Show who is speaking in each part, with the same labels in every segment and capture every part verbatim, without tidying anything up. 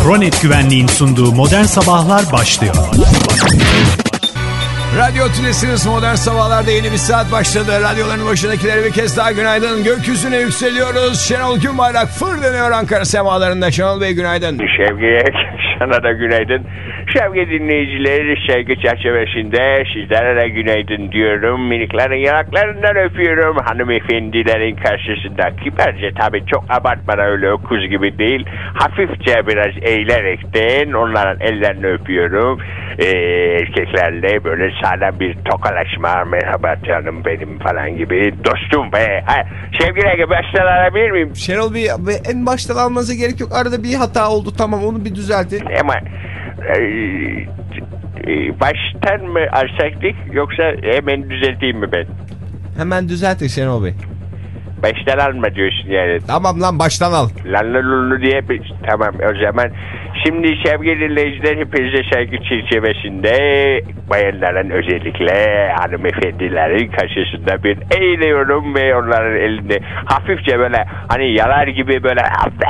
Speaker 1: Kronet Güvenliğin sunduğu Modern Sabahlar başlıyor.
Speaker 2: Radyo Tülesi'niz Modern Sabahlar'da yeni bir saat başladı. Radyoların başındakilere bir kez daha günaydın. Gökyüzüne yükseliyoruz. Şenol Günbayrak fır dönüyor Ankara semalarında. Şenol Bey günaydın.
Speaker 3: Sevgili sana da günaydın. Sevgili dinleyicileri, sevgi çerçevesinde sizlere de günaydın diyorum. Miniklerin yanaklarından öpüyorum. Hanımefendilerin karşısında kibarca, tabii çok abartmadan, öyle öküz gibi değil. Hafifçe biraz eğilerekten onların ellerini öpüyorum. Ee, erkeklerle böyle sağlam bir tokalaşma, merhaba canım benim falan gibi, dostum be. Ha, sevgili Ege, baştan alabilir miyim?
Speaker 2: Şenol Bey, en baştan almanıza gerek yok. Arada bir hata oldu, tamam, onu bir düzeltin.
Speaker 3: Ama baştan mı alsaktık, yoksa hemen düzelteyim mi ben?
Speaker 2: Hemen düzeltin Şenol Bey.
Speaker 3: Baştan alma diyorsun yani.
Speaker 2: Tamam lan, baştan al.
Speaker 3: Lan lan diye bir... Tamam o zaman. Şimdi sevgili dinleyiciler, hepinize saygı çerçevesinde bayanların, özellikle hanımefendilerin karşısında bir eğiliyorum ve onların elini hafifçe böyle hani yalar gibi böyle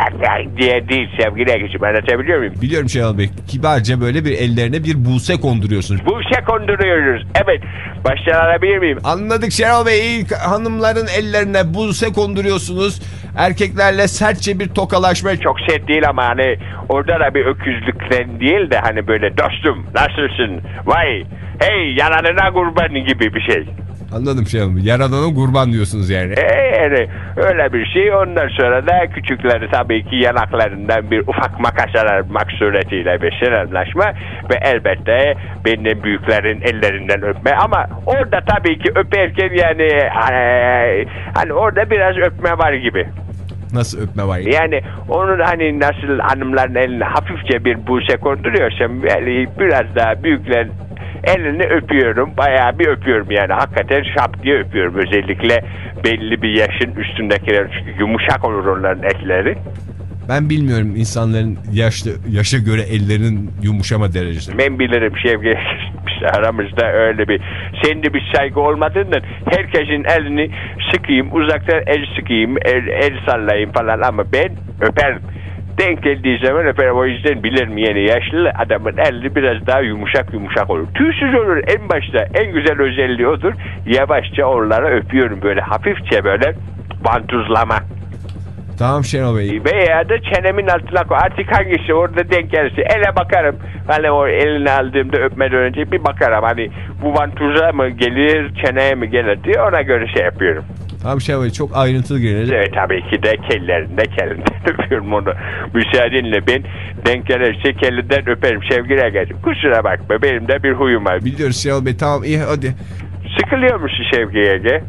Speaker 3: diye değil sevgili Ege'ciğim, anlatabiliyor muyum?
Speaker 2: Biliyorum Şenol Bey, kibarca böyle bir ellerine bir buse konduruyorsunuz.
Speaker 3: Buse konduruyoruz, evet. Baştan alabilir miyim?
Speaker 2: Anladık Şenol Bey, ilk hanımların ellerine buse konduruyorsunuz. Erkeklerle sertçe bir tokalaşma.
Speaker 3: Çok sert değil ama hani orada da bir öküzlükten değil de hani böyle dostum nasılsın, vay hey yalanına kurban gibi bir şey.
Speaker 2: Anladım Şenol Bey, yaradana kurban diyorsunuz yani.
Speaker 3: Ee, yani öyle bir şey. Ondan sonra da küçükleri tabii ki yanaklarından bir ufak makas almak suretiyle bir selamlaşma ve elbette benim büyüklerin ellerinden öpme, ama orada tabii ki öperken yani hani, hani orada biraz öpme var gibi.
Speaker 2: Nasıl öpme var?
Speaker 3: Yani onun hani nasıl hanımların eline hafifçe bir buse konduruyorsam yani biraz daha büyüklerin elini öpüyorum. Bayağı bir öpüyorum yani. Hakikaten şap diye öpüyorum. Özellikle belli bir yaşın üstündekiler, çünkü yumuşak olur onların etleri.
Speaker 2: Ben bilmiyorum insanların yaşlı, yaşa göre ellerinin yumuşama derecesi.
Speaker 3: Ben bilirim Şevki. Aramızda öyle bir sende bir saygı olmadığından herkesin elini sıkayım, uzaktan el sıkayım, el, el sallayayım falan, ama ben öperim. Denk geldiği zaman öperim. O yüzden bilirim yani, yaşlı adamın eli biraz daha yumuşak yumuşak olur. Tüysüz olur en başta. En güzel özelliği odur. Yavaşça onlara öpüyorum böyle hafifçe, böyle vantuzlama.
Speaker 2: Tamam Şenol Bey.
Speaker 3: Veya da çenemin altına koy. Artık hangisi orada denk gelirse ele bakarım. Hani o elini aldığımda öpmeden önce bir bakarım. Hani bu vantuza mı gelir, çeneye mi gelir diye, ona göre şey yapıyorum.
Speaker 2: Tamam Şenol Bey, çok ayrıntılı girelim.
Speaker 3: Evet, tabii ki de kellerinden kellinden öpüyorum onu. Müsaadenle ben denk gelirse kellinden öperim sevgili Ege'ciğim. Kusura bakma, benim de bir huyum var.
Speaker 2: Biliyoruz Şenol Bey, tamam iyi hadi.
Speaker 3: Sıkılıyor musun sevgili Ege?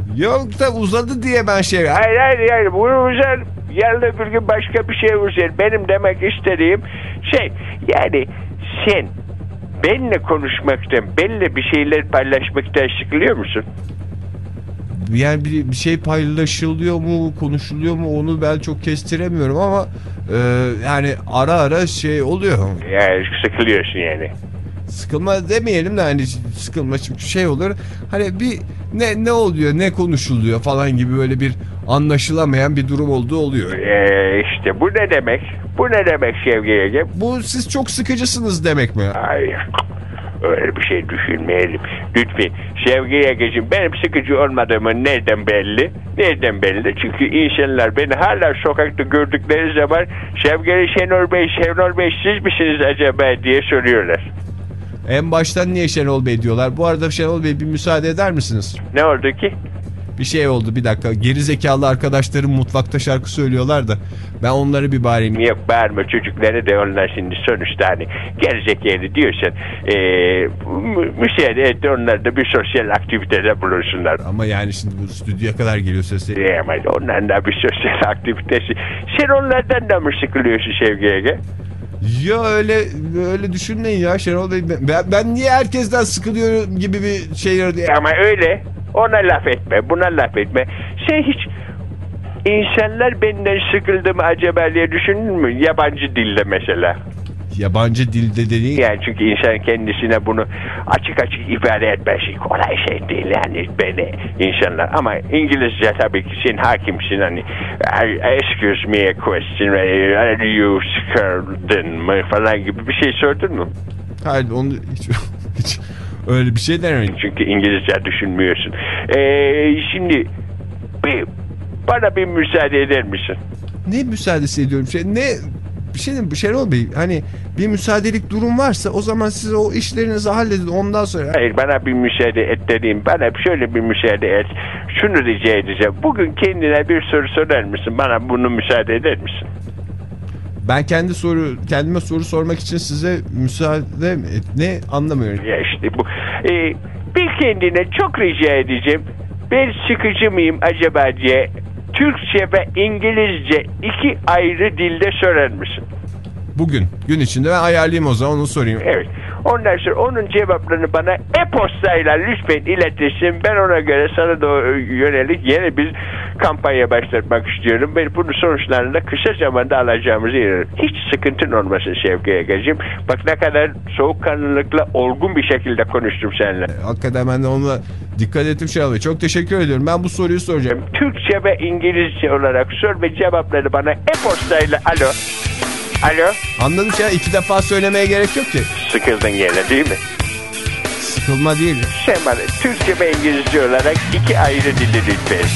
Speaker 2: Yok da uzadı diye ben şey...
Speaker 3: Hayır hayır hayır, bunu uzar. Yarın öbür gün başka bir şey uzar. Benim demek istediğim şey, yani sen benimle konuşmaktan, benimle bir şeyler paylaşmaktan sıkılıyor musun?
Speaker 2: Yani bir, bir şey paylaşılıyor mu, konuşuluyor mu, onu ben çok kestiremiyorum ama e, yani ara ara şey oluyor.
Speaker 3: Yani sıkılıyorsun yani.
Speaker 2: Sıkılma demeyelim de hani sıkılma, çünkü şey olur. Hani bir ne ne oluyor, ne konuşuluyor falan gibi böyle bir anlaşılamayan bir durum olduğu oluyor.
Speaker 3: Ee, işte bu ne demek? Bu ne demek sevgili Ege?
Speaker 2: Bu siz çok sıkıcısınız demek mi?
Speaker 3: Hayır. Öyle bir şey düşünmeyelim. Lütfen. Sevgili Ege'ciğim, benim sıkıcı olmadığımı nereden belli? Nereden belli? Çünkü insanlar beni hala sokakta gördükleri zaman sevgili Şenol Bey, Şenol Bey siz misiniz acaba diye soruyorlar.
Speaker 2: En baştan niye Şenol Bey diyorlar? Bu arada Şenol Bey bir müsaade eder misiniz?
Speaker 3: Ne oldu ki?
Speaker 2: Bir şey oldu, bir dakika. Geri zekalı arkadaşlarım mutfakta şarkı söylüyorlar da ben onları bir bağırayım.
Speaker 3: Yok bağırma, çocukları da onlar şimdi sonuçta hani gerizekalı diyorsan ee, mü- müsaade et, onlar da bir sosyal aktivitede bulunsunlar.
Speaker 2: Ama yani şimdi bu stüdyoya kadar geliyor sesi.
Speaker 3: E, ama onların da bir sosyal aktivitesi. Sen onlardan da mı sıkılıyorsun sevgili Ege?
Speaker 2: Ya öyle öyle düşünmeyin ya Şenol Bey. Ben, ben niye herkesten sıkılıyorum gibi bir şey.
Speaker 3: Ama öyle. Ona laf etme, buna laf etme. Sen hiç insanlar benden sıkıldı mı acaba diye düşündün mü? Yabancı dilde mesela.
Speaker 2: yabancı dilde dediğin.
Speaker 3: Yani çünkü insan kendisine bunu açık açık ifade etmesi kolay şey değil yani beni insanlar. Ama İngilizce tabii ki sen hakimsin hani. Excuse me a question. Are you scared mı falan gibi bir şey sordun mu?
Speaker 2: Hayır onu hiç, hiç öyle bir şey demeyin.
Speaker 3: Çünkü İngilizce düşünmüyorsun. Ee, şimdi bir, bana bir müsaade eder misin?
Speaker 2: Ne müsaadesi ediyorum? Şey, ne bir şey mi? Şenol Bey hani bir müsaadelik durum varsa o zaman siz o işlerinizi halledin ondan sonra.
Speaker 3: Hayır bana bir müsaade et dediğim bana şöyle bir müsaade et. Şunu rica edeceğim. Bugün kendine bir soru sorar mısın? Bana bunu müsaade eder misin?
Speaker 2: Ben kendi soru kendime soru sormak için size müsaade et. Ne anlamıyorum.
Speaker 3: Ya işte bu. Ee, bir kendine çok rica edeceğim. Ben sıkıcı mıyım acaba diye Türkçe ve İngilizce iki ayrı dilde sorar mısın?
Speaker 2: Bugün gün içinde ben ayarlayayım o zaman onu sorayım.
Speaker 3: Evet. Ondan sonra onun cevaplarını bana e-postayla lütfen iletirsin. Ben ona göre sana da yönelik yeni bir kampanya başlatmak istiyorum. Ben bunun sonuçlarını da kısa zamanda alacağımızı inanıyorum. Hiç sıkıntın olmasın Şevki Egeciğim. Bak ne kadar soğukkanlılıkla olgun bir şekilde konuştum seninle.
Speaker 2: Hakikaten ben de onunla dikkat ettim Şenol. Çok teşekkür ediyorum. Ben bu soruyu soracağım.
Speaker 3: Türkçe ve İngilizce olarak sor ve cevapları bana e-postayla alo. Alo.
Speaker 2: Anladım ya iki defa söylemeye gerek yok ki.
Speaker 3: Sıkıldın gene değil mi?
Speaker 2: Sıkılma değil.
Speaker 3: Sen bana Türkçe ve İngilizce olarak iki ayrı dilde lütfen.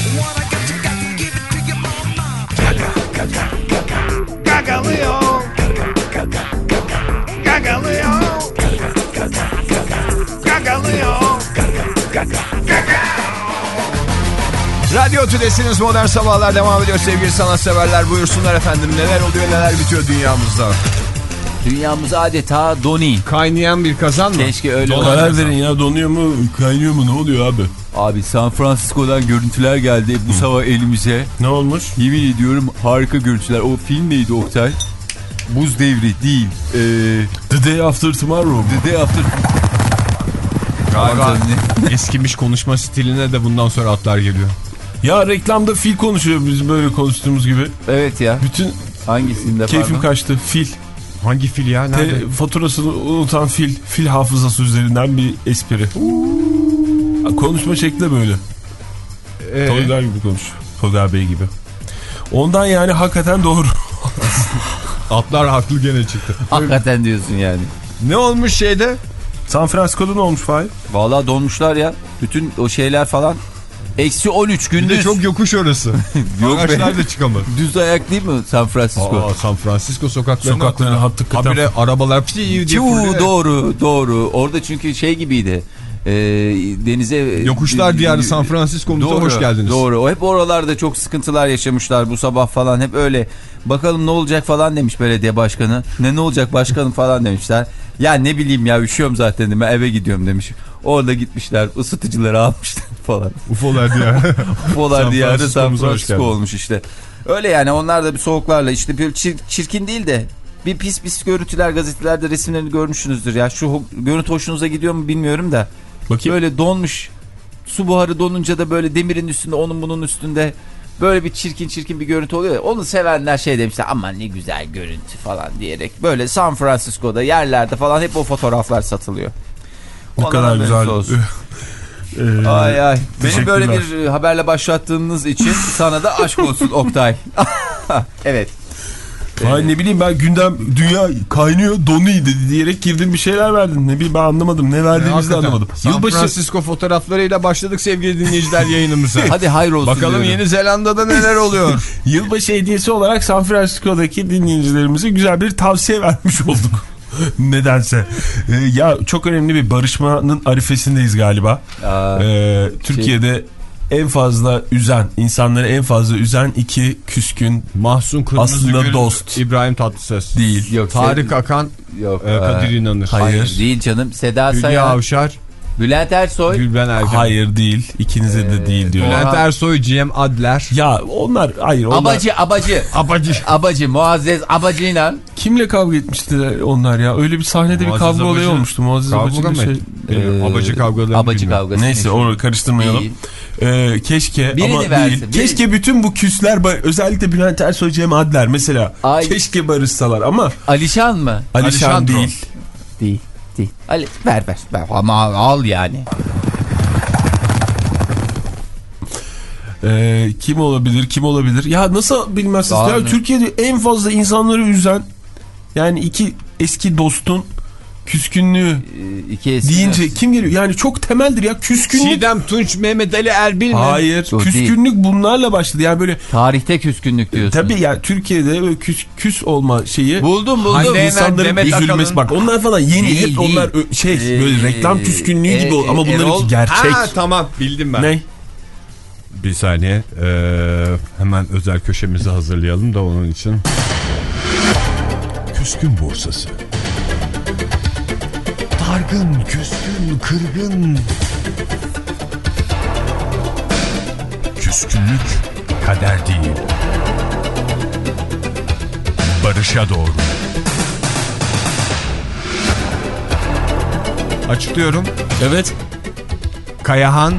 Speaker 2: Gagalıyor. Gagalıyor. Gagalıyor. Radyo Tülesi'niz Modern Sabahlar devam ediyor sevgili sanatseverler. Buyursunlar efendim, neler oluyor neler bitiyor dünyamızda.
Speaker 4: Dünyamız adeta doni.
Speaker 2: Kaynayan bir kazan mı?
Speaker 4: Keşke öyle
Speaker 5: olsa. Karar verin ya, donuyor mu kaynıyor mu, ne oluyor abi?
Speaker 4: Abi San Francisco'dan görüntüler geldi bu sabah elimize.
Speaker 5: Ne olmuş?
Speaker 4: Yemin ediyorum harika görüntüler. O film neydi Oktay? Buz devri değil. Ee,
Speaker 5: The Day After Tomorrow mu?
Speaker 4: The Day After...
Speaker 2: Galiba eskimiş konuşma stiline de bundan sonra atlar geliyor.
Speaker 5: Ya reklamda fil konuşuyor biz böyle konuştuğumuz gibi.
Speaker 4: Evet ya.
Speaker 5: Bütün
Speaker 4: hangisinde
Speaker 5: keyfim
Speaker 4: pardon?
Speaker 5: Kaçtı. Fil.
Speaker 2: Hangi fil ya? Nerede?
Speaker 5: Te, faturasını unutan fil. Fil hafızası üzerinden bir espri. Konuşma şekli böyle. Ee? Toygar gibi konuş. Toygar Bey gibi. Ondan yani hakikaten doğru.
Speaker 2: Atlar haklı gene çıktı.
Speaker 4: Hakikaten diyorsun yani.
Speaker 2: Ne olmuş şeyde?
Speaker 5: San Francisco'da ne olmuş Fahir?
Speaker 4: Vallahi donmuşlar ya. Bütün o şeyler falan. Eksi on üç gündüz.
Speaker 2: Bir de çok yokuş orası. Ağaçlar da çıkamaz.
Speaker 4: Düz ayak değil mi San Francisco?
Speaker 2: Aa, San Francisco sokaklarına.
Speaker 5: Sokaklarına hattık.
Speaker 2: Habire arabalar diye
Speaker 4: Çuuu, doğru doğru. Orada çünkü şey gibiydi. E, denize.
Speaker 2: Yokuşlar diyarı San Francisco'muza hoş geldiniz.
Speaker 4: Doğru. O hep oralarda çok sıkıntılar yaşamışlar bu sabah falan. Hep öyle. Bakalım ne olacak falan demiş belediye başkanı. Ne ne olacak başkanım falan demişler. Ya ne bileyim ya üşüyorum zaten dedim. Ben eve gidiyorum demiş. Orada gitmişler ısıtıcıları almışlar falan.
Speaker 2: U F O'lar diyarı.
Speaker 4: U F O'lar diyarı San Francisco olmuş işte. Öyle yani onlar da bir soğuklarla işte bir çir çirkin değil de bir pis pis görüntüler gazetelerde resimlerini görmüşsünüzdür ya. Şu görüntü hoşunuza gidiyor mu bilmiyorum da. Bakayım. Böyle donmuş su buharı donunca da böyle demirin üstünde onun bunun üstünde böyle bir çirkin çirkin bir görüntü oluyor ya. Onu sevenler şey demişler aman ne güzel görüntü falan diyerek. Böyle San Francisco'da yerlerde falan hep o fotoğraflar satılıyor.
Speaker 5: Ne kadar güzel.
Speaker 4: Ee, ay ay. Beni böyle bir haberle başlattığınız için sana da aşk olsun Oktay. Evet.
Speaker 5: Ay ne bileyim ben gündem dünya kaynıyor donuyor diyerek girdim bir şeyler verdin. Ne bileyim ben anlamadım. Ne verdiğimizi de anlamadım.
Speaker 2: San Yılbaşı... Francisco fotoğraflarıyla başladık sevgili dinleyiciler yayınımıza.
Speaker 4: Hadi hayır olsun.
Speaker 2: Bakalım diyorum. Yeni Zelanda'da neler oluyor.
Speaker 5: Yılbaşı hediyesi olarak San Francisco'daki dinleyicilerimize güzel bir tavsiye vermiş olduk. Nedense. Ee, ya çok önemli bir barışmanın arifesindeyiz galiba. Aa, ee, Türkiye'de şey... en fazla üzen, insanları en fazla üzen iki küskün Mahsun Kırmızıgül, aslında dost.
Speaker 2: İbrahim Tatlıses.
Speaker 4: Değil. Yok,
Speaker 2: Tarık Sed... Akan,
Speaker 4: yok,
Speaker 2: e, Kadir İnanır.
Speaker 4: Hayır. Hayır değil canım. Seda Sayan.
Speaker 2: Hülya Avşar.
Speaker 4: Bülent Ersoy.
Speaker 2: Gülben Ergen.
Speaker 5: Hayır değil. İkinize ee, de değil diyor.
Speaker 2: Bülent Ersoy, Cem Adler.
Speaker 5: Ya onlar hayır. Onlar...
Speaker 4: Abacı, abacı.
Speaker 2: Abacı.
Speaker 4: Abacı, Muazzez Abacı'yla.
Speaker 5: Kimle kavga etmiştiler onlar ya? Öyle bir sahnede Muazzez bir kavga olayı olmuş. Muazzez Abacı'nın şey.
Speaker 2: Ee, abacı kavgaları.
Speaker 4: Abacı kavgası.
Speaker 5: Neyse onu karıştırmayalım. Ee, keşke
Speaker 4: birini
Speaker 5: ama
Speaker 4: versin,
Speaker 5: değil.
Speaker 4: birini.
Speaker 5: Keşke bütün bu küsler, özellikle Bülent Ersoy, Cem Adler mesela. Ay. Keşke barışsalar ama.
Speaker 4: Alişan mı?
Speaker 5: Alişan, Alişan değil.
Speaker 4: Değil. Değil. Ali, ver ver. ver. Ama al yani.
Speaker 5: Ee, kim olabilir? Kim olabilir? Ya nasıl bilmezsiniz? Ya, Türkiye'de en fazla insanları üzen, yani iki eski dostun küskünlüğü
Speaker 4: iki eski
Speaker 5: deyince
Speaker 4: dost.
Speaker 5: Kim geliyor? Yani çok temeldir ya, küskünlük.
Speaker 2: Çiğdem Tunç, Mehmet Ali Erbil mi?
Speaker 5: Hayır.
Speaker 4: O
Speaker 5: küskünlük değil. Bunlarla başladı. Yani böyle
Speaker 4: tarihte küskünlük diyorsun.
Speaker 5: Tabii ya, Türkiye'de böyle küs, küs olma şeyi.
Speaker 4: Buldum buldum.
Speaker 5: Hani insanların üzülmesi. Bak onlar falan yeni, değil, hep değil. Onlar şey ee, böyle reklam küskünlüğü ee, gibi oldu. Ama bunların Erol... gerçek.
Speaker 2: Ha, tamam bildim ben.
Speaker 5: Ne?
Speaker 2: Bir saniye. Ee, hemen özel köşemizi hazırlayalım da onun için. Küskün borsası. Dargın, küskün, kırgın. Küskünlük kader değil. Barışa doğru. Açıklıyorum.
Speaker 5: Evet.
Speaker 2: Kayahan.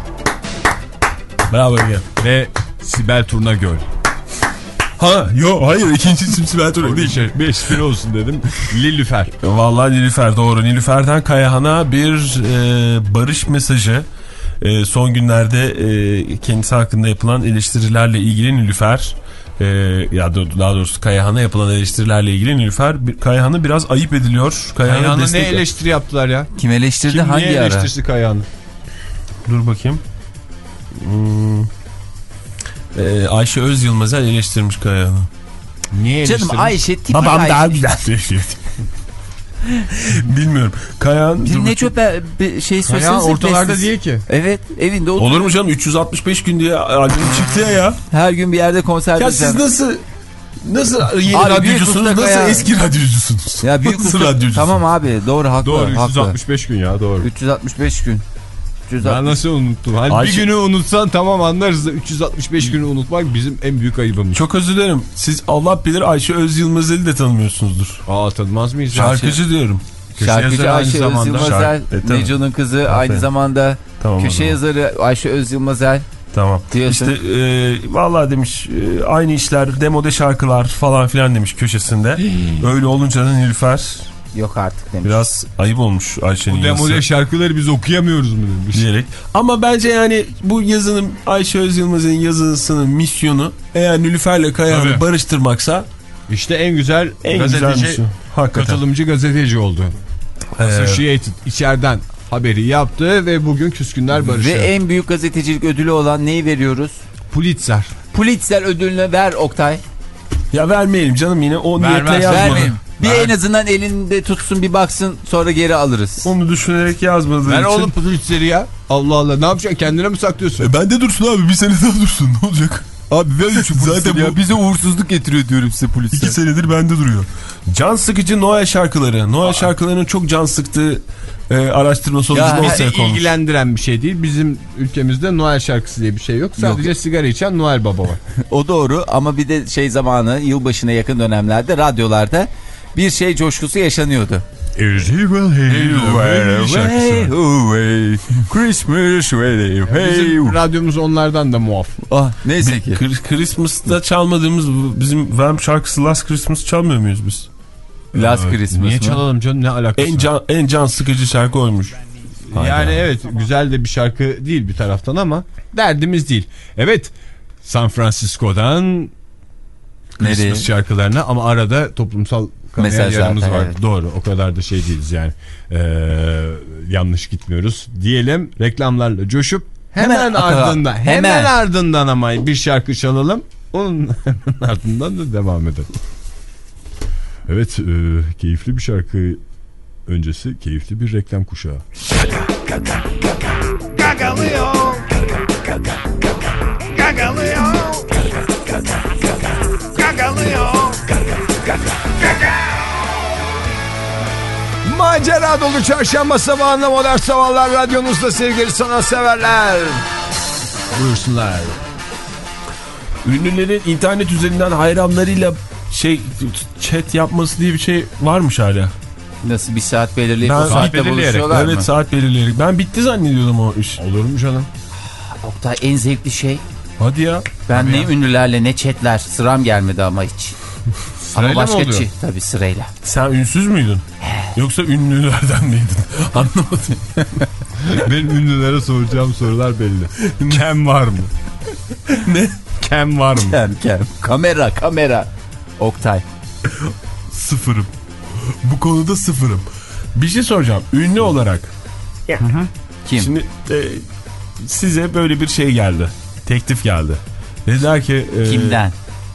Speaker 5: Bravo Ege.
Speaker 2: Ve Sibel Turnagöl.
Speaker 5: Ha yok hayır, ikinci isim Sibel Turnagöl değil.
Speaker 2: Şey, bir espri olsun dedim. Nilüfer.
Speaker 5: Vallahi Nilüfer doğru. Nilüfer'den Kayahan'a bir e, barış mesajı. E, son günlerde e, kendisi hakkında yapılan eleştirilerle ilgili Nilüfer, e, ya daha doğrusu Kayahan'a yapılan eleştirilerle ilgili Nilüfer, Kayahan'ı biraz ayıp ediliyor.
Speaker 2: Kayahan'a Kayahan'a destek... ne eleştiri yaptılar ya?
Speaker 4: Kim eleştirdi? Kim hangi
Speaker 2: niye
Speaker 4: ara?
Speaker 2: eleştirisi Kayahan'ı?
Speaker 5: Dur bakayım. Hmm. Ee, Ayşe Özyılmazel eleştirmiş Kayahan'ı.
Speaker 2: Niye eleştirmiş?
Speaker 4: Canım Ayşe tipi
Speaker 5: Babam
Speaker 4: Ayşe.
Speaker 5: daha güzel. Bilmiyorum. Kayahan...
Speaker 4: Bir ne çok bir şey söylesenize.
Speaker 2: Kayahan ortalarda bestesi. Değil ki.
Speaker 4: Evet, evinde oturuyor.
Speaker 5: Olur mu canım? üç yüz altmış beş gün diye albüm çıktı ya ya.
Speaker 4: Her gün bir yerde konser.
Speaker 5: Ya siz nasıl... Nasıl yeni abi, radyocusunuz, nasıl Kayahan. Eski radyocusunuz?
Speaker 4: Ya büyük
Speaker 5: nasıl radyocusunuz?
Speaker 4: Tamam abi, doğru haklı.
Speaker 2: Doğru, üç yüz altmış
Speaker 4: haklı.
Speaker 2: beş gün ya, doğru.
Speaker 4: üç yüz altmış beş gün. üç yüz altmış...
Speaker 2: Ben nasıl unuttum? Hani Ayşe... bir günü unutsan tamam anlarız da üç yüz altmış beş günü unutmak bizim en büyük ayıbımız.
Speaker 5: Çok özür dilerim. Siz Allah bilir Ayşe Özyılmazel'i de tanımıyorsunuzdur.
Speaker 2: Aa, tanımaz mıyız?
Speaker 5: Şarkıcı Ayşe... diyorum.
Speaker 4: Köşe Şarkıcı Ayşe Özyılmazel,
Speaker 5: e,
Speaker 4: Neco'nun kızı, tabii. Aynı zamanda tamam, köşe yazarı Ayşe Özyılmazel.
Speaker 5: Tamam.
Speaker 4: Diyorsun.
Speaker 5: İşte e, vallahi demiş e, aynı işler, demode şarkılar falan filan demiş köşesinde. Öyle olunca da Nilüfer
Speaker 4: yok artık demiş.
Speaker 5: Biraz ayıp olmuş Ayşe'nin yazısı.
Speaker 2: Bu demode şarkıları biz okuyamıyoruz mu demiş.
Speaker 5: Diyerek. Ama bence yani bu yazının, Ayşe Özyılmaz'ın yazısının misyonu eğer Nilüfer'le Kayahan'ı barıştırmaksa
Speaker 2: işte en güzel en gazeteci, katılımcı gazeteci oldu. Ee, Associated içeriden haberi yaptı ve bugün küskünler barıştı.
Speaker 4: Ve en büyük gazetecilik ödülü olan neyi veriyoruz?
Speaker 2: Pulitzer.
Speaker 4: Pulitzer ödülünü ver Oktay.
Speaker 5: Ya vermeyelim canım, yine o
Speaker 2: ver,
Speaker 5: niyetle
Speaker 2: ver,
Speaker 5: yazmadı.
Speaker 4: Vermeyelim. Bir ver. En azından elinde tutsun bir baksın, sonra geri alırız.
Speaker 5: Onu düşünerek yazmadığı
Speaker 2: ver
Speaker 5: için.
Speaker 2: Ver oğlum Pulitzer'i ya. Allah Allah, ne yapacaksın, kendine mi saklıyorsun?
Speaker 5: E bende dursun abi, bir sene daha dursun, ne olacak?
Speaker 2: Abi ver şu zaten bu...
Speaker 5: ya bize uğursuzluk getiriyor diyorum size Pulitzer. İki senedir bende duruyor. Can sıkıcı Noel şarkıları. Noel Aa. şarkılarının çok can sıktığı e, araştırma sonucunda ortaya konmuş.
Speaker 2: İlgilendiren bir şey değil. Bizim ülkemizde Noel şarkısı diye bir şey yok. Sadece yok. Sigara içen Noel Baba var.
Speaker 4: O doğru ama bir de şey zamanı, yılbaşına yakın dönemlerde radyolarda bir şey coşkusu yaşanıyordu.
Speaker 2: Bizim radyomuz onlardan da muaf.
Speaker 4: Ah, neyse ki.
Speaker 5: Christmas'ta çalmadığımız bizim Wham şarkısı Last Christmas çalmıyor muyuz biz?
Speaker 4: Last ee, Christmas
Speaker 2: niye
Speaker 4: mı?
Speaker 2: çalalım canım, ne alakası?
Speaker 5: En can, en can sıkıcı şarkı oymuş.
Speaker 2: Yani Hayda. Evet, güzel de bir şarkı değil bir taraftan ama derdimiz değil. Evet, San Francisco'dan Christmas nereye? Şarkılarına ama arada toplumsal mesajlarımız var. Evet. Doğru, o kadar da şey değiliz yani. Ee, yanlış gitmiyoruz diyelim, reklamlarla coşup hemen, hemen ardından hemen. hemen ardından ama bir şarkı çalalım, onun hemen ardından da devam edelim. Evet, e, keyifli bir şarkı öncesi keyifli bir reklam kuşağı. Gagalıyor. Gagalıyor. Gagalıyor. Macera dolu çarşamba sabahında Modern Sabahlar radyonuzda sevgili sanatseverler. Buyursunlar.
Speaker 5: Ünlülerin internet üzerinden hayranlarıyla şey chat yapması diye bir şey varmış hala.
Speaker 4: Nasıl, bir saat belirleyip ben, o saatte buluşuyorlar
Speaker 5: evet,
Speaker 4: mı?
Speaker 5: saat belirleyerek. Ben bitti zannediyordum o iş.
Speaker 2: Olur mu canım?
Speaker 4: Oktay en zevkli şey.
Speaker 5: Hadi ya.
Speaker 4: Ben
Speaker 2: Tabii
Speaker 4: ne
Speaker 2: ya.
Speaker 4: ünlülerle ne chatler, sıram gelmedi ama hiç. Ama başka
Speaker 2: oluyor?
Speaker 4: çi tabii sırayla.
Speaker 5: Sen ünsüz müydün? Yoksa ünlülerden miydin? Anlamadım.
Speaker 2: Benim ünlülere soracağım sorular belli. Kem var mı?
Speaker 5: Ne?
Speaker 2: Kem var mı?
Speaker 4: Kem kem. Kamera kamera. Oktay.
Speaker 5: Sıfırım. Bu konuda sıfırım. Bir şey soracağım. Ünlü olarak.
Speaker 4: Kim?
Speaker 5: Şimdi e, size böyle bir şey geldi. Teklif geldi. Dediler ki. E,
Speaker 4: Kimden?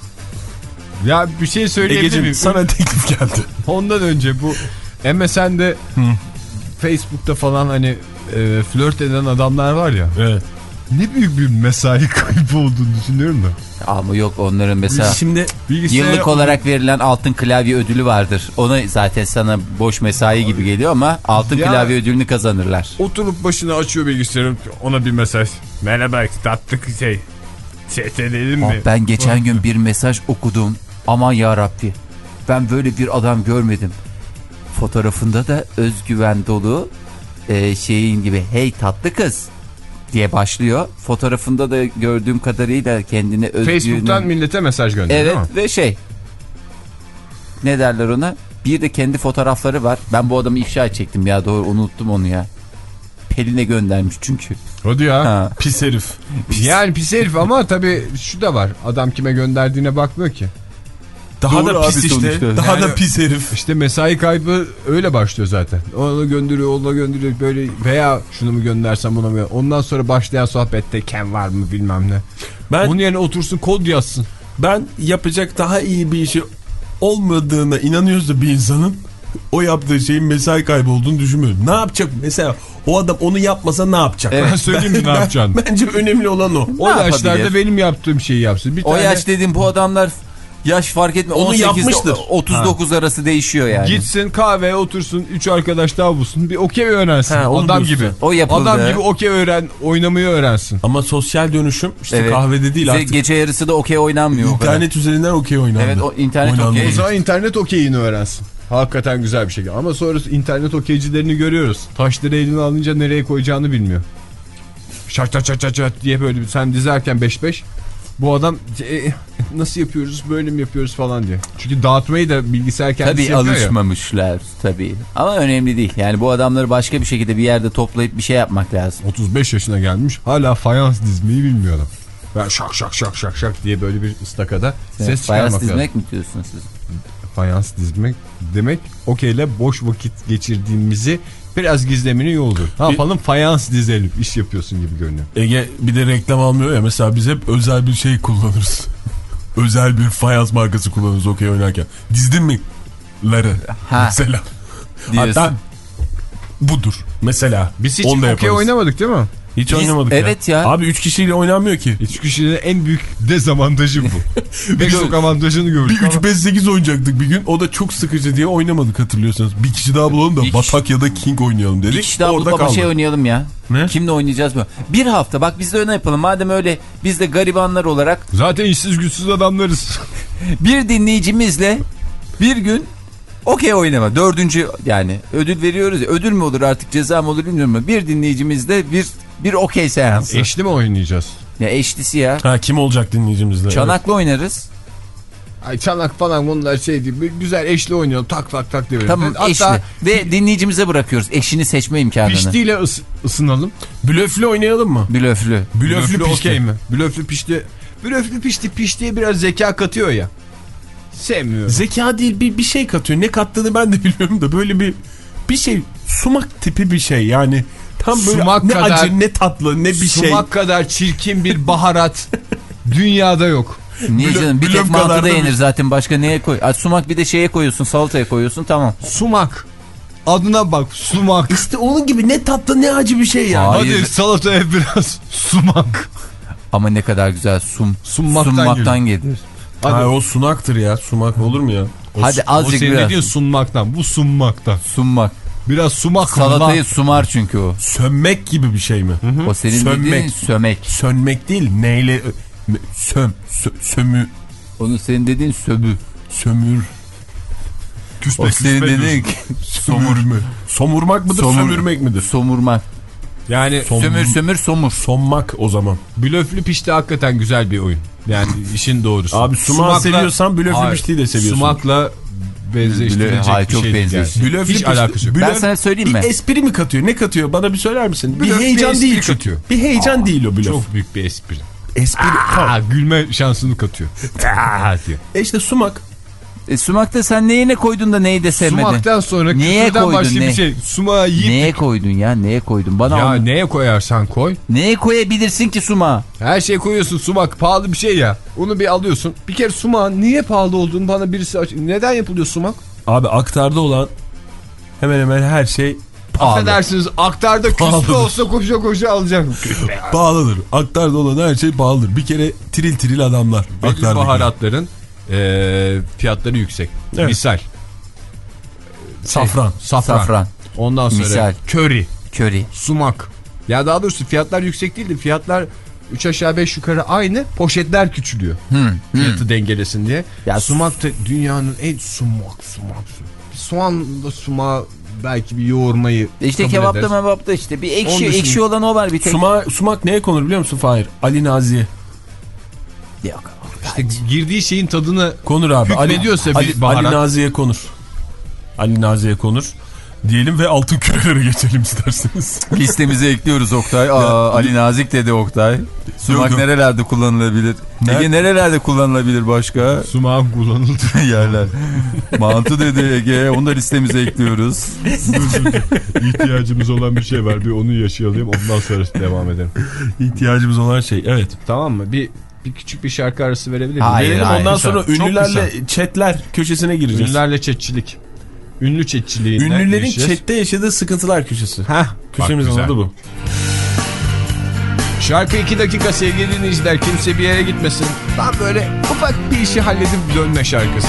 Speaker 2: Ya bir şey söyleyebilir
Speaker 5: Egeciğim
Speaker 2: miyim?
Speaker 5: sana teklif geldi.
Speaker 2: Ondan önce bu M S N'de Facebook'ta falan hani e, flört eden adamlar var ya.
Speaker 5: Evet.
Speaker 2: Ne büyük bir mesai kaybı olduğunu düşünüyorum da.
Speaker 4: Ama yok onların mesela
Speaker 5: Şimdi
Speaker 4: yıllık olarak verilen altın klavye ödülü vardır. Ona zaten sana boş mesai gibi geliyor ama altın
Speaker 2: Ya,
Speaker 4: klavye ödülünü kazanırlar.
Speaker 2: oturup başına açıyor bilgisayarı, ona bir mesaj. Merhaba, tatlı şey. Şey edelim mi?
Speaker 4: Ah, ben geçen gün bir mesaj okudum. Aman yarabbi. Ben böyle bir adam görmedim. Fotoğrafında da özgüven dolu e, şeyin gibi hey tatlı kız diye başlıyor. Fotoğrafında da gördüğüm kadarıyla kendine özgüven...
Speaker 2: Facebook'tan millete mesaj gönderiyor
Speaker 4: Evet
Speaker 2: değil mi?
Speaker 4: ve şey ne derler ona? Bir de kendi fotoğrafları var. Ben bu adamı ifşa edecektim ya, doğru unuttum onu ya. Pelin'e göndermiş çünkü.
Speaker 2: Hadi ya.
Speaker 4: Ha.
Speaker 5: pis herif.
Speaker 2: Yani pis herif ama tabii şu da var. Adam kime gönderdiğine bakmıyor ki.
Speaker 5: Daha
Speaker 4: Doğru
Speaker 5: da pis
Speaker 4: abi,
Speaker 5: işte.
Speaker 4: sonuçta.
Speaker 5: Daha
Speaker 2: Yani-
Speaker 5: da pis herif.
Speaker 2: İşte mesai kaybı öyle başlıyor zaten. Ona gönderiyor, ona gönderiyor böyle, veya şunu mu göndersem buna mı? Ondan sonra başlayan sohbette kem var mı bilmem ne.
Speaker 5: Ben
Speaker 2: Onun yerine otursun kod yazsın.
Speaker 5: ben yapacak daha iyi bir işi olmadığına inanıyorsa bir insanın o yaptığı şeyin mesai kaybı olduğunu düşünmüyorum. Ne yapacak mesela? O adam onu yapmasa ne yapacak?
Speaker 4: Evet.
Speaker 2: Ben söyleyeyim mi ne yapacağını?
Speaker 5: Bence önemli olan o.
Speaker 2: O
Speaker 4: Ne
Speaker 2: yaşlarda
Speaker 4: yapabilir?
Speaker 2: benim yaptığım şeyi yapsın. Bir
Speaker 4: O
Speaker 2: tane
Speaker 4: yaş dediğim bu adamlar yaş fark etmiyor.
Speaker 5: Onu
Speaker 4: on sekizde
Speaker 5: yapmıştır.
Speaker 4: otuz dokuz arası değişiyor yani.
Speaker 2: gitsin kahveye otursun, üç arkadaş daha bulsun, bir okey öğrensin.
Speaker 5: Ha, onu
Speaker 2: Adam
Speaker 5: diyorsun
Speaker 2: gibi.
Speaker 4: O yapıldı.
Speaker 2: Adam gibi okey öğren, oynamayı öğrensin.
Speaker 5: Ama sosyal dönüşüm işte
Speaker 4: Evet.
Speaker 5: kahvede değil
Speaker 4: Bize
Speaker 5: artık.
Speaker 4: gece yarısı da okey oynanmıyor o kadar.
Speaker 5: İnternet üzerinden okey oynandı.
Speaker 4: Evet, o internet
Speaker 5: Oynandı.
Speaker 4: okey.
Speaker 2: O zaman internet okeyini öğrensin. Hakikaten güzel bir şey. Ama sonrası internet okeycilerini görüyoruz. Taşları eline alınca nereye koyacağını bilmiyor. Şak şak şak şak şak diye böyle sen dizerken beş beş. Bu adam e, nasıl yapıyoruz, böyle mi yapıyoruz falan diye. Çünkü dağıtmayı da bilgisayar kendisi
Speaker 4: Tabii
Speaker 2: yapıyor ya.
Speaker 4: alışmamışlar tabii. Ama önemli değil. Yani bu adamları başka bir şekilde bir yerde toplayıp bir şey yapmak lazım.
Speaker 2: otuz beş yaşına gelmiş, hala fayans dizmeyi bilmiyor adam. Ben şak şak şak şak şak diye böyle bir ıstakada ses
Speaker 4: Evet,
Speaker 2: çıkarmak
Speaker 4: fayans
Speaker 2: lazım.
Speaker 4: dizmek mi diyorsunuz siz?
Speaker 2: Fayans dizmek demek okeyle boş vakit geçirdiğimizi biraz gizlemeni iyi olur. Ne yapalım, fayans dizelim, iş yapıyorsun gibi görünüyor.
Speaker 5: Ege bir de reklam almıyor ya, mesela biz hep özel bir şey kullanırız. Özel bir fayans markası kullanırız okey oynarken. Dizdin mi? Ları
Speaker 4: Ha.
Speaker 5: mesela.
Speaker 4: Diyorsun.
Speaker 5: Hatta budur mesela.
Speaker 2: Biz hiç
Speaker 5: Onu da
Speaker 2: okey
Speaker 5: yaparız.
Speaker 2: oynamadık değil mi?
Speaker 5: Hiç
Speaker 4: Biz-
Speaker 5: oynamadık
Speaker 4: evet
Speaker 5: ya.
Speaker 4: ya.
Speaker 5: Abi üç kişiyle oynanmıyor ki.
Speaker 2: Üç kişinin en büyük dezavantajı bu. Pek çok avantajını
Speaker 5: Bir
Speaker 2: gördük ama.
Speaker 5: üç beş sekiz oynayacaktık bir gün. O da çok sıkıcı diye oynamadık, hatırlıyorsanız. Bir kişi daha bulalım da
Speaker 4: Bir kişi-
Speaker 5: Batak ya da King oynayalım dedik.
Speaker 4: Bir kişi daha
Speaker 5: Orada
Speaker 4: bulup bir
Speaker 5: kaldı.
Speaker 4: şey oynayalım ya.
Speaker 5: Ne?
Speaker 4: Kimle oynayacağız mı? Bir hafta bak biz de öyle yapalım. Madem öyle biz de garibanlar olarak
Speaker 2: Zaten işsiz güçsüz adamlarız.
Speaker 4: bir dinleyicimizle bir gün okey oynama. Dördüncü yani ödül veriyoruz ya. Ödül mü olur artık, ceza mı olur bilmiyorum ama bir dinleyicimizle bir bir okey seansı.
Speaker 2: Eşli mi oynayacağız?
Speaker 4: Ya eşlisi ya.
Speaker 5: Ha, kim olacak dinleyicimizle?
Speaker 4: Çanaklı oynarız.
Speaker 2: Ay çanak falan bunlar şey değil. Güzel eşli oynayalım, tak tak tak diye.
Speaker 4: Tamam,
Speaker 2: Hatta
Speaker 4: eşli. Ve dinleyicimize bırakıyoruz eşini seçme imkanını.
Speaker 2: piştiyle ıs ısınalım.
Speaker 5: Blöflü oynayalım mı?
Speaker 4: Blöflü.
Speaker 5: Blöflü pişti.
Speaker 2: okey mi? Blöflü pişti. Blöflü pişti piştiye biraz zeka katıyor ya. Sevmiyorum.
Speaker 5: Zeka değil, bir, bir şey katıyor. Ne kattığını ben de bilmiyorum da böyle bir bir şey, sumak tipi bir şey yani. Tam böyle
Speaker 2: Sumak
Speaker 5: ne
Speaker 2: kadar-
Speaker 5: acı ne tatlı ne bir şey.
Speaker 2: Sumak kadar çirkin bir baharat dünyada yok.
Speaker 4: Niye
Speaker 5: Blö-
Speaker 4: canım? Bir
Speaker 5: blöf
Speaker 4: tek
Speaker 5: kadar
Speaker 4: mantıda
Speaker 5: da
Speaker 4: yenir
Speaker 5: bir-
Speaker 4: zaten. Başka neye koy? Ay, sumak bir de şeye koyuyorsun, salataya koyuyorsun, tamam.
Speaker 2: Sumak. Adına bak, sumak.
Speaker 5: İşte onun gibi ne tatlı ne acı bir şey yani.
Speaker 4: Hayır.
Speaker 2: Hadi salataya biraz sumak.
Speaker 4: Ama ne kadar güzel sum.
Speaker 2: Sunmaktan
Speaker 4: Sunmaktan gelir.
Speaker 2: Hadi.
Speaker 5: Ha, o sunaktır ya. Sumak olur mu ya?
Speaker 2: O,
Speaker 4: Hadi
Speaker 2: o
Speaker 4: azıcık
Speaker 2: senin
Speaker 4: biraz.
Speaker 2: dediğin sunmaktan. Bu sunmaktan.
Speaker 4: Sunmak.
Speaker 2: Biraz sumak.
Speaker 4: Salatayı
Speaker 2: la.
Speaker 4: sumar çünkü o.
Speaker 5: Sönmek gibi bir şey mi?
Speaker 4: O senin
Speaker 5: Sönmek.
Speaker 4: dediğin sömek.
Speaker 5: Sönmek değil. Neyle? Söm. Sö, sömü.
Speaker 4: Onu senin dediğin söbü.
Speaker 5: Sömür.
Speaker 4: O senin dediğin
Speaker 5: Somur mu? Somurmak mıdır?
Speaker 4: Somur-
Speaker 5: Sömürmek midir?
Speaker 4: somurmak.
Speaker 2: Yani
Speaker 4: Som, sömür sömür somur.
Speaker 5: Sommak o zaman.
Speaker 2: Blöflü pişti hakikaten güzel bir oyun. Yani işin doğrusu.
Speaker 5: Abi sumağı seviyorsan blöflü piştiği de seviyorsun.
Speaker 2: Sumakla benzeştirilecek
Speaker 5: Hayır,
Speaker 2: bir
Speaker 5: çok
Speaker 2: şey değil.
Speaker 5: Yani. Hiç alakası yok.
Speaker 4: Ben sana söyleyeyim mi?
Speaker 5: Bir espri mi katıyor? Ne katıyor? Bana bir söyler misin?
Speaker 2: Blöf
Speaker 5: bir heyecan
Speaker 2: bir
Speaker 5: değil
Speaker 2: katıyor.
Speaker 5: Bir heyecan Aa, değil o blöf.
Speaker 2: Çok büyük bir espri.
Speaker 5: Espri.
Speaker 2: Aa, gülme şansını katıyor. diyor.
Speaker 5: E işte sumak.
Speaker 4: E, sumakta sen neye ne koydun da neyi de sevmedin?
Speaker 2: Sumaktan sonra
Speaker 4: neye
Speaker 2: küfürden başka
Speaker 4: ne?
Speaker 2: bir şey. Sumağı yiyip...
Speaker 4: Neye koydun ya? Neye koydun? Bana
Speaker 2: ya
Speaker 4: onu...
Speaker 2: neye koyarsan koy.
Speaker 4: Neye koyabilirsin ki sumağı?
Speaker 2: Her şey koyuyorsun. Sumak pahalı bir şey ya. Onu bir alıyorsun. Bir kere sumağın niye pahalı olduğunu bana birisi aç... Neden yapılıyor sumak?
Speaker 5: Abi aktarda olan hemen hemen her şey pahalı.
Speaker 2: Affedersiniz, aktarda küspe olsa koşa koşa alacağım.
Speaker 5: Pahalıdır. Aktarda olan her şey pahalıdır. Bir kere tril tril adamlar.
Speaker 2: Belli baharatların e, fiyatları yüksek. Evet. Misal.
Speaker 5: Safran.
Speaker 2: Şey, safran. Safran. Ondan sonra
Speaker 4: misal.
Speaker 2: köri.
Speaker 4: Köri.
Speaker 2: Sumak. Ya daha doğrusu fiyatlar yüksek değil de fiyatlar üç aşağı beş yukarı aynı. Poşetler küçülüyor. Hmm, fiyatı hmm. dengelesin diye. Ya sumak da dünyanın en sumak sumak. Soğan da sumağı belki bir yoğurmayı
Speaker 4: İşte kebapta mebapta işte bir ekşi ekşi olan o var bir tek.
Speaker 5: Suma, sumak neye konur biliyor musun Fahir? Ali Nazi'ye.
Speaker 4: Yok.
Speaker 2: İşte girdiği şeyin tadını
Speaker 5: konur abi.
Speaker 2: Ali diyorsa bir
Speaker 5: Ali,
Speaker 2: baharat.
Speaker 5: Ali Nazi'ye konur. Ali Nazi'ye konur. Diyelim ve altın kürelere geçelim isterseniz.
Speaker 4: Listemize ekliyoruz Oktay. Aa, Ali Nazik dedi Oktay. Sumak yok, nerelerde kullanılabilir? Nerede? Ege nerelerde kullanılabilir başka?
Speaker 2: Sumağın kullanıldığı
Speaker 4: yerler. Mantı dedi Ege. Onu da listemize ekliyoruz.
Speaker 2: İhtiyacımız olan bir şey var. Bir onu yaşayalım. Ondan sonra devam edelim.
Speaker 5: İhtiyacımız olan şey. Evet.
Speaker 2: Tamam mı? Bir bir küçük bir şarkı arası verebilir miyim?
Speaker 4: Hayır,
Speaker 5: Verelim,
Speaker 4: hayır.
Speaker 5: ondan sonra
Speaker 2: kısa.
Speaker 5: ünlülerle chatler köşesine gireceğiz.
Speaker 2: Ünlülerle chatçilik. Ünlü chatçiliğinden
Speaker 5: Ünlülerin
Speaker 2: gireceğiz.
Speaker 5: chatte yaşadığı sıkıntılar köşesi.
Speaker 2: Heh,
Speaker 5: köşemizin adı bu.
Speaker 2: Şarkı iki dakika sevgili dinleyiciler. Kimse bir yere gitmesin. Tam böyle ufak bir işi halledip dönme şarkısı.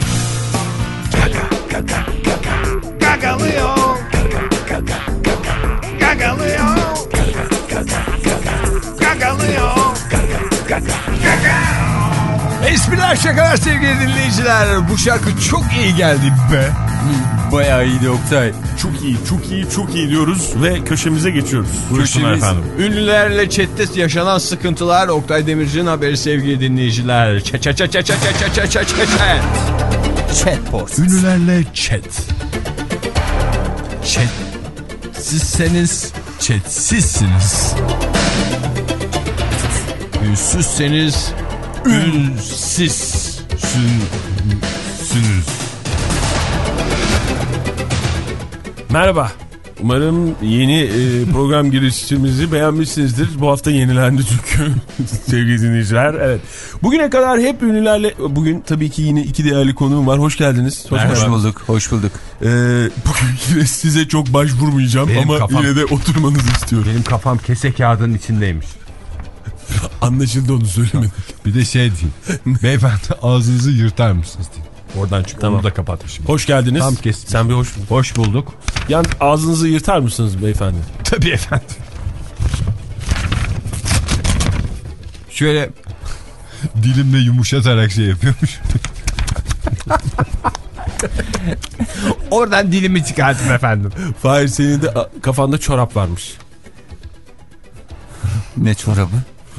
Speaker 2: Gaga, gaga, gaga. Gagalıyor. Gaga, gaga, gaga. Gagalıyor. Gaga, gaga, gaga. Gagalıyor. Gaga, gaga, gaga. Espriler şakalar sevgili dinleyiciler. Bu şarkı çok iyi geldi be.
Speaker 4: Bayağı iyiydi Oktay.
Speaker 5: Çok iyi, çok iyi, çok iyi diyoruz ve köşemize geçiyoruz.
Speaker 2: Buyursunlar efendim. Ünlülerle chatte yaşanan sıkıntılar. Oktay Demirci'nin haberi sevgili dinleyiciler. Chat chat chat chat chat chat chat chat chat.
Speaker 4: Chat post.
Speaker 2: Ünlülerle chat. Chat. Sizseniz chatsizsiniz. Ünsüzseniz ünsizsünüz.
Speaker 5: Merhaba. Umarım yeni e, program girişimizi beğenmişsinizdir. Bu hafta yenilendi çünkü sevgili dinleyiciler. Evet. Bugüne kadar hep ünlülerle... Bugün tabii ki yine iki değerli konuğum var. Hoş geldiniz.
Speaker 4: Hoş, hoş bulduk. Hoş bulduk.
Speaker 5: Ee, bugün yine size çok başvurmayacağım benim ama kafam, yine de oturmanızı istiyorum.
Speaker 2: Benim kafam kese kağıdının içindeymiş.
Speaker 5: Anlaşıldı, onu söylemedim.
Speaker 2: Bir de şey diyeyim. Beyefendi ağzınızı yırtar mısınız diyeyim. Oradan çünkü tamam. Onu da kapatmışım.
Speaker 5: Hoş geldiniz.
Speaker 2: Tam kestim.
Speaker 5: Sen bir hoş
Speaker 2: Hoş bulduk.
Speaker 5: Yani ağzınızı yırtar mısınız beyefendi?
Speaker 2: Tabii efendim. Şöyle dilimle yumuşatarak şey yapıyormuş. Oradan dilimi çıkarttım efendim.
Speaker 5: Fahir, senin de kafanda çorap varmış.
Speaker 4: Ne çorabı?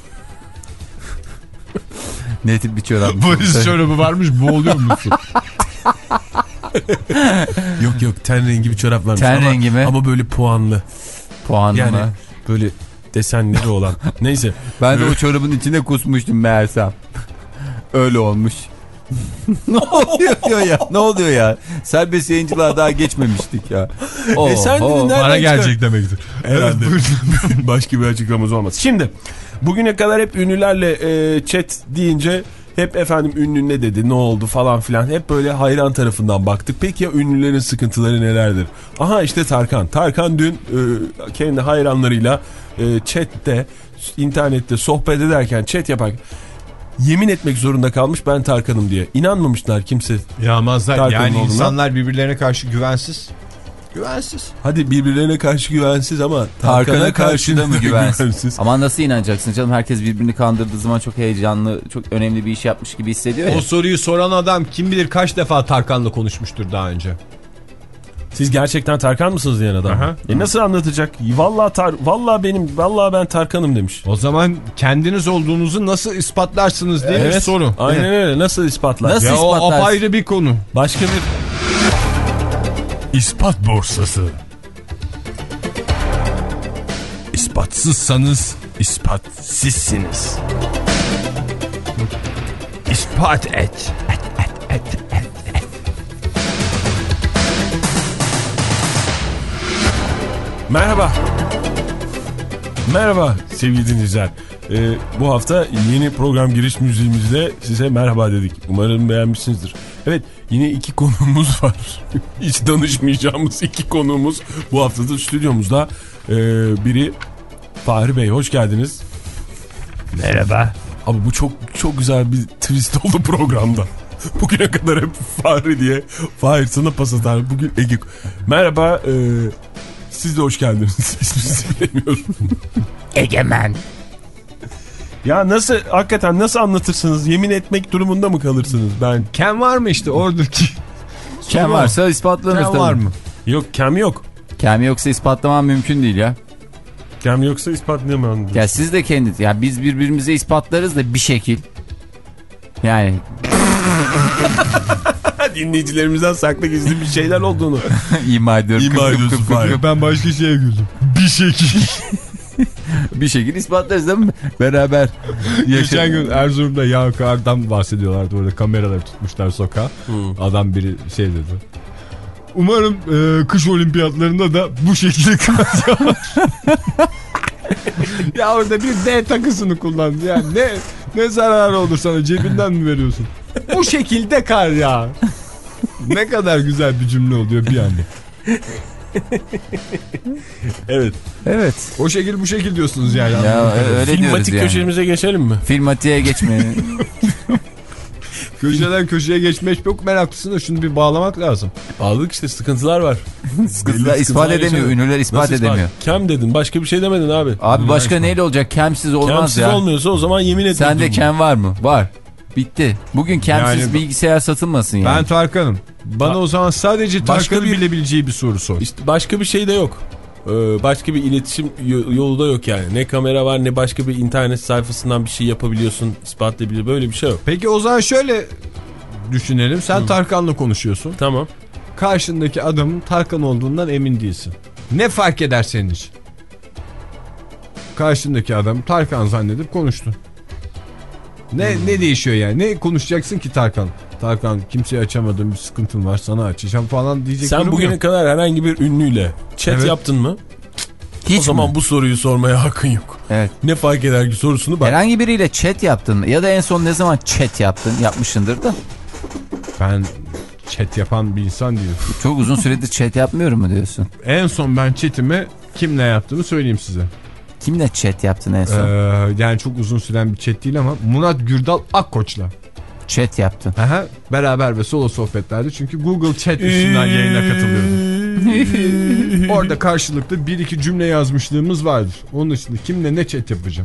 Speaker 4: Ne tip bir çorap?
Speaker 2: Valiz çorabı varmış, boğuluyor musun?
Speaker 5: Yok yok, ten rengi bir çorap varmış.
Speaker 4: Ten
Speaker 5: ama,
Speaker 4: rengi mi?
Speaker 5: Ama böyle puanlı.
Speaker 4: Puanlı
Speaker 5: yani
Speaker 4: mı?
Speaker 5: Böyle desenleri olan. Neyse.
Speaker 4: Ben de o çorabın içine kusmuştum meğersem. Öyle olmuş. Ne oluyor ya? Ne oluyor ya? Serbest yayıncılığa daha geçmemiştik ya.
Speaker 5: Oh, e sen
Speaker 2: oh, para gelecek demektir.
Speaker 5: Herhalde. Başka bir açıklamamız olmaz. Şimdi bugüne kadar hep ünlülerle e, chat deyince hep efendim ünlü ne dedi, ne oldu falan filan. Hep böyle hayran tarafından baktık. Peki ya ünlülerin sıkıntıları nelerdir? Aha işte Tarkan. Tarkan dün e, kendi hayranlarıyla e, chatte, internette sohbet ederken, chat yaparken yemin etmek zorunda kalmış ben Tarkan'ım diye. İnanmamışlar kimse.
Speaker 2: Yağmazlar. Yani olduğuna. İnsanlar birbirlerine karşı güvensiz. Güvensiz.
Speaker 5: Hadi birbirlerine karşı güvensiz ama
Speaker 4: Tarkan'a, Tarkan'a karşı da mı güvensiz? güvensiz? Ama nasıl inanacaksın canım? Herkes birbirini kandırdığı zaman çok heyecanlı, çok önemli bir iş yapmış gibi hissediyor ya.
Speaker 2: O soruyu soran adam kim bilir kaç defa Tarkan'la konuşmuştur daha önce.
Speaker 5: Siz gerçekten Tarkan mısınız diyen adam?
Speaker 2: Aha.
Speaker 5: E nasıl anlatacak? Vallahi tar vallahi benim vallahi ben Tarkan'ım demiş.
Speaker 2: O zaman kendiniz olduğunuzu nasıl ispatlarsınız diye
Speaker 5: evet,
Speaker 2: bir soru.
Speaker 5: Aynen evet. öyle. Nasıl ispatlar?
Speaker 2: Nasıl ya ispatlarsın? O apayrı bir konu.
Speaker 5: Başka bir
Speaker 1: ispat borsası.
Speaker 2: İspatsızsanız ispat sizsiniz. İspat et. Et, et, et, et, et.
Speaker 5: Merhaba. Merhaba sevgili dinleyiciler. Ee, bu hafta yeni program giriş müziğimizle size merhaba dedik. Umarım beğenmişsinizdir. Evet, yine iki konuğumuz var. Hiç danışmayacağımız iki konuğumuz bu haftada stüdyomuzda. Ee, biri Fahri Bey, hoş geldiniz.
Speaker 1: Merhaba.
Speaker 5: Abi bu çok çok güzel bir twist oldu programda. Bugüne kadar hep Fahri diye. Fahir sana pas atar. Bugün Ege. Merhaba. E, siz de hoş geldiniz. İsminizi bilemiyorum.
Speaker 6: Egemen.
Speaker 5: Ya nasıl, hakikaten nasıl anlatırsınız? Yemin etmek durumunda mı kalırsınız? Ben
Speaker 2: Kem var mı işte oradaki?
Speaker 4: Kem varsa ispatlanır.
Speaker 2: Kem var mı?
Speaker 5: Yok, kem yok.
Speaker 4: Kem yoksa ispatlamam mümkün değil ya.
Speaker 5: Kem yoksa ispatlayamam.
Speaker 4: Ya siz de kendiniz. Ya biz birbirimize ispatlarız da bir şekil. Yani.
Speaker 5: Dinleyicilerimizden saklı gizli bir şeyler olduğunu.
Speaker 4: İma ediyorum.
Speaker 5: İma ediyorsun Fahir.
Speaker 2: Ben başka şeye güldüm. Bir şekil.
Speaker 4: Bir şekil ispatlarız değil mi? Beraber.
Speaker 2: Geçen gün Erzurum'da Yağkar'dan bahsediyorlardı. Orada kameraları tutmuşlar sokağa. Hmm. Adam biri şey dedi. Umarım e, kış olimpiyatlarında da bu şekilde kalacaklar. Ya orada bir D takısını kullandı. Yani ne ne zararı olur sana, cebinden mi veriyorsun? Bu şekilde kar ya. Ne kadar güzel bir cümle oluyor bir anda.
Speaker 5: Evet.
Speaker 4: Evet.
Speaker 2: O şekil bu şekil diyorsunuz yani.
Speaker 4: Ya öyle
Speaker 5: Filmatik
Speaker 4: yani.
Speaker 5: köşemize geçelim mi?
Speaker 4: Filmatiğe geçmeyin.
Speaker 2: Köşeden köşeye geçmek çok meraklısın da şunu bir bağlamak lazım.
Speaker 5: Bağladık işte, sıkıntılar var.
Speaker 4: Sıkıntılar ispat edemiyor. Ünlüler ispat
Speaker 5: Nasıl
Speaker 4: edemiyor.
Speaker 5: Ispat? Kem dedin, başka bir şey demedin abi.
Speaker 4: Abi başka neyle olacak? Kemsiz olmaz
Speaker 5: Kemsiz
Speaker 4: ya.
Speaker 5: Kemsiz olmuyorsa o zaman yemin et.
Speaker 4: Sende kem var mı? Var. Bitti. Bugün kemsiz yani, bilgisayar satılmasın yani.
Speaker 2: Ben Tarkan'ım. Bana o zaman sadece Tarkan'ın bir... bilebileceği bir soru sor.
Speaker 5: İşte başka bir şey de yok. Ee, başka bir iletişim yolu da yok yani. Ne kamera var, ne başka bir internet sayfasından bir şey yapabiliyorsun, ispatlayabiliyorsun. Böyle bir şey yok.
Speaker 2: Peki o zaman şöyle düşünelim. Sen Hı. Tarkan'la konuşuyorsun.
Speaker 5: Tamam.
Speaker 2: Karşındaki adamın Tarkan olduğundan emin değilsin. Ne fark eder senin için? Karşındaki adam Tarkan zannedip konuştun. Ne hmm. ne değişiyor yani? Ne konuşacaksın ki Tarkan? Tarkan, kimseye açamadığım bir sıkıntım var, sana açacağım falan diyecek.
Speaker 5: Sen bugüne yok. kadar herhangi bir ünlüyle chat evet. yaptın mı? Hiç o zaman mi? Bu soruyu sormaya hakkın yok.
Speaker 4: Evet.
Speaker 5: Ne fark eder ki sorusunu bak.
Speaker 4: Herhangi biriyle chat yaptın mı? Ya da en son ne zaman chat yaptın? Yapmışsındır da.
Speaker 2: Ben chat yapan bir insan değilim.
Speaker 4: Çok uzun süredir chat yapmıyorum mu diyorsun?
Speaker 2: En son ben chatimi kimle yaptığımı söyleyeyim size.
Speaker 4: Kimle chat yaptın en son?
Speaker 2: Ee, yani çok uzun süren bir chat değil ama Murat Gürdal Akkoç'la.
Speaker 4: Chat yaptın.
Speaker 2: Aha, beraber ve solo sohbetlerde, çünkü Google Chat üstünden yayına katılıyorum. Orada karşılıklı bir iki cümle yazmışlığımız vardır. Onun dışında kimle ne chat yapacağım?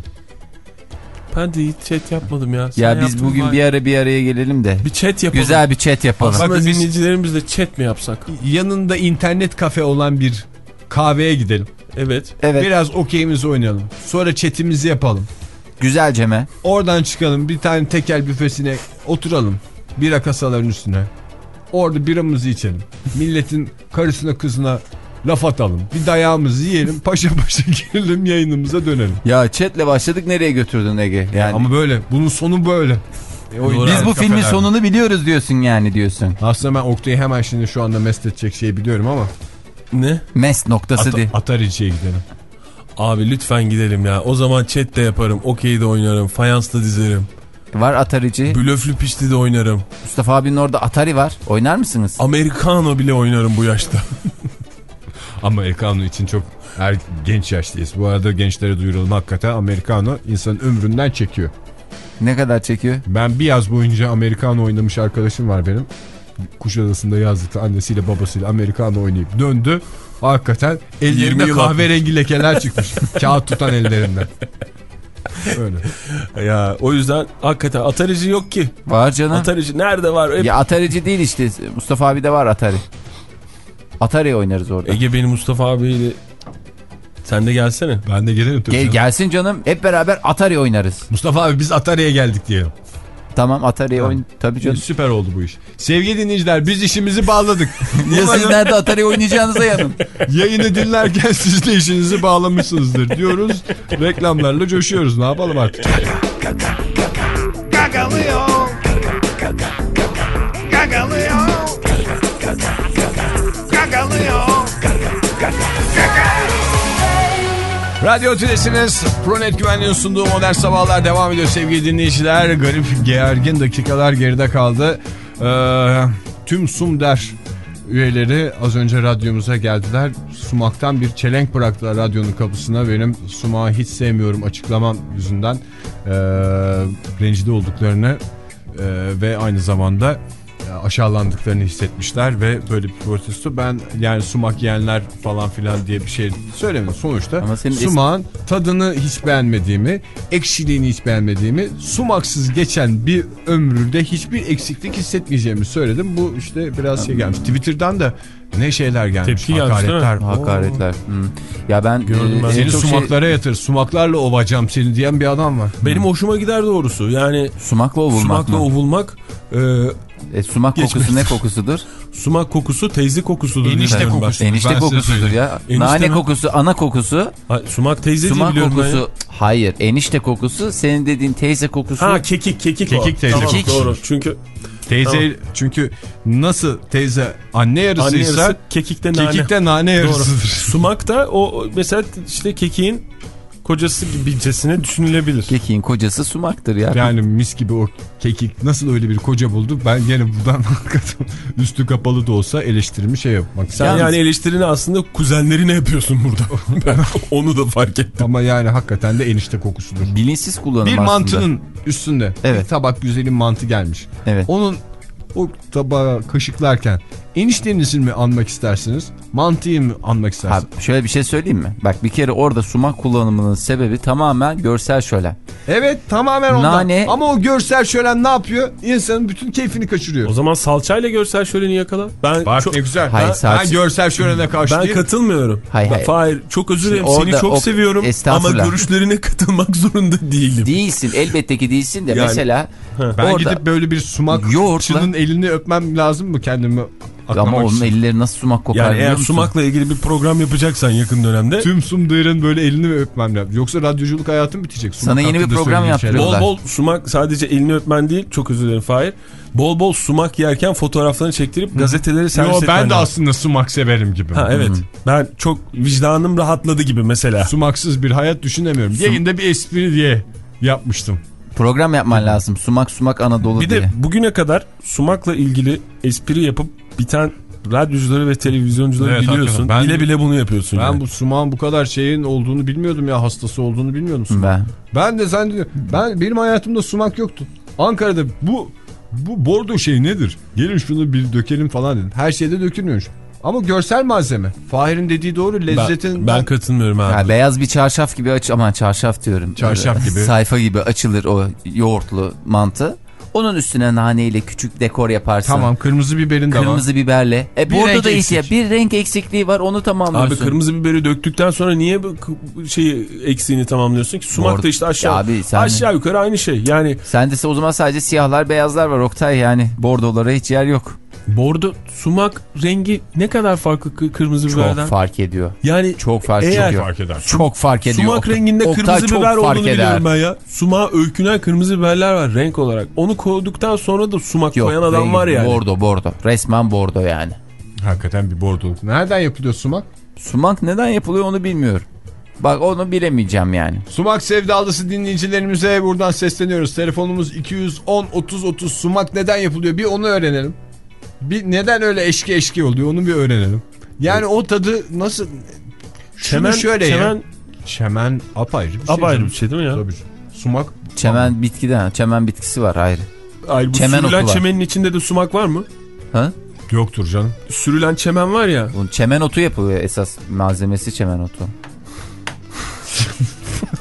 Speaker 5: Ben de hiç chat yapmadım ya. Sen
Speaker 4: ya biz bugün var. bir ara bir araya gelelim de.
Speaker 5: Bir chat yapalım.
Speaker 4: Güzel bir chat yapalım.
Speaker 5: Aslında dinleyicilerimizle chat mi yapsak?
Speaker 2: Yanında internet kafe olan bir kahveye gidelim.
Speaker 5: Evet.
Speaker 4: Evet.
Speaker 2: Biraz okeyimizi oynayalım. Sonra chatimizi yapalım.
Speaker 4: Güzelce mi?
Speaker 2: Oradan çıkalım, bir tane tekel büfesine oturalım. Bira kasaların üstüne. Orada biramızı içelim. Milletin karısına kızına laf atalım. Bir dayağımızı yiyelim. Paşa paşa girelim, yayınımıza dönelim.
Speaker 4: Ya chatle başladık, nereye götürdün Ege? Yani...
Speaker 2: Ama böyle. Bunun sonu böyle.
Speaker 4: E, Biz bu filmin sonunu biliyoruz diyorsun yani diyorsun.
Speaker 2: Aslında ben Oktay'ı hemen şimdi şu anda mest edecek şeyi biliyorum ama.
Speaker 5: Ne?
Speaker 4: Mest noktası
Speaker 2: At
Speaker 4: değil.
Speaker 2: Atari'ciye gidelim.
Speaker 5: Abi lütfen gidelim ya. O zaman chat de yaparım. Okey de oynarım. Fayans da dizerim.
Speaker 4: Var Atari'ci.
Speaker 5: Blöflü pişti de oynarım.
Speaker 4: Mustafa abinin orada Atari var. Oynar mısınız?
Speaker 5: Americano bile oynarım bu yaşta.
Speaker 2: Americano için çok er, genç yaştayız. Bu arada gençlere duyuralım, hakikaten Americano insanın ömründen çekiyor.
Speaker 4: Ne kadar çekiyor?
Speaker 2: Ben bir yaz boyunca Americano oynamış arkadaşım var benim. Kuşadası'nda yazlıkta annesiyle babasıyla Americano oynayıp döndü. Hakikaten ellerinde kahverengi lekeler çıkmış. Kağıt tutan ellerinden. Öyle.
Speaker 5: Ya o yüzden hakikaten Atari'ci yok ki.
Speaker 4: Var canım.
Speaker 5: Atari'ci nerede var? Hep...
Speaker 4: Ya Atari'ci değil işte. Mustafa abi de var Atari. Atari oynarız orada.
Speaker 5: Ege beni Mustafa abiyle... Sen de gelsene.
Speaker 2: Ben de gelirim.
Speaker 4: Gel, canım. Gelsin canım. Hep beraber Atari oynarız.
Speaker 2: Mustafa abi biz Atari'ye geldik diyelim.
Speaker 4: Tamam Atari'ye
Speaker 2: tamam.
Speaker 4: oyun. Tabii canım.
Speaker 2: Süper oldu bu iş. Sevgili dinleyiciler biz işimizi bağladık.
Speaker 4: Ya siz nerede Atari oynayacağınıza yanın.
Speaker 2: Yayını dinlerken siz de işinizi bağlamışsınızdır diyoruz. Reklamlarla coşuyoruz. Ne yapalım artık?
Speaker 7: Gagalıyor. Gagalıyor. Gagalıyor.
Speaker 2: Radyo Tülesi'niz Pronet Güvenliği'nin sunduğu Modern Sabahlar devam ediyor sevgili dinleyiciler. Garip gergin dakikalar geride kaldı. Ee, tüm SUMDER üyeleri az önce radyomuza geldiler. Sumaktan bir çelenk bıraktılar radyonun kapısına. Benim sumağı hiç sevmiyorum açıklamam yüzünden ee, rencide olduklarını e, ve aynı zamanda aşağılandıklarını hissetmişler ve böyle bir protesto. Ben yani sumak yiyenler falan filan diye bir şey söylemedim. Sonuçta sumağın es- tadını hiç beğenmediğimi, ekşiliğini hiç beğenmediğimi, sumaksız geçen bir ömrümde hiçbir eksiklik hissetmeyeceğimi söyledim. Bu işte biraz şey gelmiş. Twitter'dan da ne şeyler gelmiş.
Speaker 5: Tepki
Speaker 2: hakaretler.
Speaker 4: Hakaretler. Hmm. Ya ben
Speaker 2: gördüm. Ben. Seni sumaklara şey... yatır. Sumaklarla ovacağım seni diyen bir adam var.
Speaker 5: Benim hmm. hoşuma gider doğrusu. Yani
Speaker 4: sumakla ovulmak.
Speaker 5: Sumakla
Speaker 4: mı?
Speaker 5: ovulmak. E,
Speaker 4: e, sumak geçmez. Kokusu ne kokusudur?
Speaker 5: Sumak kokusu teyze kokusudur.
Speaker 2: Enişte kokusu.
Speaker 4: Enişte ben kokusudur ya. Enişte Nane mi? Kokusu, ana kokusu.
Speaker 5: Ha, sumak teyze
Speaker 4: sumak
Speaker 5: diye biliyorum
Speaker 4: kokusu. Hayır, enişte kokusu. Senin dediğin teyze kokusu.
Speaker 5: Ha kekik kekik.
Speaker 2: Kekik teyze.
Speaker 5: Tamam,
Speaker 2: kekik.
Speaker 5: Doğru. Çünkü
Speaker 2: teyze tamam. Çünkü nasıl teyze anne yarısıysa anne yarısı,
Speaker 5: kekikte nane.
Speaker 2: Kekikte nane yarısıdır.
Speaker 5: Sumak da o mesela işte kekiğin kocası gibicesine düşünülebilir.
Speaker 4: Kekiğin kocası sumaktır ya.
Speaker 2: Yani mis gibi o kekik nasıl öyle bir koca buldu? Ben gene buradan üstü kapalı da olsa eleştirimi şey yapmak.
Speaker 5: Sen yani, yani eleştirini aslında kuzenlerine yapıyorsun burada. Ben onu da fark ettim.
Speaker 2: Ama yani hakikaten de enişte kokusudur.
Speaker 4: Bilinçsiz kullanım
Speaker 2: bir
Speaker 4: aslında.
Speaker 2: Bir mantının üstünde
Speaker 4: evet.
Speaker 2: bir tabak güzeli mantı gelmiş.
Speaker 4: Evet.
Speaker 2: Onun o tabağı kaşıklarken eniştenizin mi anmak istersiniz? Mantıyı mı anmak istersiniz?
Speaker 4: Abi şöyle bir şey söyleyeyim mi? Bak bir kere orada sumak kullanımının sebebi tamamen görsel şölen.
Speaker 2: Evet tamamen ondan.
Speaker 4: Nane...
Speaker 2: Ama o görsel şölen ne yapıyor? İnsanın bütün keyfini kaçırıyor.
Speaker 5: O zaman salçayla görsel şöleni yakala. Ben
Speaker 2: Bak
Speaker 5: çok...
Speaker 2: ne güzel.
Speaker 4: Hayır,
Speaker 2: ben,
Speaker 4: salça...
Speaker 2: ben görsel şölene karşı
Speaker 5: ben
Speaker 2: değilim.
Speaker 5: Ben katılmıyorum.
Speaker 4: Hayır hayır.
Speaker 5: Hayır çok özür dilerim.
Speaker 4: Orada,
Speaker 5: Seni çok
Speaker 4: o...
Speaker 5: seviyorum ama görüşlerine katılmak zorunda değilim.
Speaker 4: Değilsin. Elbette ki değilsin de yani... mesela...
Speaker 2: Ben orada... gidip böyle bir sumakçının elini öpmem lazım mı kendimi?
Speaker 4: Ama onun için. Elleri nasıl sumak kokar
Speaker 5: yani
Speaker 4: biliyor
Speaker 5: eğer
Speaker 4: musun?
Speaker 5: Sumakla ilgili bir program yapacaksan yakın dönemde.
Speaker 2: Tüm SUMDER'in böyle elini öpmem lazım. Yoksa radyoculuk hayatım bitecek. Sumak
Speaker 4: sana yeni bir program yaptırıyorlar.
Speaker 5: Bol bol sumak sadece elini öpmen değil. Çok özür dilerim Fahir. Bol bol sumak yerken fotoğraflarını çektirip Hı. gazeteleri servis
Speaker 2: Yo,
Speaker 5: etmen
Speaker 2: ben de
Speaker 5: lazım.
Speaker 2: aslında sumak severim gibi.
Speaker 5: Ha, evet. Hı. Ben çok vicdanım rahatladı gibi mesela.
Speaker 2: Sumaksız bir hayat düşünemiyorum. Sum... Yayında bir espri diye yapmıştım.
Speaker 4: Program yapman Hı. lazım. Sumak sumak Anadolu
Speaker 5: bir
Speaker 4: diye.
Speaker 5: Bir de bugüne kadar sumakla ilgili espri yapıp biten radyocuları ve televizyoncuları evet, biliyorsun. Ben, bile bile bunu yapıyorsun.
Speaker 2: Ben
Speaker 5: yani.
Speaker 2: bu sumağın bu kadar şeyin olduğunu bilmiyordum ya, hastası olduğunu bilmiyordum.
Speaker 4: Ben.
Speaker 2: Ben de sen de, ben benim hayatımda sumak yoktu. Ankara'da bu bu bordo şey nedir? Gelin şunu bir dökelim falan dedim. Her şeyde dökülmüyormuş. Ama görsel malzeme. Fahir'in dediği doğru, lezzetin...
Speaker 5: Ben, ben katılmıyorum abi.
Speaker 4: Ya beyaz bir çarşaf gibi aç, aman çarşaf diyorum.
Speaker 2: Çarşaf gibi.
Speaker 4: Sayfa gibi açılır o yoğurtlu mantı. Onun üstüne naneyle küçük dekor yaparsın.
Speaker 2: Tamam, kırmızı biberin de var.
Speaker 4: Kırmızı biberle. E
Speaker 2: bir
Speaker 4: burada da ihtiyaç. Bir renk eksikliği var, onu tamamlıyorsun.
Speaker 5: Abi kırmızı biberi döktükten sonra niye bu şeyi eksiğini tamamlıyorsun ki? Sumak da işte aşağı, abi sen... aşağı yukarı aynı şey. Yani
Speaker 4: sende o zaman sadece siyahlar beyazlar var Oktay, yani bordolara hiç yer yok.
Speaker 5: Bordo sumak rengi ne kadar farklı kırmızı
Speaker 4: çok
Speaker 5: biberden?
Speaker 4: Çok fark ediyor.
Speaker 5: Yani
Speaker 4: çok fark
Speaker 2: ediyor.
Speaker 4: Çok
Speaker 2: fark eder.
Speaker 4: Çok fark ediyor.
Speaker 5: Sumak renginde
Speaker 4: Oktay
Speaker 5: kırmızı biber olduğunu
Speaker 4: eder.
Speaker 5: biliyorum ben ya. Sumağa öykünen kırmızı biberler var renk olarak. Onu koyduktan sonra da sumak yok, koyan adam rengi, var yani.
Speaker 4: Bordo bordo. Resmen bordo yani.
Speaker 2: Hakikaten bir bordo. Nereden yapılıyor sumak?
Speaker 4: Sumak neden yapılıyor onu bilmiyorum. Bak onu bilemeyeceğim yani.
Speaker 2: Sumak sevdalısı dinleyicilerimize buradan sesleniyoruz. Telefonumuz iki yüz on otuz otuz. Sumak neden yapılıyor? Bir onu öğrenelim. Bir neden öyle eşki eşki oluyor onu bir öğrenelim. Yani evet. O tadı nasıl?
Speaker 5: Çemen şöyle çemen,
Speaker 2: ya. Çemen apayrı bir şey.
Speaker 5: Apayrı bir şey değil mi ya?
Speaker 2: Tabii. Sumak.
Speaker 4: Çemen ama. Bitkiden. Çemen bitkisi var ayrı.
Speaker 5: Ayrı bu çemen sürülen çemenin içinde de sumak var mı?
Speaker 4: Ha?
Speaker 2: Yoktur canım.
Speaker 5: Sürülen çemen var ya.
Speaker 4: Bunun çemen otu yapılıyor, esas malzemesi çemen otu.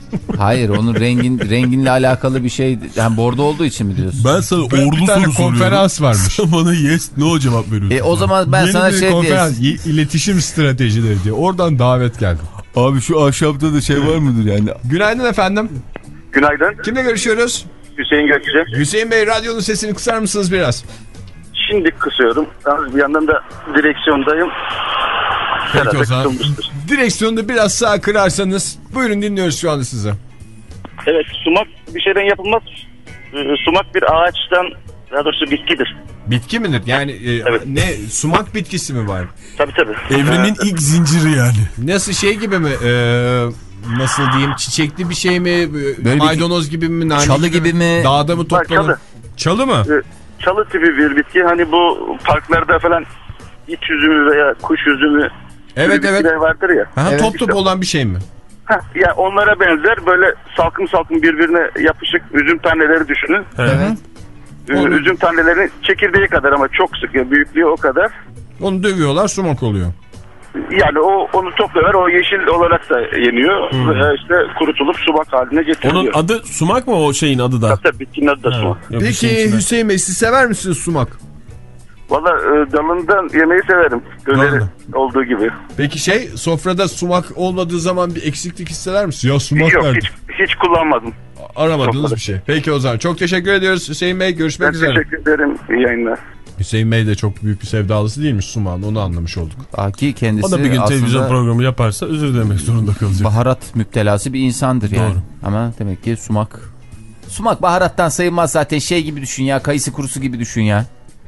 Speaker 4: Hayır, onun rengin renginle alakalı bir şey. Yani bordo olduğu için mi diyorsun?
Speaker 5: Ben sana
Speaker 2: Ben
Speaker 5: ordu
Speaker 2: bir tane
Speaker 5: soru soruyorum.
Speaker 2: konferans varmış.
Speaker 5: Sen bana yes no cevap veriyorsun.
Speaker 4: E o zaman ben
Speaker 2: Yeni
Speaker 4: sana
Speaker 2: bir
Speaker 4: şey
Speaker 2: konferans,
Speaker 4: diyeyim.
Speaker 2: y- iletişim stratejileri diye. Oradan davet geldi.
Speaker 4: Abi şu ahşapta da şey var mıdır yani?
Speaker 2: Günaydın efendim.
Speaker 8: Günaydın.
Speaker 2: Kimle görüşüyoruz?
Speaker 8: Hüseyin Gökçe.
Speaker 2: Hüseyin Bey, radyonun sesini kısar mısınız biraz?
Speaker 8: Şimdi kısıyorum. Yalnız bir yandan da direksiyondayım.
Speaker 2: Peki
Speaker 8: Herhalde
Speaker 2: o zaman
Speaker 8: kısılmıştır.
Speaker 2: direksiyonu biraz sağa kırarsanız. Buyurun, dinliyoruz şu anda sizi.
Speaker 8: Evet, sumak bir şeyden yapılmaz. Ee, Sumak bir ağaçtan, daha doğrusu bitkidir.
Speaker 2: Bitki midir? Yani e,
Speaker 8: Evet.
Speaker 2: ne, sumak bitkisi mi var?
Speaker 8: Tabii tabii.
Speaker 5: Evrenin
Speaker 8: Ee,
Speaker 5: ilk zinciri yani.
Speaker 2: Nasıl, şey gibi mi? E, nasıl diyeyim, çiçekli bir şey mi?
Speaker 4: Böyle
Speaker 2: Maydanoz gibi mi? Nane
Speaker 4: Çalı gibi mi?
Speaker 2: Dağda mı
Speaker 8: Bak,
Speaker 2: toplanır?
Speaker 8: çalı.
Speaker 2: Çalı mı?
Speaker 8: e, çalı tipi bir bitki. Hani bu parklarda falan iç üzümü veya kuş üzümü
Speaker 2: Evet,
Speaker 8: gibi
Speaker 2: evet.
Speaker 8: bitkiler vardır ya.
Speaker 2: Ha,
Speaker 4: Evet,
Speaker 2: top top
Speaker 8: işte.
Speaker 2: olan bir şey mi?
Speaker 8: Heh, ya onlara benzer böyle salkım salkım birbirine yapışık üzüm taneleri düşünün.
Speaker 4: Evet.
Speaker 8: Ü- Üzüm tanelerinin çekirdeği kadar ama çok sık, ya büyüklüğü o kadar.
Speaker 2: Onu dövüyorlar, sumak oluyor.
Speaker 8: Yani o onu topluyorlar, o yeşil olarak da yeniyor. Veya işte kurutulup sumak haline getiriliyor.
Speaker 5: Onun adı sumak mı, o şeyin adı da?
Speaker 8: Tabii tabii, bitkinin adı da sumak.
Speaker 5: Yok,
Speaker 2: Peki
Speaker 5: işin içinde.
Speaker 2: Hüseyin Bey, siz sever misiniz sumak?
Speaker 8: Valla e, dalından yemeği severim. Öyle
Speaker 2: Dalından.
Speaker 8: olduğu gibi.
Speaker 2: Peki şey, sofrada sumak olmadığı zaman bir eksiklik hisseder misin? Ya sumak
Speaker 8: Yok,
Speaker 2: nerede?
Speaker 8: hiç, hiç kullanmadım.
Speaker 2: Aramadığınız
Speaker 8: Sofrada.
Speaker 2: bir şey. Peki o zaman çok teşekkür ediyoruz Hüseyin Bey. Görüşmek
Speaker 8: Ben
Speaker 2: üzere.
Speaker 8: teşekkür ederim. İyi yayınlar.
Speaker 2: Hüseyin Bey de çok büyük bir sevdalısı değilmiş sumağın, onu anlamış olduk.
Speaker 4: Ki kendisi
Speaker 5: O da bir gün televizyon
Speaker 4: aslında
Speaker 5: programı yaparsa özür dilemek zorunda kalacak.
Speaker 4: baharat müptelası bir insandır yani.
Speaker 5: Doğru.
Speaker 4: Ama demek ki sumak. Sumak baharattan sayılmaz zaten, şey gibi düşün ya, kayısı kurusu gibi düşün ya.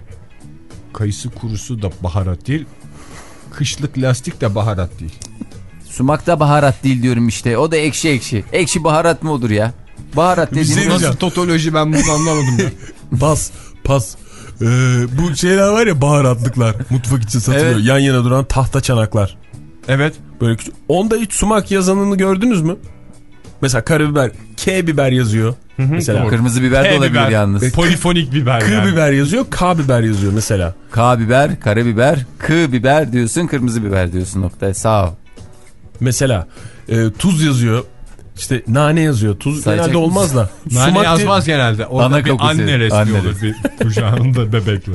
Speaker 2: Kayısı kurusu da baharat değil. Kışlık lastik de baharat değil.
Speaker 4: Sumak da baharat değil diyorum işte. O da ekşi ekşi. Ekşi baharat mı olur ya? Baharat
Speaker 5: Bir şey
Speaker 4: dediğin
Speaker 2: Nasıl
Speaker 5: diyeceğim.
Speaker 2: totoloji, ben bunu anlamadım ya.
Speaker 5: Pas pas. Ee, bu şeyler var ya, baharatlıklar mutfak için satılıyor.
Speaker 4: Evet.
Speaker 5: Yan yana duran tahta çanaklar.
Speaker 2: Evet.
Speaker 5: Böyle küçük. Onda hiç sumak yazanını gördünüz mü? Mesela karabiber, K biber yazıyor. Mesela
Speaker 4: kırmızı biber de
Speaker 2: K
Speaker 4: olabilir
Speaker 2: biber,
Speaker 4: yalnız.
Speaker 2: polifonik biber
Speaker 5: Kır
Speaker 2: yani.
Speaker 5: biber yazıyor, K biber yazıyor mesela.
Speaker 4: K biber, karabiber, kı biber diyorsun, kırmızı biber diyorsun, nokta. Sağ ol.
Speaker 5: Mesela e, tuz yazıyor. İşte nane yazıyor. Tuz
Speaker 4: Sayacak
Speaker 5: genelde
Speaker 4: mısın?
Speaker 5: olmaz da.
Speaker 2: Nane
Speaker 5: Sumak
Speaker 2: yazmaz genelde. Orada
Speaker 4: Ana
Speaker 2: bir
Speaker 4: kokusu.
Speaker 2: anne resmi
Speaker 4: Anne
Speaker 2: olur.
Speaker 4: resmi.
Speaker 2: Bir kucağında bebekle.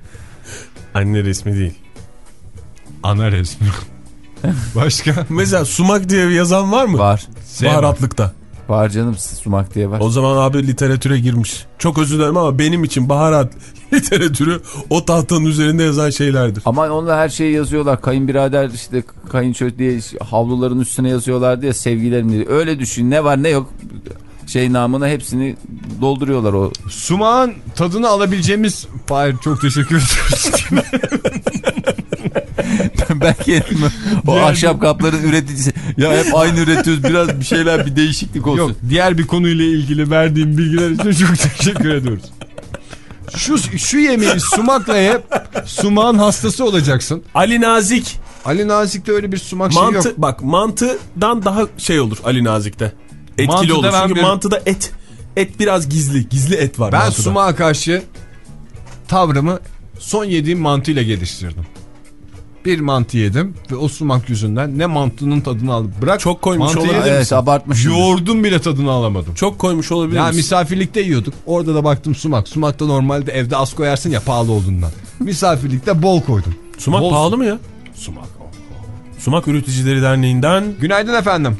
Speaker 5: Anne resmi değil.
Speaker 2: Ana resmi. Başka?
Speaker 5: Mesela sumak diye yazan var mı?
Speaker 4: Var.
Speaker 5: Baharatlıkta.
Speaker 4: Var canım, sumak diye var.
Speaker 5: O zaman abi literatüre girmiş. Çok özür dilerim ama benim için baharat literatürü o tahtanın üzerinde yazan şeylerdir.
Speaker 4: Ama onunla her şeyi yazıyorlar. Kayınbirader işte, kayınço diye havluların üstüne yazıyorlar diye, sevgilerim diye. Öyle düşün, ne var ne yok şey namına hepsini dolduruyorlar o.
Speaker 2: Sumağın tadını alabileceğimiz... Hayır, çok teşekkür ediyoruz.
Speaker 4: Ben kendimi o ahşap kapların üreticisi. Ya hep aynı üretiyoruz, biraz bir şeyler, bir değişiklik olsun.
Speaker 2: Yok, diğer bir konuyla ilgili verdiğim bilgiler için çok teşekkür ediyoruz. Şu, şu yemeği sumakla yap, sumağın hastası olacaksın.
Speaker 5: Ali Nazik.
Speaker 2: Ali Nazik'te öyle bir sumak şeyi
Speaker 5: Mantı,
Speaker 2: yok.
Speaker 5: bak mantıdan daha şey olur Ali Nazik'te. Etkili
Speaker 2: Mantıda
Speaker 5: olur.
Speaker 2: ben
Speaker 5: Çünkü
Speaker 2: bir-
Speaker 5: mantıda et. Et biraz gizli. Gizli et var
Speaker 2: Ben
Speaker 5: mantıda.
Speaker 2: sumağa karşı tavrımı son yediğim mantıyla geliştirdim. Bir mantı yedim ve o sumak yüzünden ne mantının tadını aldım. Bırak
Speaker 5: Çok koymuş
Speaker 2: mantıyı
Speaker 5: olabilir.
Speaker 2: yedim.
Speaker 4: Evet, abartmışım.
Speaker 2: Yoğurdun bile tadını alamadım.
Speaker 5: Çok koymuş olabilir
Speaker 2: Ya
Speaker 5: misin?
Speaker 2: misafirlikte yiyorduk. Orada da baktım sumak. Sumakta normalde evde az koyarsın ya, pahalı olduğundan. Misafirlikte bol koydum.
Speaker 5: Sumak
Speaker 2: Bol
Speaker 5: pahalı mı ya?
Speaker 2: Sumak.
Speaker 5: Sumak Üreticileri Derneği'nden.
Speaker 2: Günaydın efendim.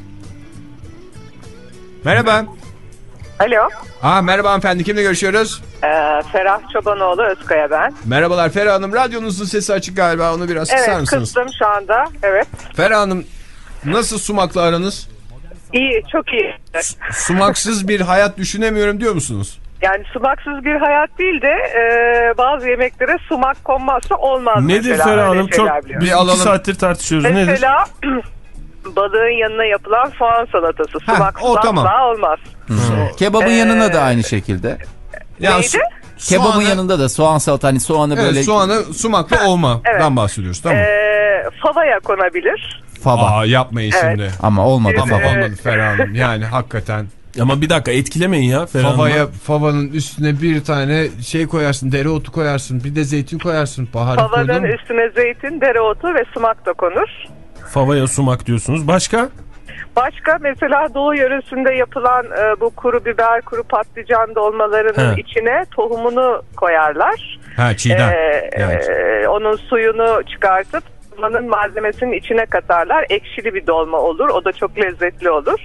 Speaker 2: Merhaba.
Speaker 9: Alo.
Speaker 2: Aa, merhaba hanımefendi, kimle görüşüyoruz?
Speaker 9: Ee, Ferah Çobanoğlu Özkaya ben.
Speaker 2: Merhabalar Ferah Hanım. Radyonuzun sesi açık galiba, onu biraz kısar
Speaker 9: Evet,
Speaker 2: mısınız?
Speaker 9: kıstım şu anda. Evet.
Speaker 2: Ferah Hanım, nasıl sumakla aranız?
Speaker 9: İyi, çok iyi.
Speaker 2: Sumaksız bir hayat düşünemiyorum diyor musunuz?
Speaker 9: Yani sumaksız bir hayat değil de e, bazı yemeklere sumak konmazsa olmaz.
Speaker 5: Nedir
Speaker 9: mesela.
Speaker 5: Ferah
Speaker 9: Öyle
Speaker 5: Hanım?
Speaker 9: şeyler
Speaker 5: Çok
Speaker 9: biliyorum.
Speaker 5: biz
Speaker 2: Bir alalım.
Speaker 5: iki saattir tartışıyoruz. Nedir?
Speaker 9: Mesela balığın yanına yapılan soğan salatası.
Speaker 2: Heh,
Speaker 9: Sumaksız
Speaker 2: o tamam.
Speaker 9: asla olmaz.
Speaker 4: Kebabın
Speaker 9: Ee,
Speaker 4: yanına da aynı şekilde.
Speaker 2: Ya
Speaker 9: Neydi?
Speaker 2: su-
Speaker 4: Kebabın
Speaker 2: soğanı-
Speaker 4: yanında da soğan salata, hani soğanı
Speaker 2: Evet,
Speaker 4: böyle
Speaker 2: soğanı sumakla olmadan
Speaker 9: evet.
Speaker 2: bahsediyoruz, tamam.
Speaker 9: Ee, favaya konabilir.
Speaker 4: fava.
Speaker 2: Aa, yapmayın
Speaker 9: Evet.
Speaker 2: şimdi.
Speaker 4: Ama olmadı
Speaker 2: Ama
Speaker 4: fava.
Speaker 2: olmadı Ferah Hanım, yani hakikaten.
Speaker 5: Ama bir dakika, etkilemeyin ya Ferah
Speaker 2: Favaya,
Speaker 5: Hanım'ı.
Speaker 2: favanın üstüne bir tane şey koyarsın, dereotu koyarsın, bir de zeytin koyarsın. Baharat koydun
Speaker 9: Favanın
Speaker 2: mu?
Speaker 9: üstüne zeytin, dereotu ve sumak da konur.
Speaker 5: Favaya sumak diyorsunuz. Başka?
Speaker 9: Başka mesela Doğu yöresinde yapılan e, bu kuru biber, kuru patlıcan dolmalarının
Speaker 5: He.
Speaker 9: içine tohumunu koyarlar.
Speaker 2: Ha çiğdem.
Speaker 9: Ee,
Speaker 2: Evet.
Speaker 9: e, onun suyunu çıkartıp dolmanın malzemesinin içine katarlar. Ekşili bir dolma olur. O da çok lezzetli olur.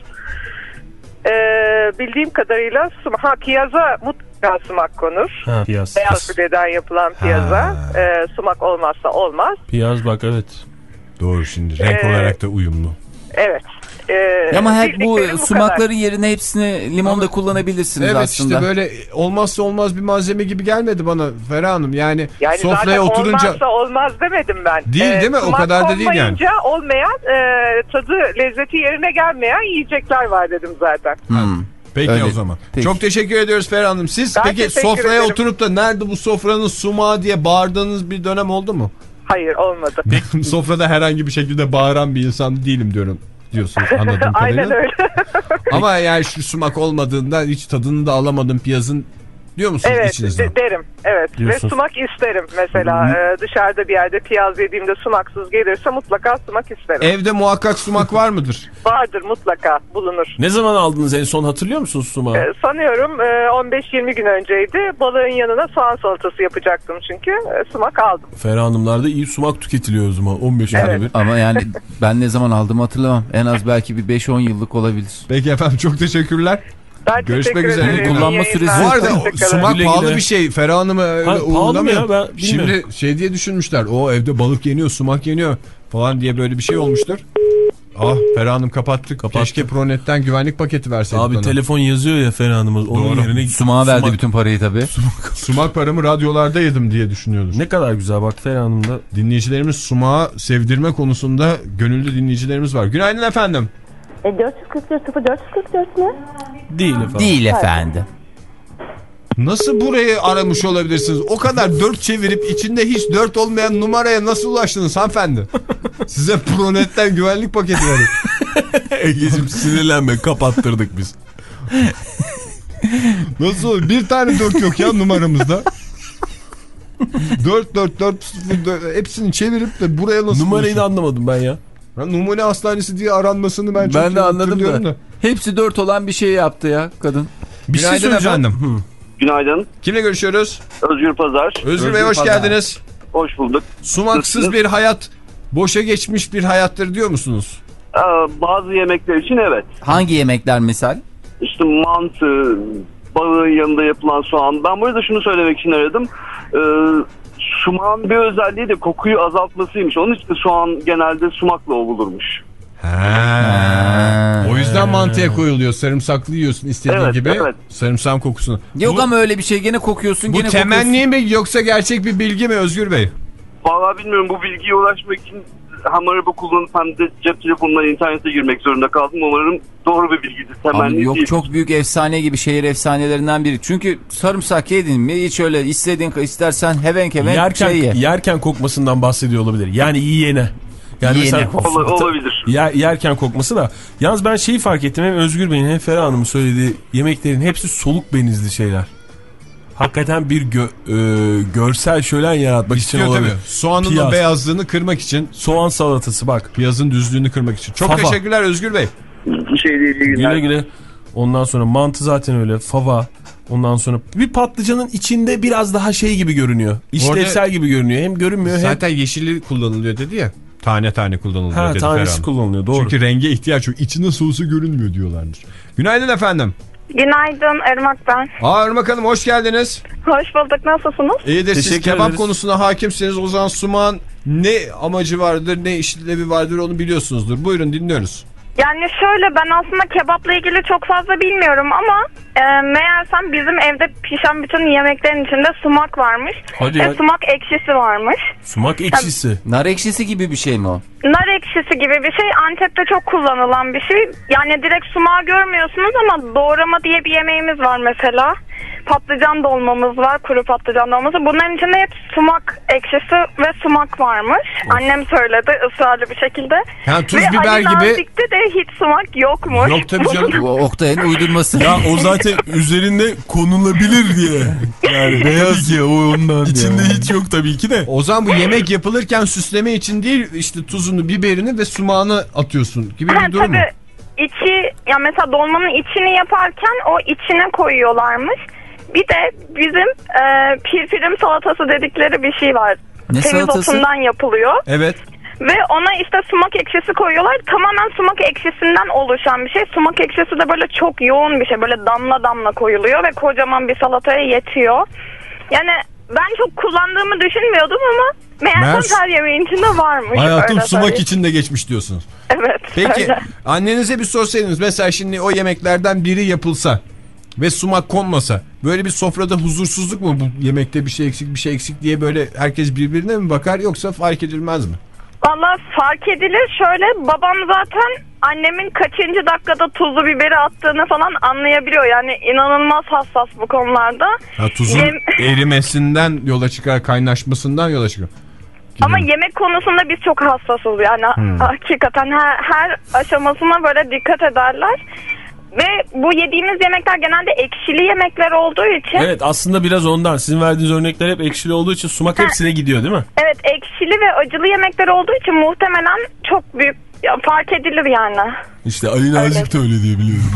Speaker 9: Ee, bildiğim kadarıyla ha, piyaza mutlaka sumak konur.
Speaker 5: Ha, piyaz.
Speaker 9: Beyaz pideden yapılan piyaza.
Speaker 2: Ha.
Speaker 9: Ee, sumak olmazsa olmaz.
Speaker 5: Piyaz bak evet.
Speaker 2: Doğru şimdi. Renk
Speaker 9: Ee,
Speaker 2: olarak da uyumlu.
Speaker 9: Evet. Ee,
Speaker 4: Ama her bu
Speaker 9: bildiklerim bu
Speaker 4: sumakların
Speaker 9: kadar.
Speaker 4: yerine hepsini limonda kullanabilirsiniz
Speaker 2: Evet
Speaker 4: aslında.
Speaker 2: işte böyle olmazsa olmaz bir malzeme gibi gelmedi bana Ferah Hanım. Yani,
Speaker 9: Yani
Speaker 2: sofraya
Speaker 9: zaten
Speaker 2: oturunca
Speaker 9: olmazsa olmaz demedim ben.
Speaker 2: Değil, değil mi? O
Speaker 9: sumak
Speaker 2: kadar da değil yani.
Speaker 9: olmayınca olmayan e, tadı lezzeti yerine gelmeyen yiyecekler var dedim zaten.
Speaker 4: Hmm.
Speaker 2: Peki
Speaker 4: Öyle.
Speaker 2: o zaman.
Speaker 4: Peki.
Speaker 2: Çok teşekkür ediyoruz Ferah Hanım. Siz
Speaker 9: Ben
Speaker 2: peki
Speaker 9: teşekkür
Speaker 2: sofraya
Speaker 9: ederim.
Speaker 2: oturup da nerede bu sofranın sumağı diye bağırdığınız bir dönem oldu mu?
Speaker 9: Hayır olmadı.
Speaker 2: Sofrada herhangi bir şekilde bağıran bir insan değilim diyorum diyorsunuz anladığım kadarıyla.
Speaker 9: Aynen öyle.
Speaker 2: Ama yani şu sumak olmadığında hiç tadını da alamadım piyazın diyor musunuz
Speaker 9: Evet
Speaker 2: içinizden?
Speaker 9: de- derim. Evet.
Speaker 5: Diyorsunuz.
Speaker 9: Ve sumak isterim mesela. Ee, dışarıda bir yerde piyaz yediğimde sumaksız gelirse mutlaka sumak isterim.
Speaker 2: Evde muhakkak sumak var mıdır?
Speaker 9: Vardır mutlaka bulunur.
Speaker 5: Ne zaman aldınız en son hatırlıyor musunuz sumağı?
Speaker 9: Ee, sanıyorum e, on beş yirmi gün önceydi. Balığın yanına soğan salatası yapacaktım çünkü. E, sumak aldım.
Speaker 5: Ferah Hanımlar'da iyi sumak tüketiliyor o zaman on beş
Speaker 9: Evet.
Speaker 5: günde bir.
Speaker 4: Ama yani ben ne zaman aldığımı hatırlamam. En az belki bir beş on yıllık olabilir.
Speaker 2: Peki efendim çok teşekkürler.
Speaker 9: Ben
Speaker 2: Görüşmek
Speaker 9: teşekkür
Speaker 2: üzere.
Speaker 9: ederim.
Speaker 4: Kullanma
Speaker 9: İyi
Speaker 4: süresi-
Speaker 9: yayınlar.
Speaker 2: Bu arada
Speaker 9: Hoşça kalın.
Speaker 2: sumak
Speaker 5: Güle
Speaker 2: pahalı
Speaker 5: güle.
Speaker 2: bir şey. Ferah Hanım'ı öyle
Speaker 5: Ha, pahalı mı
Speaker 2: uğurlamıyor.
Speaker 5: ya? Ben bilmiyorum.
Speaker 2: Şimdi şey diye düşünmüşler. O evde balık yeniyor, sumak yeniyor falan diye böyle bir şey olmuştur. Ah Ferah Hanım kapattık.
Speaker 5: Kapattı.
Speaker 2: Keşke Pronet'ten güvenlik paketi verseydik
Speaker 5: Abi
Speaker 2: ona.
Speaker 5: telefon yazıyor ya Ferah Hanım'ın. Onun
Speaker 2: Doğru.
Speaker 5: yerine
Speaker 4: Sumağa verdi
Speaker 5: sumak-
Speaker 4: bütün parayı tabii.
Speaker 2: Sumak paramı radyolarda yedim diye düşünüyordur.
Speaker 5: Ne kadar güzel bak Ferah Hanım da.
Speaker 2: Dinleyicilerimiz sumağı sevdirme konusunda gönüllü dinleyicilerimiz var. Günaydın efendim.
Speaker 10: E, dört yüz kırk dört sıfır dört yüz kırk dört ne?
Speaker 5: Değil efendim.
Speaker 4: Değil efendim.
Speaker 2: Nasıl burayı aramış olabilirsiniz? O kadar dört çevirip içinde hiç dört olmayan numaraya nasıl ulaştınız hanımefendi? Size Pronet'ten güvenlik paketi verin.
Speaker 5: Ege'cim sinirlenme kapattırdık biz.
Speaker 2: Nasıl olur? Bir tane dört yok ya numaramızda. dört dört dört sıfır dört hepsini çevirip de buraya nasıl
Speaker 5: Numarayı da
Speaker 2: ulaşın?
Speaker 5: anlamadım ben ya.
Speaker 2: Ben numune hastanesi diye aranmasını ben çok
Speaker 4: Ben de anladım
Speaker 2: hatırlıyorum
Speaker 4: da. Hepsi dört olan bir şey yaptı ya kadın.
Speaker 5: Bir şey
Speaker 2: Günaydın
Speaker 5: söyleyeceğim.
Speaker 2: efendim.
Speaker 8: Günaydın.
Speaker 2: Kimle görüşüyoruz?
Speaker 8: Özgür Pazar.
Speaker 2: Özgür Bey
Speaker 4: Özgür
Speaker 2: hoş
Speaker 4: Pazar.
Speaker 2: geldiniz.
Speaker 8: Hoş bulduk.
Speaker 2: Sumaksız bir hayat boşa geçmiş bir hayattır diyor musunuz?
Speaker 8: Ee, bazı yemekler için evet.
Speaker 4: Hangi yemekler misal?
Speaker 8: İşte mantı, balığın yanında yapılan soğan. Ben burada şunu söylemek için aradım. Ee, sumağın bir özelliği de kokuyu azaltmasıymış. Onun için soğan genelde sumakla ovulurmuş.
Speaker 2: Ha. O yüzden mantıya koyuluyor. Sarımsaklı yiyorsun istediğin
Speaker 8: Evet,
Speaker 2: gibi.
Speaker 8: evet.
Speaker 2: Sarımsak kokusunu.
Speaker 4: Yok
Speaker 2: bu,
Speaker 4: ama öyle bir şey gene kokuyorsun.
Speaker 2: bu
Speaker 4: gene
Speaker 2: temenni mi yoksa gerçek bir bilgi mi Özgür Bey?
Speaker 8: Vallahi bilmiyorum, bu bilgiye ulaşmak için hem araba kullanıp hem de cep telefonundan internete girmek zorunda kaldım. Umarım doğru bir bilgidir. Temenni
Speaker 4: Abi yok
Speaker 8: değil.
Speaker 4: çok büyük efsane gibi şehir efsanelerinden biri. Çünkü sarımsak yedin mi hiç öyle istediğin istersen hevenk hevenk
Speaker 5: Yerken,
Speaker 4: şey ye.
Speaker 5: yerken kokmasından bahsediyor olabilir. Yani yiyene. Yani
Speaker 4: Yiyene.
Speaker 5: mesela
Speaker 8: Ol- olabilir.
Speaker 5: yer, yerken kokması da. Yalnız ben şeyi fark ettim. Hem Özgür Bey'in hem Ferah Hanım'ın söylediği yemeklerin hepsi soluk benizli şeyler. Hakikaten bir gö, e, görsel şölen yaratmak için
Speaker 2: İstiyor
Speaker 5: olabilir.
Speaker 2: tabii. Soğanın
Speaker 5: Piyaz.
Speaker 2: o beyazlığını kırmak için.
Speaker 5: Soğan salatası bak.
Speaker 2: Piyazın düzlüğünü kırmak için. Çok
Speaker 5: Fava.
Speaker 2: teşekkürler Özgür Bey.
Speaker 8: Bir şey değil. iyi günler.
Speaker 5: Güle güle. Ondan sonra mantı zaten öyle. Fava. Ondan sonra bir patlıcanın içinde biraz daha şey gibi görünüyor. İşlevsel
Speaker 2: Orada,
Speaker 5: gibi görünüyor. Hem görünmüyor hem...
Speaker 2: zaten yeşili kullanılıyor dedi ya. Tane tane kullanılıyor
Speaker 5: Ha,
Speaker 2: dedi
Speaker 5: tanesi
Speaker 2: Ferhan.
Speaker 5: kullanılıyor doğru.
Speaker 2: Çünkü renge ihtiyaç yok. İçinde sosu görünmüyor diyorlardır. Günaydın efendim.
Speaker 10: Günaydın Irmak ben.
Speaker 2: Aa Irmak Hanım hoş geldiniz.
Speaker 10: Hoş bulduk, nasılsınız?
Speaker 2: İyidir, siz
Speaker 5: Teşekkür
Speaker 2: kebap
Speaker 5: ederiz.
Speaker 2: konusuna hakimsiniz. O zaman sumağın ne amacı vardır, ne işlevi vardır onu biliyorsunuzdur. Buyurun dinliyoruz.
Speaker 10: Yani şöyle, ben aslında kebapla ilgili çok fazla bilmiyorum ama e, meğersem bizim evde pişen bütün yemeklerin içinde sumak varmış.
Speaker 5: Hadi
Speaker 10: Ve
Speaker 5: ya.
Speaker 10: sumak ekşisi varmış.
Speaker 5: Sumak ekşisi.
Speaker 4: Nar ekşisi gibi bir şey mi o?
Speaker 10: Nar ekşisi gibi bir şey, Antep'te çok kullanılan bir şey. Yani direkt sumağı görmüyorsunuz ama doğrama diye bir yemeğimiz var mesela. Patlıcan dolmamız var, kuru patlıcan dolması. Bunların içinde hep sumak ekşisi ve sumak varmış. Of. Annem söyledi ısrarlı bir şekilde.
Speaker 2: Yani tuz
Speaker 10: ve
Speaker 2: biber
Speaker 10: Ali
Speaker 2: gibi.
Speaker 10: Nazik'te de hiç sumak yokmuş.
Speaker 2: Yok tabii canım.
Speaker 4: O Oktay'ın uydurması.
Speaker 5: Ya o zaten üzerinde konulabilir diye. Yani beyaz ya o ondan. İçinde ya. Hiç yok tabii ki de.
Speaker 2: O zaman bu yemek yapılırken süsleme için değil, işte tuzunu, biberini ve sumağını atıyorsun gibi bir durum mu?
Speaker 10: Tabii. içi, ya mesela dolmanın içini yaparken o içine koyuyorlarmış. Bir de bizim e, pirpirim salatası dedikleri bir şey var.
Speaker 4: Ne
Speaker 10: Temiz
Speaker 4: salatası?
Speaker 10: otundan yapılıyor.
Speaker 2: Evet.
Speaker 10: Ve ona işte sumak ekşisi koyuyorlar. Tamamen sumak ekşisinden oluşan bir şey. Sumak ekşisi de böyle çok yoğun bir şey. Böyle damla damla koyuluyor ve kocaman bir salataya yetiyor. Yani ben çok kullandığımı düşünmüyordum ama meğersem her yemeğin içinde varmış.
Speaker 2: Hayatım sumak
Speaker 10: söyleyeyim.
Speaker 2: içinde geçmiş diyorsunuz.
Speaker 10: Evet.
Speaker 2: Peki
Speaker 10: öyle.
Speaker 2: annenize bir sorsaydınız mesela şimdi o yemeklerden biri yapılsa ve sumak konmasa böyle bir sofrada huzursuzluk mu, bu yemekte bir şey eksik bir şey eksik diye böyle herkes birbirine mi bakar yoksa fark edilmez mi?
Speaker 10: Valla fark edilir. Şöyle, babam zaten annemin kaçıncı dakikada tuzlu biberi attığını falan anlayabiliyor. Yani inanılmaz hassas bu konularda.
Speaker 2: Ha, tuzun
Speaker 10: Yem
Speaker 2: erimesinden yola çıkar, kaynaşmasından yola çıkar.
Speaker 10: Ama yemek konusunda biz çok hassasız yani.
Speaker 2: Hmm.
Speaker 10: Hakikaten her, her aşamasına böyle dikkat ederler. Ve bu yediğimiz yemekler genelde ekşili yemekler olduğu için.
Speaker 5: Evet, aslında biraz ondan. Sizin verdiğiniz örnekler hep ekşili olduğu için sumak hepsine gidiyor değil mi? Evet,
Speaker 10: ekşili ve acılı yemekler olduğu için muhtemelen çok büyük ya, fark edilir yani.
Speaker 5: İşte Ali Nazik de öyle diye biliyorum.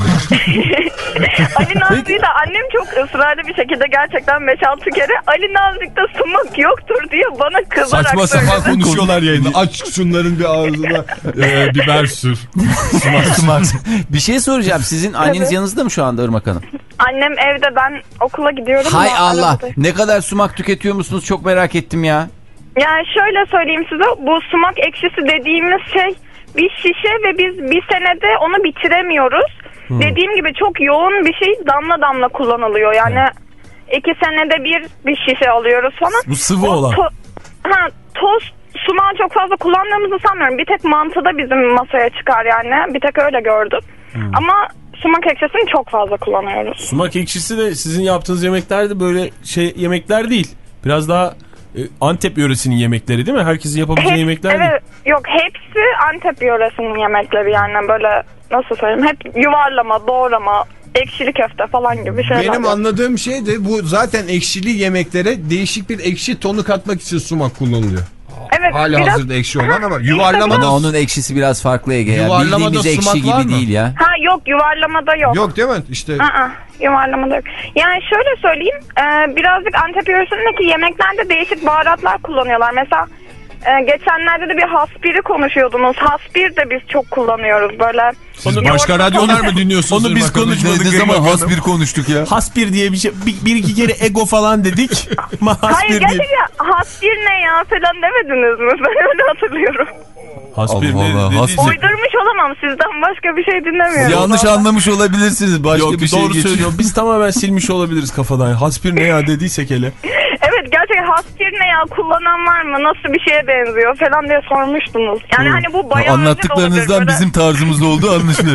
Speaker 10: Ali Nazik'de annem çok ısrarlı bir şekilde gerçekten beş altı kere Ali Nazik'te sumak yoktur diye bana kızarak
Speaker 2: Saçma
Speaker 10: söyledi.
Speaker 2: sapan konuşuyorlar yayında. Aç şunların bir ağzına e, biber sür.
Speaker 4: Sumak sumak. Bir şey soracağım. Sizin anneniz
Speaker 10: Evet.
Speaker 4: yanınızda mı şu anda Irmak Hanım?
Speaker 10: Annem evde, ben okula gidiyorum.
Speaker 4: Hay
Speaker 10: ama
Speaker 4: Allah.
Speaker 10: arabadayım.
Speaker 4: Ne kadar sumak tüketiyor musunuz? Çok merak ettim ya.
Speaker 10: Yani şöyle söyleyeyim size, bu sumak ekşisi dediğimiz şey bir şişe ve biz bir senede onu bitiremiyoruz. Hmm. Dediğim gibi çok yoğun bir şey, damla damla kullanılıyor. Yani hmm. iki senede bir bir şişe alıyoruz falan.
Speaker 5: Bu sıvı
Speaker 10: o
Speaker 5: olan.
Speaker 10: To- ha, toz sumağı çok fazla kullandığımızı sanmıyorum. Bir tek mantıda bizim masaya çıkar yani. Bir tek öyle gördüm. Hmm. Ama sumak ekşisini çok fazla kullanıyoruz.
Speaker 5: Sumak ekşisi de sizin yaptığınız yemekler de böyle şey yemekler değil. Biraz daha e, Antep yöresinin yemekleri değil mi? Herkesin yapabileceği
Speaker 10: Hep,
Speaker 5: yemekler
Speaker 10: evet,
Speaker 5: değil.
Speaker 10: Yok, hepsi Antep yöresinin yemekleri yani, böyle nasıl söyleyeyim, hep yuvarlama, doğrama, ekşili köfte falan gibi şeyler.
Speaker 2: Benim
Speaker 10: yok.
Speaker 2: anladığım şey de bu, zaten ekşili yemeklere değişik bir ekşi tonu katmak için sumak kullanılıyor.
Speaker 10: Evet,
Speaker 2: Hali
Speaker 10: biraz...
Speaker 2: hazırda ekşi olan ama yuvarlamada...
Speaker 4: Ama onun ekşisi biraz farklı Ege. Ya.
Speaker 2: Yuvarlamada
Speaker 4: Bildiğimiz
Speaker 2: sumak
Speaker 4: ekşi
Speaker 2: var
Speaker 4: gibi
Speaker 2: mı?
Speaker 4: değil ya.
Speaker 10: Ha yok, yuvarlamada yok.
Speaker 2: Yok değil mi? İşte...
Speaker 10: Aa, yuvarlamada yok. Yani şöyle söyleyeyim, e, birazcık Antep yöresindeki yemeklerde değişik baharatlar kullanıyorlar. Mesela e, geçenlerde de bir haspiri konuşuyordunuz. Haspir de biz çok kullanıyoruz böyle.
Speaker 2: Siz başka radyolar mı dinliyorsunuz?
Speaker 5: Onu biz konuşmadık.
Speaker 4: Ne, ne zaman hasbir konuştuk ya?
Speaker 5: Hasbir diye bir şey. Bir, bir iki kere ego falan dedik. Ama
Speaker 10: Hayır,
Speaker 5: hasbir diye.
Speaker 10: gerçekten haspir ne ya falan demediniz mi? Ben öyle hatırlıyorum.
Speaker 5: Hasbir
Speaker 4: Allah
Speaker 5: ne
Speaker 4: Allah,
Speaker 5: dediyse.
Speaker 10: Uydurmuş olamam, sizden başka bir şey dinlemiyorum.
Speaker 4: Yanlış anlamış olabilirsiniz. Başka
Speaker 5: Yok,
Speaker 4: bir şey
Speaker 5: doğru
Speaker 4: geçiyor.
Speaker 5: söylüyor. Biz tamamen silmiş olabiliriz kafadan. Hasbir ne ya dediysek hele.
Speaker 10: Evet, gerçekten haspir ne ya, kullanan var mı, nasıl bir şeye benziyor falan diye sormuştunuz. Yani hmm. hani bu bayağı
Speaker 4: anlattıklarınızdan bizim tarzımızda olduğu anlaşılıyor.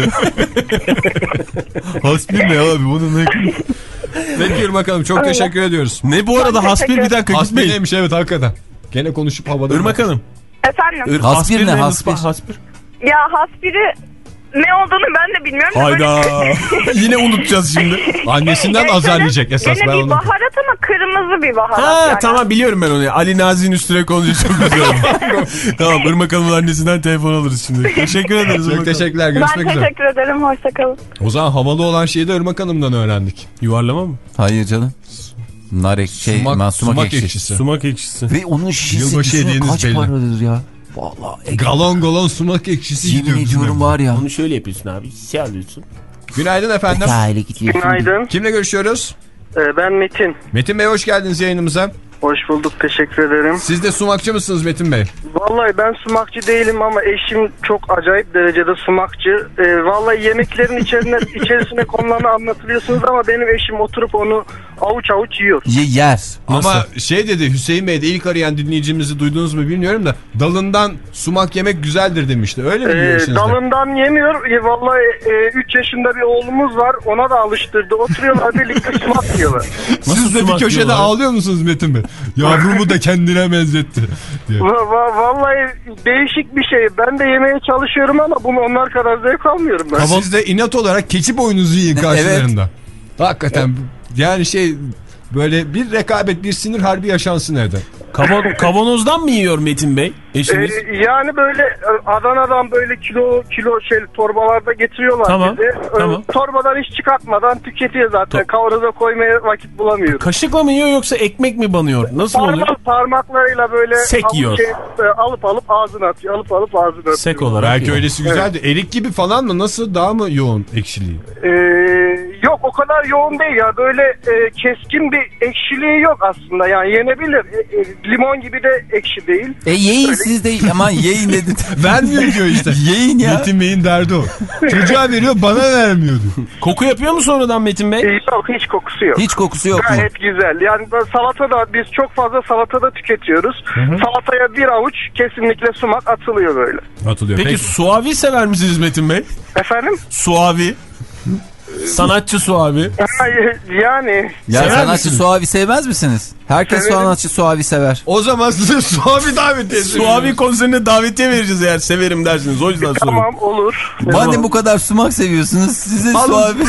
Speaker 4: Hasbir ne abi, bunu ne?
Speaker 2: Peki Irmak Hanım, çok
Speaker 10: Öyle.
Speaker 2: teşekkür ediyoruz.
Speaker 5: Ne bu arada hasbir, bir dakika
Speaker 2: Hasbir
Speaker 5: gitmeyin.
Speaker 2: neymiş, evet hakikaten. Gene konuşup havada.
Speaker 5: Irmak Hanım.
Speaker 10: Efendim?
Speaker 5: Ir,
Speaker 4: Hasbir ne,
Speaker 5: ne?
Speaker 4: hasbir?
Speaker 5: Hasbir.
Speaker 10: Ya haspiri ne olduğunu ben de bilmiyorum.
Speaker 5: Hayda. Yine unutacağız şimdi.
Speaker 2: Annesinden
Speaker 10: Yani
Speaker 2: azar
Speaker 10: şöyle,
Speaker 2: yiyecek esas.
Speaker 10: Gene
Speaker 2: Ben
Speaker 10: bir
Speaker 2: onu...
Speaker 10: baharat ama kırmızı bir baharat.
Speaker 5: Ha
Speaker 10: yani.
Speaker 5: tamam, biliyorum ben onu. Ali Nazi'nin üstüne konunca çok güzel. Tamam, Irmak Hanım'ın annesinden telefon alırız şimdi. Teşekkür ederiz.
Speaker 2: Çok
Speaker 5: Irmak
Speaker 2: teşekkürler.
Speaker 10: Ben
Speaker 2: Görüşmek üzere.
Speaker 10: teşekkür ederim. Hoşçakalın.
Speaker 2: O zaman havalı olan şeyi de Irmak Hanım'dan öğrendik.
Speaker 5: Yuvarlama mı?
Speaker 4: Hayır canım. Nar ek, şey,
Speaker 2: Sumak,
Speaker 4: sumak,
Speaker 2: sumak
Speaker 4: ekşisi.
Speaker 2: ekşisi.
Speaker 5: Sumak ekşisi.
Speaker 4: Ve onun şişesi
Speaker 2: Yılbaşı hediyeniz
Speaker 4: kaç
Speaker 2: belli.
Speaker 4: paradır ya? Vallahi Ege.
Speaker 2: Galon galon sumak ekşisi
Speaker 4: Yemin
Speaker 2: gidiyor bizim
Speaker 4: ediyorum
Speaker 2: evde.
Speaker 4: var ya.
Speaker 5: Onu şöyle yapıyorsun abi. Şey alıyorsun.
Speaker 2: Günaydın efendim.
Speaker 4: Hikayeli gidiyorsun.
Speaker 11: Günaydın.
Speaker 2: Kimle görüşüyoruz?
Speaker 11: Ee, ben Metin.
Speaker 2: Metin Bey, hoş geldiniz yayınımıza.
Speaker 11: Hoş bulduk, teşekkür ederim.
Speaker 2: Siz de sumakçı mısınız Metin Bey?
Speaker 11: Vallahi ben sumakçı değilim ama eşim çok acayip derecede sumakçı. Ee, vallahi yemeklerin içerisine, içerisine konulanı anlatılıyorsunuz ama benim eşim oturup onu avuç avuç yiyor.
Speaker 4: Ye, yer.
Speaker 2: Ama şey dedi Hüseyin Bey de, ilk arayan dinleyicimizi duydunuz mu bilmiyorum da, dalından sumak yemek güzeldir demişti. Öyle mi
Speaker 11: Ee,
Speaker 2: diyorsunuz?
Speaker 11: dalından yemiyor. Ee, vallahi üç e, yaşında bir oğlumuz var. Ona da alıştırdı. Oturuyorlar birlikte sumak yiyorlar.
Speaker 2: Siz de bir
Speaker 5: sumak
Speaker 2: köşede
Speaker 5: yiyorlar?
Speaker 2: ağlıyor musunuz Metin Bey? Yavrumu da kendine benzetti diye.
Speaker 11: Va- va- vallahi değişik bir şey. Ben de yemeye çalışıyorum ama bunu onlar kadar zevk almıyorum ben.
Speaker 2: Siz de inat olarak keçi boynuzu yiyin karşılarında. Evet. Hakikaten yani şey, böyle bir rekabet, bir sinir harbi yaşansın evde.
Speaker 5: Kavan kavanozdan mı yiyor Metin Bey eşiniz?
Speaker 11: Ee, yani böyle Adana'dan böyle kilo kilo şey torbalarda getiriyorlar
Speaker 5: Tamam,
Speaker 11: bize.
Speaker 5: tamam.
Speaker 11: Torbadan hiç çıkartmadan tüketiyor zaten.
Speaker 5: To
Speaker 11: Kavanoza koymaya vakit bulamıyoruz.
Speaker 5: Kaşıkla mı yiyor yoksa ekmek mi banıyor? Nasıl
Speaker 11: Parmak,
Speaker 5: oluyor?
Speaker 11: Parmaklarıyla böyle
Speaker 5: Sek yiyor.
Speaker 11: Şey, alıp alıp ağzına atıyor. Alıp alıp ağzına atıyor.
Speaker 5: Sek olarak.
Speaker 2: Belki
Speaker 5: yiyor.
Speaker 2: öylesi güzeldi. Evet. Erik gibi falan mı? Nasıl? Daha mı yoğun ekşiliği?
Speaker 11: Ee, yok o kadar yoğun değil ya. Böyle e, keskin bir ekşiliği yok aslında. Yani yenebilir. E, e, limon gibi de ekşi değil.
Speaker 4: E yiyin siz de aman yiyin dedin.
Speaker 2: Vermiyor diyor işte.
Speaker 4: Yiyin ya.
Speaker 2: Metin Bey'in derdi o. Çocuğa veriyor bana vermiyordu.
Speaker 5: Koku yapıyor mu sonradan Metin Bey?
Speaker 11: E, yok hiç kokusu yok.
Speaker 4: Hiç kokusu yok mu?
Speaker 11: Gayet güzel. Yani salata da biz çok fazla salata da tüketiyoruz. Hı hı. Salataya bir avuç kesinlikle sumak atılıyor böyle.
Speaker 2: Atılıyor.
Speaker 5: Peki,
Speaker 2: Peki
Speaker 5: suavi sever misiniz Metin Bey?
Speaker 11: Efendim?
Speaker 5: Suavi. Sanatçı suavi.
Speaker 11: Yani.
Speaker 4: Ya
Speaker 5: sever
Speaker 4: sanatçı
Speaker 5: misiniz?
Speaker 4: suavi sevmez misiniz? Herkes
Speaker 11: Severim.
Speaker 4: sanatçı suavi sever.
Speaker 2: o zaman size suavi davet edelim.
Speaker 5: Suavi konserine davetiye vereceğiz eğer severim dersiniz. O yüzden soruyorum.
Speaker 11: Tamam olur.
Speaker 4: Madem bu kadar sumak seviyorsunuz size suavi.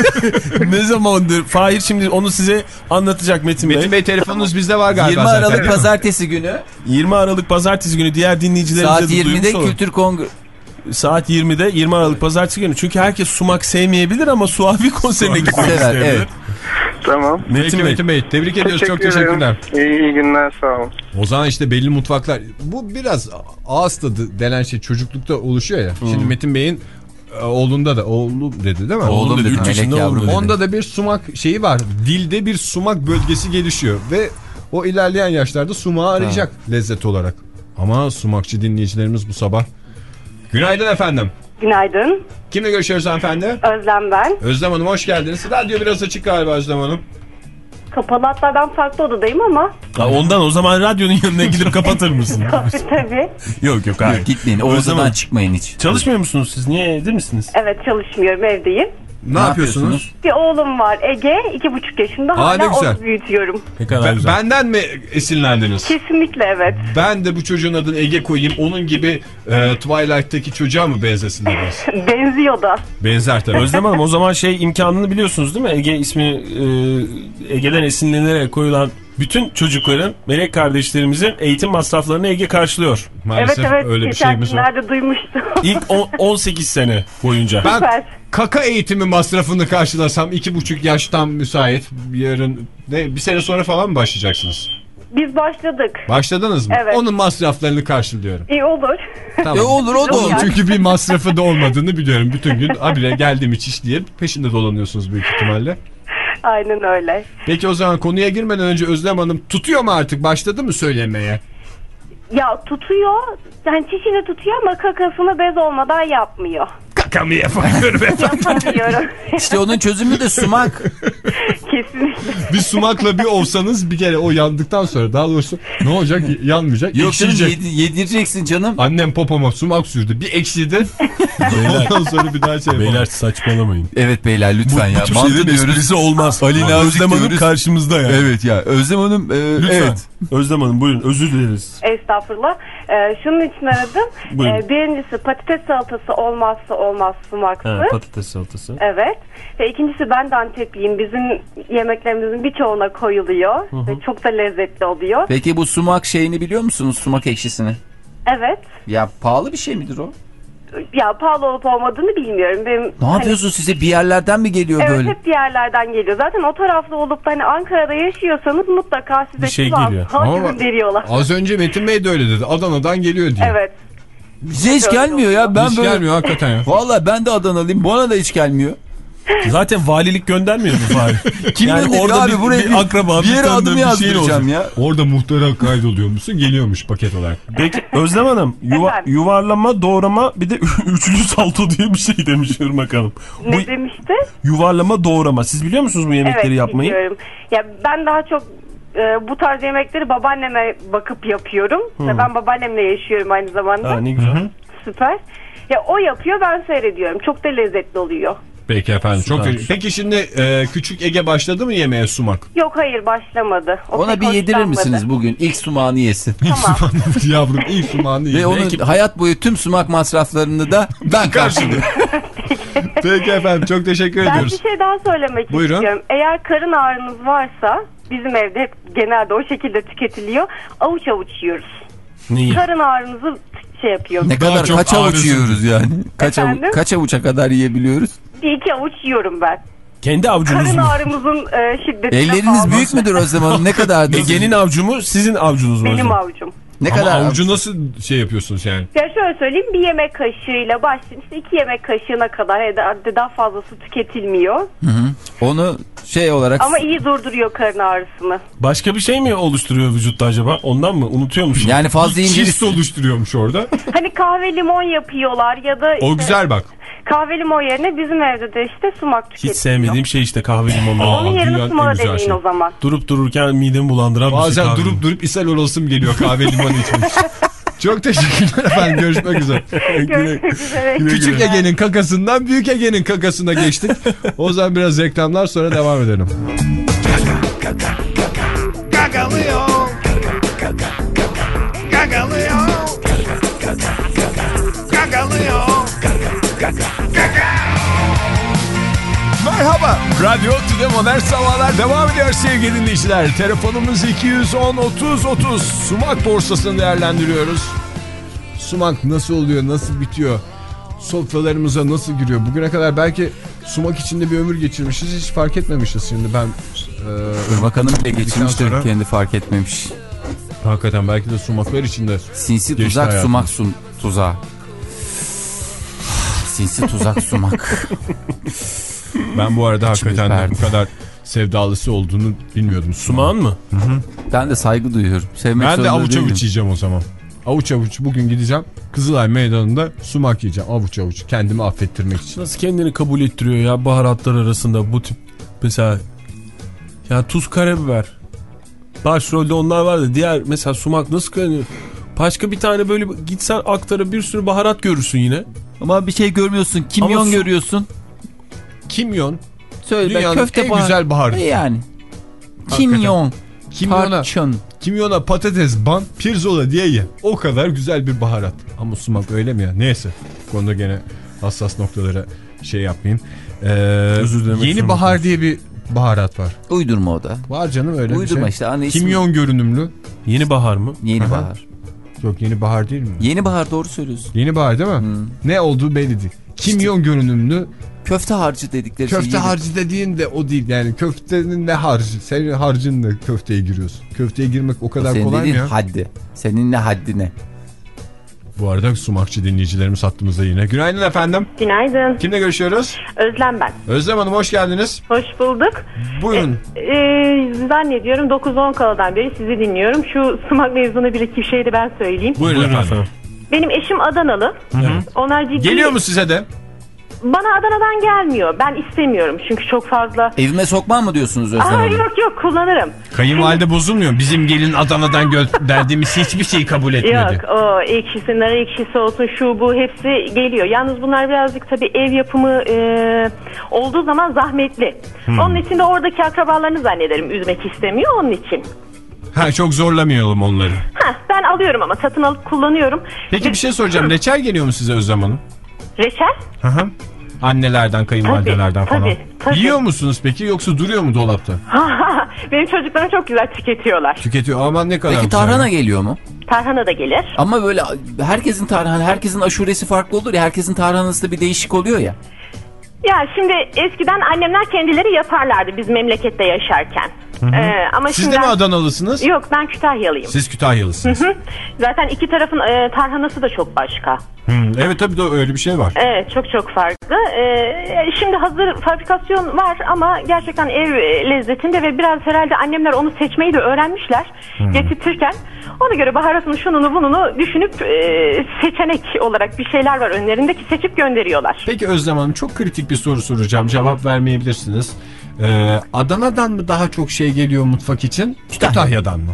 Speaker 5: Ne zamandır? Fahir şimdi onu size anlatacak Metin Bey.
Speaker 2: Metin Bey telefonunuz bizde var galiba
Speaker 4: yirmi
Speaker 2: zaten.
Speaker 4: Aralık pazartesi günü.
Speaker 5: yirmi Aralık pazartesi günü diğer dinleyicilerimize
Speaker 4: Saat
Speaker 5: de
Speaker 4: yirmide
Speaker 5: duymuş olalım.
Speaker 4: Kültür Kongre.
Speaker 5: Saat yirmide yirmi Aralık pazartesi günü. Çünkü herkes sumak sevmeyebilir ama suavi konserine gitmek
Speaker 4: Sever,
Speaker 5: isteyebilir.
Speaker 4: evet.
Speaker 11: Tamam.
Speaker 2: Metin Bey. Metin Bey tebrik ediyoruz. Çok teşekkürler.
Speaker 11: İyi, iyi günler sağ olun.
Speaker 2: O zaman işte belli mutfaklar. Bu biraz ağız tadı denen şey çocuklukta oluşuyor ya. Hmm. Şimdi Metin Bey'in oğlunda da oğlu dedi değil mi?
Speaker 4: Oğlum dedi.
Speaker 5: üç yaşında
Speaker 4: yavrum
Speaker 5: oldu.
Speaker 2: Onda da bir sumak şeyi var. Dilde bir sumak bölgesi gelişiyor. Ve o ilerleyen yaşlarda sumağı arayacak ha. lezzet olarak. Ama sumakçı dinleyicilerimiz bu sabah. Günaydın efendim.
Speaker 12: Günaydın.
Speaker 2: Kimle görüşüyoruz hanımefendi?
Speaker 12: Özlem ben.
Speaker 2: Özlem Hanım hoş geldiniz. Radyo biraz açık galiba Özlem Hanım.
Speaker 12: Kapalı hatta ben farklı odadayım ama.
Speaker 5: Ha, ondan o zaman radyonun yanına gidip kapatır mısın?
Speaker 12: Tabii tabii.
Speaker 5: Yok yok hayır.
Speaker 4: Yok, gitmeyin o odadan çıkmayın hiç.
Speaker 5: Çalışmıyor musunuz siz? Niye evde misiniz?
Speaker 12: Evet çalışmıyorum evdeyim.
Speaker 2: Ne, ne yapıyorsunuz? yapıyorsunuz?
Speaker 12: Bir oğlum var Ege iki buçuk yaşında.
Speaker 2: Aa,
Speaker 12: hala onu büyütüyorum.
Speaker 5: Ne kadar
Speaker 2: ben,
Speaker 5: güzel.
Speaker 2: Benden mi esinlendiniz?
Speaker 12: Kesinlikle evet.
Speaker 2: Ben de bu çocuğun adını Ege koyayım. Onun gibi e, Twilight'taki çocuğa mı benzesin dediniz?
Speaker 12: Benziyor da.
Speaker 2: Benzer tabii.
Speaker 5: Özlem Hanım o zaman şey imkanını biliyorsunuz değil mi? Ege ismi e, Ege'den esinlenerek koyulan bütün çocukların, melek kardeşlerimizin eğitim masraflarını Ege karşılıyor.
Speaker 2: Maalesef
Speaker 12: evet evet.
Speaker 2: Öyle bir şeyimiz var.
Speaker 12: Nerede duymuştum.
Speaker 5: İlk on sekiz sene boyunca.
Speaker 2: Ben
Speaker 12: Süper.
Speaker 2: kaka eğitimi masrafını karşılasam iki buçuk yaş tam müsait. Yarın ne, bir sene sonra falan mı başlayacaksınız?
Speaker 12: Biz başladık.
Speaker 2: Başladınız mı?
Speaker 12: Evet.
Speaker 2: Onun masraflarını karşılıyorum.
Speaker 12: İyi olur.
Speaker 2: Tamam.
Speaker 4: E olur o da olur.
Speaker 2: Çünkü bir masrafı da olmadığını biliyorum. Bütün gün abire geldim hiç iş diye peşinde dolanıyorsunuz büyük ihtimalle.
Speaker 12: Aynen öyle.
Speaker 2: Peki o zaman konuya girmeden önce Özlem Hanım tutuyor mu artık? Başladı mı söylemeye?
Speaker 12: Ya tutuyor. Yani çişini tutuyor ama kakasını bez olmadan yapmıyor.
Speaker 2: Kaka mı yapamıyorum efendim?
Speaker 12: Yapamıyorum.
Speaker 4: İşte onun çözümü de sumak.
Speaker 12: Kesinlikle.
Speaker 2: Bir sumakla bir olsanız bir kere o yandıktan sonra daha doğrusu ne olacak? Yanmayacak.
Speaker 4: Yok canım
Speaker 2: ekşiyecek.
Speaker 4: yedireceksin canım.
Speaker 2: Annem popoma sumak sürdü. Bir ekşidi. Ondan sonra bir daha şey yapalım.
Speaker 5: Beyler saçmalamayın.
Speaker 4: Evet beyler lütfen
Speaker 5: bu,
Speaker 4: ya.
Speaker 5: Bu tür şeylerin esprisi olmaz. Ali Nazik Özlem Hanım karşımızda yani.
Speaker 4: Evet ya Özlem Hanım. E,
Speaker 5: lütfen.
Speaker 4: Evet.
Speaker 5: Özlem Hanım buyurun özür dileriz.
Speaker 12: Estağfurullah. Ee, şunun için aradım.
Speaker 5: Buyurun.
Speaker 12: Ee, birincisi patates salatası olmazsa olmaz sumaksı.
Speaker 5: Ha, patates salatası.
Speaker 12: Evet. Ve ikincisi ben de Antepliyim. Bizim yemeklerimizin birçoğuna koyuluyor. Hı hı. Ve çok da lezzetli oluyor.
Speaker 4: Peki bu sumak şeyini biliyor musunuz? Sumak ekşisini.
Speaker 12: Evet.
Speaker 4: Ya pahalı bir şey midir o?
Speaker 12: Ya pahalı olup olmadığını bilmiyorum. Benim,
Speaker 4: ne
Speaker 12: hani,
Speaker 4: yapıyorsun size bir yerlerden mi geliyor
Speaker 12: evet,
Speaker 4: böyle?
Speaker 12: Evet hep bir yerlerden geliyor. Zaten o tarafta olup da hani Ankara'da yaşıyorsanız mutlaka size
Speaker 5: bir şey geliyor.
Speaker 12: Ama veriyorlar.
Speaker 2: Az önce Metin Bey de öyle dedi. Adana'dan geliyor diye.
Speaker 12: Evet.
Speaker 4: Bize hiç gelmiyor ya. Ben
Speaker 2: hiç
Speaker 4: böyle...
Speaker 2: gelmiyor hakikaten ya.
Speaker 4: Valla ben de Adanalıyım. Bana da hiç gelmiyor.
Speaker 5: Zaten valilik göndermiyor mu Fahri?
Speaker 4: Kim yani orada abi, bir, buraya bir, akraba, bir yere adım yazdıracağım ya.
Speaker 2: Orada muhtara kaydoluyor musun? Geliyormuş paket olarak.
Speaker 5: Peki Özlem Hanım yuva, yuvarlama, doğrama bir de üçlü salto diye bir şey demiş Irmak Hanım.
Speaker 12: Ne
Speaker 5: bu,
Speaker 12: demişti?
Speaker 5: Yuvarlama, doğrama. Siz biliyor musunuz bu yemekleri
Speaker 12: evet,
Speaker 5: yapmayı?
Speaker 12: Evet biliyorum. Ya ben daha çok e, bu tarz yemekleri babaanneme bakıp yapıyorum. Ve ben babaannemle yaşıyorum aynı zamanda.
Speaker 5: Aa, ne güzel. Hı-hı.
Speaker 12: Süper. Ya o yapıyor ben seyrediyorum. Çok da lezzetli oluyor.
Speaker 2: Peki efendim. Çok Peki şimdi e, küçük Ege başladı mı yemeğe sumak?
Speaker 12: Yok hayır başlamadı. O
Speaker 4: ona bir yedirir misiniz bugün? İlk sumağını yesin.
Speaker 12: Tamam.
Speaker 2: Yavrum ilk sumağını yesin.
Speaker 4: Ve onun Peki. hayat boyu tüm sumak masraflarını da ben karşılıyorum.
Speaker 2: Peki efendim çok teşekkür
Speaker 12: ben
Speaker 2: ediyoruz.
Speaker 12: Ben bir şey daha söylemek
Speaker 2: Buyurun.
Speaker 12: istiyorum. Eğer karın ağrınız varsa bizim evde hep genelde o şekilde tüketiliyor. Avuç avuç yiyoruz.
Speaker 5: Niye?
Speaker 12: Karın ağrımızı şey yapıyor.
Speaker 4: Ne kadar kaç avuç yiyoruz yani? Kaç, avu, kaç avuça kadar yiyebiliyoruz?
Speaker 12: Bir iki avuç yiyorum ben.
Speaker 5: Kendi avucunuz
Speaker 12: Karın
Speaker 5: mu?
Speaker 12: ağrımızın e, şiddetine
Speaker 4: Elleriniz
Speaker 12: bağlı.
Speaker 4: büyük müdür Özlem Hanım? Ne kadardır?
Speaker 5: Ege'nin avucu mu, sizin avucunuz mu?
Speaker 12: Benim
Speaker 5: Özlem?
Speaker 12: avucum.
Speaker 4: Ne
Speaker 2: Ama
Speaker 4: kadar
Speaker 2: avucu nasıl şey yapıyorsunuz yani?
Speaker 12: Ya şöyle söyleyeyim, bir yemek kaşığıyla başlayın, işte iki yemek kaşığına kadar ya daha fazlası tüketilmiyor.
Speaker 4: Hı hı. Onu şey olarak...
Speaker 12: Ama iyi durduruyor karın ağrısını.
Speaker 5: Başka bir şey mi oluşturuyor vücutta acaba? Ondan mı? Unutuyormuş.
Speaker 4: Yani fazla yiyince...
Speaker 2: Çist oluşturuyormuş orada.
Speaker 12: Hani kahve limon yapıyorlar ya da... Işte,
Speaker 2: o güzel bak.
Speaker 12: Kahve limon yerine bizim evde de işte sumak tüketiliyor.
Speaker 5: Hiç sevmediğim şey işte kahve limonlu.
Speaker 12: Onun yerine sumağı deneyin
Speaker 2: şey.
Speaker 12: o zaman.
Speaker 5: Durup dururken midemi bulandıran
Speaker 2: bazen
Speaker 5: bir şey.
Speaker 2: Bazen durup durup ishal olasım geliyor kahve limonu içmek. Çok teşekkürler efendim. Görüşmek üzere.
Speaker 12: Görüşmek üzere.
Speaker 2: Küçük Ege'nin kakasından Büyük Ege'nin kakasına geçtik. O zaman biraz reklamlar, sonra devam edelim.
Speaker 7: Gagalıyor. Gagalıyor. Gagalıyor.
Speaker 2: Merhaba. Radyo Tüde Modern Sabahlar devam ediyor sevgili dinleyiciler. Telefonumuz iki yüz on otuz otuz. Sumak borsasını değerlendiriyoruz. Sumak nasıl oluyor, nasıl bitiyor? Sofralarımıza nasıl giriyor? Bugüne kadar belki sumak içinde bir ömür geçirmişiz. Hiç fark etmemişiz şimdi. Ben
Speaker 4: e, Irmak Hanım bile geçirmiştir, sonra... kendi fark etmemiş.
Speaker 2: Hakikaten belki de sumaklar içinde.
Speaker 4: Sinsi tuzak hayatım. Sumak sun, tuzağı. Sinsi tuzak sumak.
Speaker 2: Ben bu arada hakikaten bu kadar sevdalısı olduğunu bilmiyordum.
Speaker 5: Sumağın mı?
Speaker 2: Hı hı.
Speaker 4: Ben de saygı duyuyorum. Sevmek
Speaker 2: ben de avuç
Speaker 4: değilim.
Speaker 2: avuç yiyeceğim o zaman. Avuç avuç bugün gideceğim Kızılay Meydanı'nda sumak yiyeceğim. Avuç avuç kendimi affettirmek için.
Speaker 5: Nasıl kendini kabul ettiriyor ya baharatlar arasında bu tip mesela ya tuz karabiber. Başrolde onlar var da diğer mesela sumak nasıl kaynıyor? Başka bir tane böyle gitsen aktara bir sürü baharat görürsün yine.
Speaker 4: Ama bir şey görmüyorsun. Kimyon su... görüyorsun.
Speaker 2: Kimyon.
Speaker 4: Söyle
Speaker 2: dünyanın
Speaker 4: köfte
Speaker 2: en
Speaker 4: bahar...
Speaker 2: güzel baharatı.
Speaker 4: Yani. Kimyon.
Speaker 2: Kimyona,
Speaker 4: tarçın.
Speaker 2: Kimyona patates, ban, pirzola diye ye. O kadar güzel bir baharat. Ama sumak öyle mi ya? Neyse. Bu konuda gene hassas noktalara şey yapmayayım. Ee, yeni bahar olmuş. Diye bir baharat var.
Speaker 4: Uydurma o da.
Speaker 2: Var canım öyle
Speaker 4: Uydurma
Speaker 2: bir şey.
Speaker 4: işte.
Speaker 2: Kimyon ismi... görünümlü.
Speaker 5: Yeni bahar mı?
Speaker 4: Yeni
Speaker 2: Aha.
Speaker 4: bahar.
Speaker 2: Yok yeni bahar değil mi?
Speaker 4: Yeni bahar doğru söylüyorsun.
Speaker 2: Yeni bahar değil mi? Hmm. Ne olduğu belli değil. Kimyon işte, görünümlü.
Speaker 4: Köfte harcı dedikleri şey.
Speaker 2: Köfte harcı dediğin de o değil yani. Köftenin ne harcı? Senin harcınla köfteye giriyorsun. Köfteye girmek o kadar
Speaker 4: o
Speaker 2: kolay mı ya?
Speaker 4: Haddi. Senin ne haddi ne?
Speaker 2: Bu arada sumakçı dinleyicilerimiz hattımızda yine. Günaydın efendim.
Speaker 12: Günaydın.
Speaker 2: Kimle görüşüyoruz?
Speaker 12: Özlem ben.
Speaker 2: Özlem Hanım hoş geldiniz.
Speaker 12: Hoş bulduk.
Speaker 2: Buyurun.
Speaker 12: E, e, zannediyorum dokuz on kaladan beri sizi dinliyorum. Şu sumak mevzuna bir iki şey de ben söyleyeyim.
Speaker 2: Buyurun, Buyurun efendim. efendim.
Speaker 12: Benim eşim Adanalı. Hı -hı. Onlar ciddi...
Speaker 2: Geliyor mu size de?
Speaker 12: Bana Adana'dan gelmiyor. Ben istemiyorum çünkü çok fazla...
Speaker 4: Evime sokmam mı diyorsunuz Özlem Hanım?
Speaker 12: Yok yok kullanırım.
Speaker 2: Kayınvalide bozulmuyor. Bizim gelin Adana'dan gönderdiğimiz hiçbir şeyi kabul etmedi.
Speaker 12: Yok o ekşisi, nar ekşisi olsun şu bu hepsi geliyor. Yalnız bunlar birazcık tabii ev yapımı e, olduğu zaman zahmetli. Hmm. Onun için de oradaki akrabalarını zannederim üzmek istemiyor onun için.
Speaker 2: Ha çok zorlamayalım onları.
Speaker 12: Ha ben alıyorum ama satın alıp kullanıyorum.
Speaker 2: Peki bir şey soracağım. Reçel geliyor mu size Özlem Hanım?
Speaker 12: Reçel?
Speaker 2: Hı hı. Annelerden, kayınvalidelerden
Speaker 12: tabii,
Speaker 2: falan.
Speaker 12: Tabii, tabii.
Speaker 2: Yiyor musunuz peki yoksa duruyor mu dolapta?
Speaker 12: Benim çocuklarım çok güzel tüketiyorlar.
Speaker 2: Tüketiyor ama ne kadar
Speaker 4: Peki
Speaker 2: güzel.
Speaker 4: tarhana geliyor mu?
Speaker 12: Tarhana da gelir.
Speaker 4: Ama böyle herkesin tarhana, herkesin aşuresi farklı olur ya. Herkesin tarhanası da bir değişik oluyor ya.
Speaker 12: Ya şimdi eskiden annemler kendileri yaparlardı biz memlekette yaşarken.
Speaker 2: Hı hı.
Speaker 12: Ee, ama
Speaker 2: Siz
Speaker 12: şimdi
Speaker 2: de mi
Speaker 12: ben...
Speaker 2: Adanalısınız?
Speaker 12: Yok ben Kütahyalıyım.
Speaker 2: Siz Kütahyalısınız.
Speaker 12: Hı hı. Zaten iki tarafın e, tarhanası da çok başka.
Speaker 2: Hı, evet tabii de öyle bir şey var.
Speaker 12: Evet çok çok farklı. Ee, şimdi hazır fabrikasyon var ama gerçekten ev lezzetinde ve biraz herhalde annemler onu seçmeyi de öğrenmişler. Hı. Getirtirken ona göre baharatını şununu bununu düşünüp e, seçenek olarak bir şeyler var önlerindeki seçip gönderiyorlar.
Speaker 2: Peki Özlem Hanım çok kritik bir soru soracağım. Cevap vermeyebilirsiniz. Ee, Adana'dan mı daha çok şey geliyor mutfak için? Kütahya'dan mı?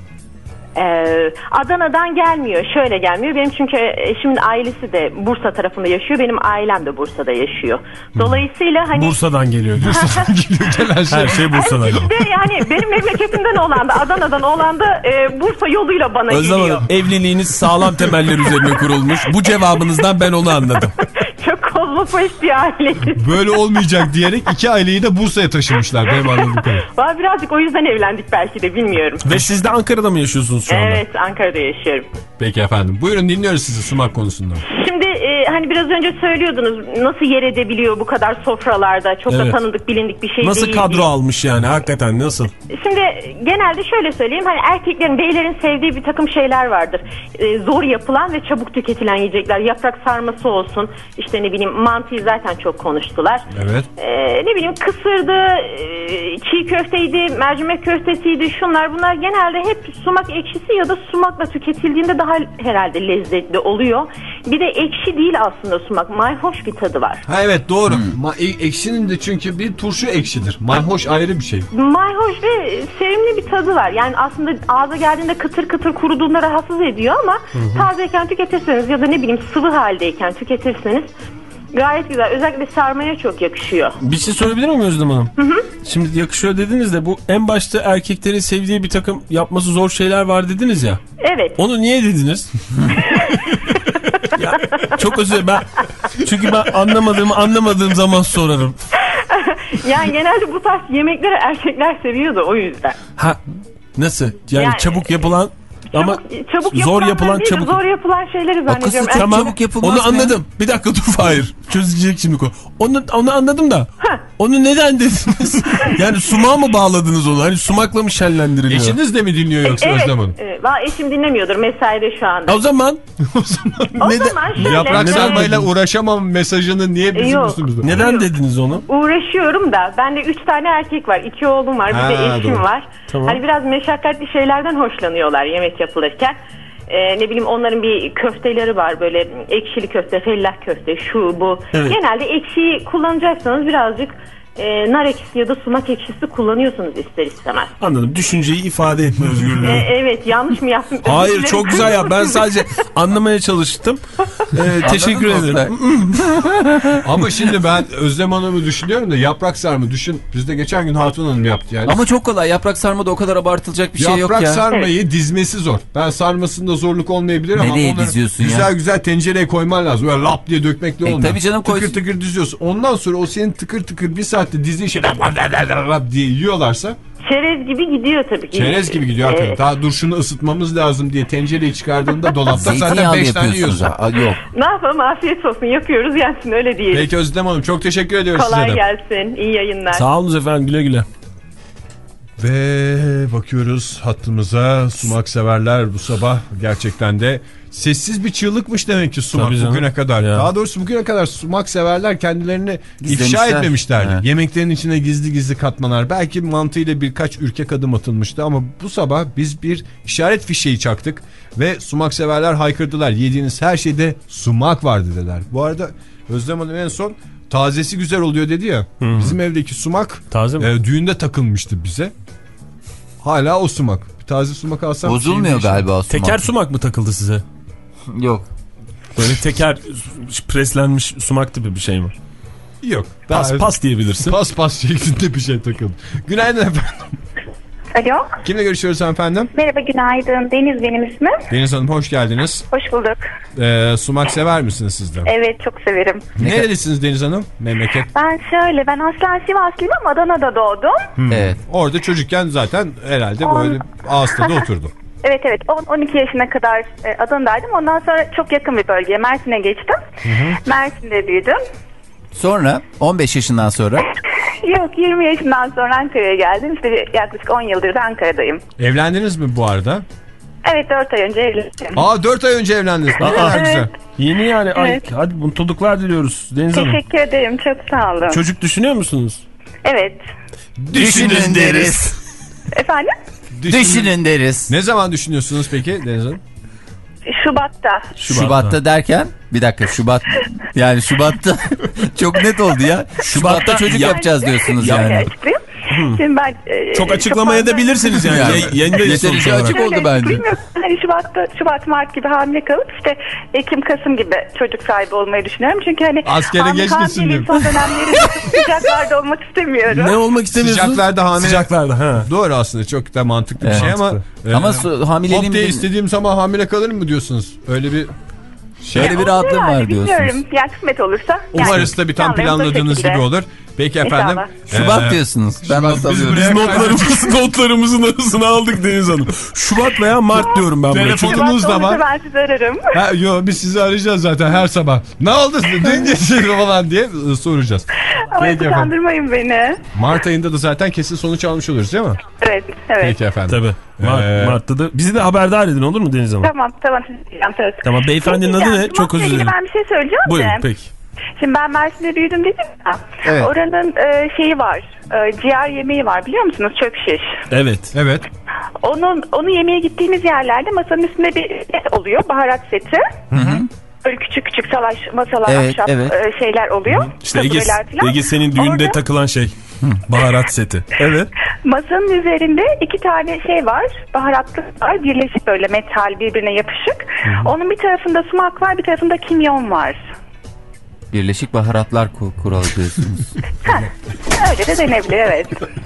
Speaker 12: Ee, Adana'dan gelmiyor. Şöyle gelmiyor. Benim çünkü eşimin ailesi de Bursa tarafında yaşıyor. Benim ailem de Bursa'da yaşıyor. Dolayısıyla hani...
Speaker 5: Bursa'dan geliyor.
Speaker 2: Bursa'dan geliyor. Gelen şey.
Speaker 5: Her şey Bursa'dan geliyor.
Speaker 12: İşte yani benim memleketimden olan da Adana'dan olan da e, Bursa yoluyla bana
Speaker 5: Özlem
Speaker 12: geliyor.
Speaker 5: Hanım, evliliğiniz sağlam temeller üzerine kurulmuş. Bu cevabınızdan ben onu anladım.
Speaker 12: Çok kolay kozmopolit bir aileyiz.
Speaker 2: Böyle olmayacak diyerek iki aileyi de Bursa'ya taşımışlar benim anladığım kadarıyla.
Speaker 12: Valla birazcık o yüzden evlendik belki de, bilmiyorum.
Speaker 5: Ve siz de Ankara'da mı yaşıyorsunuz şu anda?
Speaker 12: Evet, Ankara'da yaşıyorum.
Speaker 2: Peki efendim. Buyurun, dinliyoruz sizi sumak konusunda.
Speaker 12: Şimdi e, hani biraz önce söylüyordunuz nasıl yer edebiliyor bu kadar sofralarda, çok
Speaker 5: Evet.
Speaker 12: da tanıdık bilindik bir şey
Speaker 5: Nasıl
Speaker 12: değil.
Speaker 5: kadro almış yani, hakikaten nasıl?
Speaker 12: Şimdi genelde şöyle söyleyeyim, hani erkeklerin, beylerin sevdiği bir takım şeyler vardır. E, zor yapılan ve çabuk tüketilen yiyecekler. Yaprak sarması olsun, işte ne bileyim mantıyı zaten çok konuştular.
Speaker 2: Evet.
Speaker 12: E, ne bileyim kısırdı, e, çiğ köfteydi, mercimek köftesiydi, şunlar bunlar genelde hep sumak ekşisi ya da sumakla tüketildiğinde daha herhalde lezzetli oluyor. Bir de ekşi değil aslında sumak, mayhoş bir tadı var.
Speaker 2: Ha evet, doğru. Ma- e- ekşinin de çünkü bir turşu ekşidir. Mayhoş ayrı bir şey.
Speaker 12: Mayhoş ve sevimli bir tadı var. Yani aslında ağza geldiğinde kıtır kıtır kuruduğunda rahatsız ediyor ama hı-hı, tazeyken tüketirseniz ya da ne bileyim sıvı haldeyken tüketirseniz gayet güzel. Özellikle sarmaya çok yakışıyor.
Speaker 5: Bir şey sorabilir miyim Özlem Hanım?
Speaker 12: Hı hı.
Speaker 5: Şimdi yakışıyor dediniz de bu en başta erkeklerin sevdiği bir takım yapması zor şeyler var dediniz ya.
Speaker 12: Evet.
Speaker 5: Onu niye dediniz? Ya, çok özür dilerim ben. Çünkü ben anlamadığımı anlamadığım zaman sorarım.
Speaker 12: Yani genelde bu tarz yemekleri erkekler seviyor da o yüzden.
Speaker 5: Ha, nasıl? Yani, yani çabuk yapılan ama
Speaker 12: çabuk
Speaker 5: zor yapılan
Speaker 12: değil,
Speaker 5: çabuk.
Speaker 12: Zor yapılan şeyleri zannediyorum.
Speaker 5: Çok tamam, çabuk yapılmaz. Onu anladım. Bir dakika dur, hayır. Çözecek şimdi konu. Onu onu anladım da. Heh. Onu neden dediniz? Yani sumağa mı bağladınız onu? Hani sumakla mı şenlendiriliyor?
Speaker 2: Eşiniz de mi dinliyor yoksa
Speaker 12: evet,
Speaker 2: Özlem Hanım?
Speaker 12: Evet. Valla eşim dinlemiyordur. Mesaide şu anda.
Speaker 5: O zaman
Speaker 2: o zaman,
Speaker 12: o neden? zaman şöyle.
Speaker 2: Yaprak sarmayla uğraşamam mesajını niye bizim
Speaker 12: Yok.
Speaker 2: üstümüzde?
Speaker 5: Neden dediniz onu?
Speaker 12: Uğraşıyorum da. Bende üç tane erkek var. iki oğlum var. Bir
Speaker 2: ha,
Speaker 12: de eşim
Speaker 2: doğru.
Speaker 12: var.
Speaker 5: Tamam.
Speaker 12: Hani biraz meşakkatli şeylerden hoşlanıyorlar yemek yapılırken. Ee, ne bileyim onların bir köfteleri var, böyle ekşili köfte, fellah köfte, şu bu.
Speaker 5: Evet.
Speaker 12: Genelde ekşiyi kullanacaksanız birazcık e, nar ekşisi ya da sumak ekşisi kullanıyorsunuz ister istemez.
Speaker 5: Anladım. Düşünceyi ifade etme özgürlüğü.
Speaker 12: Ee, evet, yanlış mı yaptım?
Speaker 5: Hayır, çok güzel yap. Ben sadece anlamaya çalıştım. Ee, teşekkür ederim.
Speaker 2: Ama şimdi ben Özlem Hanım'ı düşünüyorum da yaprak sarma düşün. Biz de geçen gün Hatun Hanım yaptı yani.
Speaker 4: Ama çok kolay. Yaprak sarma da o kadar abartılacak bir şey yok ya.
Speaker 2: Yaprak sarmayı dizmesi zor. Ben sarmasında zorluk olmayabilir ama
Speaker 4: nereye
Speaker 2: onları
Speaker 4: diziyorsun
Speaker 2: güzel
Speaker 4: ya?
Speaker 2: güzel tencereye koyman lazım. Böyle lap diye dökmekle
Speaker 4: e,
Speaker 2: olmuyor.
Speaker 4: Tabii canım,
Speaker 2: tıkır
Speaker 4: koy...
Speaker 2: tıkır diziyorsun. Ondan sonra o senin tıkır tıkır bir saatte dizdiğin şey diye yiyorlarsa
Speaker 12: çerez gibi gidiyor tabii ki.
Speaker 2: çerez gibi gidiyor hakikaten. Evet. Daha dur şunu ısıtmamız lazım diye tencereyi çıkardığında dolapta zaten beş tane yiyorsun.
Speaker 4: Ha, yok.
Speaker 12: Ne yapalım, afiyet olsun, yapıyoruz yani, öyle diyelim.
Speaker 2: Peki Özlem Hanım, çok teşekkür ediyoruz
Speaker 12: Kolay
Speaker 2: size de.
Speaker 12: Kolay gelsin, iyi yayınlar.
Speaker 5: Sağ olun efendim, güle güle.
Speaker 2: Ve bakıyoruz hattımıza, sumak severler bu sabah gerçekten de sessiz bir çığlıkmış demek ki sumak bugüne kadar. Ya. Daha doğrusu bugüne kadar sumak severler kendilerini ifşa etmemişlerdi. Evet. Yemeklerin içine gizli gizli katmalar. Belki mantığıyla birkaç ürkek adım atılmıştı ama bu sabah biz bir işaret fişeği çaktık ve sumak severler haykırdılar. Yediğiniz her şeyde sumak var dediler. Bu arada Özlem Hanım en son tazesi güzel oluyor dedi ya. Hı-hı. Bizim evdeki sumak taze mi? E, düğünde takılmıştı bize. Hala o sumak. Bir taze sumak alsam
Speaker 4: bozulmuyor galiba o sumak.
Speaker 5: Teker sumak mı takıldı size?
Speaker 4: Yok.
Speaker 5: Böyle teker preslenmiş sumak gibi bir şey mi?
Speaker 2: Yok.
Speaker 5: Pas pas diyebilirsin.
Speaker 2: Pas pas şeklinde bir şey takıldı. Günaydın efendim.
Speaker 13: Alo.
Speaker 2: Kimle görüşüyoruz efendim?
Speaker 13: Merhaba, günaydın. Deniz benim ismim.
Speaker 2: Deniz Hanım, hoş geldiniz.
Speaker 13: Hoş bulduk.
Speaker 2: Ee, sumak sever misiniz siz de?
Speaker 13: Evet, çok severim.
Speaker 2: Nerelisiniz Deniz Hanım? Memleket?
Speaker 13: Ben şöyle, ben aslen Sivaslıyım ama Adana'da doğdum.
Speaker 2: Hmm. Evet. Orada çocukken zaten herhalde On... böyle ağız tadı oturdu.
Speaker 13: Evet evet, on on iki yaşına kadar Adana'daydım. Ondan sonra çok yakın bir bölgeye, Mersin'e geçtim. Hı hı. Mersin'de büyüdüm.
Speaker 4: Sonra on beş yaşından sonra?
Speaker 13: Yok, yirmi yaşından sonra Ankara'ya geldim. İşte yaklaşık on yıldır da Ankara'dayım.
Speaker 2: Evlendiniz mi bu arada?
Speaker 13: Evet, dört ay önce evlendim.
Speaker 2: Aa, dört ay önce evlendiniz. Ne kadar
Speaker 13: evet.
Speaker 2: güzel.
Speaker 5: Yeni yani.
Speaker 13: Evet.
Speaker 5: Ay, hadi mutluluklar diliyoruz Deniz Hanım.
Speaker 13: Teşekkür ederim, çok sağ olun.
Speaker 5: Çocuk düşünüyor musunuz?
Speaker 13: Evet.
Speaker 4: Düşünün deriz.
Speaker 13: Efendim?
Speaker 4: Düşünün, Düşünün deriz.
Speaker 2: Ne zaman düşünüyorsunuz peki Deniz Hanım?
Speaker 13: Şubat'ta.
Speaker 4: Şubat'ta. Şubat'ta derken bir dakika, Şubat yani Şubat'ta çok net oldu ya. Şubat'ta çocuk ya, yapacağız diyorsunuz ya, yani.
Speaker 13: Şimdi ben e,
Speaker 5: çok açıklamaya da bilirsiniz yani. yani.
Speaker 4: Yeterince açık oldu bence.
Speaker 13: Bilmiyorum. Hani Şubat'ta, Şubat Mart gibi hamile kalıp işte Ekim Kasım gibi çocuk sahibi olmayı düşünüyorum. Çünkü hani
Speaker 2: askere geçmesin diye.
Speaker 13: Son dönemleri sıcaklarda olmak istemiyorum.
Speaker 5: Ne olmak istemiyorsunuz?
Speaker 2: Sıcaklarda hamile.
Speaker 5: Sıcaklarda ha.
Speaker 2: Doğru, aslında çok da mantıklı bir
Speaker 4: evet,
Speaker 2: şey
Speaker 4: mantıklı.
Speaker 2: ama.
Speaker 4: Ama e, hamileliğim.
Speaker 2: Hop diye istediğim zaman hamile kalır mı diyorsunuz? Öyle bir
Speaker 4: Şöyle bir rahatlığım var diyorsunuz.
Speaker 13: Bilmiyorum. Yani kısmet olursa.
Speaker 2: Umarız da bir tam planladığınız gibi olur. Peki efendim.
Speaker 4: Şubat ee, diyorsunuz. Ben not alıyorum.
Speaker 5: Biz notlarımız, notlarımızın arasına aldık Deniz Hanım. Şubat veya Mart diyorum ben.
Speaker 2: Telefonumuz da var.
Speaker 13: Ben sizi ararım.
Speaker 2: Ha, yo, biz sizi arayacağız zaten her sabah. Ne oldu dün gece falan diye soracağız.
Speaker 13: Ama kandırmayın beni.
Speaker 2: Mart ayında da zaten kesin sonuç almış oluruz değil mi?
Speaker 13: Evet. evet.
Speaker 2: Peki efendim.
Speaker 5: Tabii. Mart, ee... Mart'ta da bizi de haberdar edin olur mu Deniz Hanım?
Speaker 13: Tamam tamam. Tamam,
Speaker 5: tamam beyefendinin adı ne? Çok özür dilerim.
Speaker 13: Ben bir şey söyleyeceğim.
Speaker 5: Buyurun de. Peki.
Speaker 13: Şimdi ben Mersin'de büyüdüm dedim ya. Evet. Oranın e, şeyi var. E, ciğer yemeği var biliyor musunuz? Çöp şiş.
Speaker 5: Evet.
Speaker 2: Evet.
Speaker 13: Onun onu yemeye gittiğimiz yerlerde masanın üstünde bir set oluyor. Baharat seti. Hı hı. Böyle küçük küçük salaş masalar, evet, ahşap evet. e, şeyler oluyor.
Speaker 5: İşte Ege, Ege senin düğünde Orada... takılan şey. Baharat seti. Evet.
Speaker 13: Masanın üzerinde iki tane şey var. Baharatlı var. Birleşik böyle metal birbirine yapışık. Hı-hı. Onun bir tarafında sumak var, bir tarafında kimyon var.
Speaker 4: Birleşik baharatlar kuralı diyorsunuz.
Speaker 13: Öyle de denebilir evet.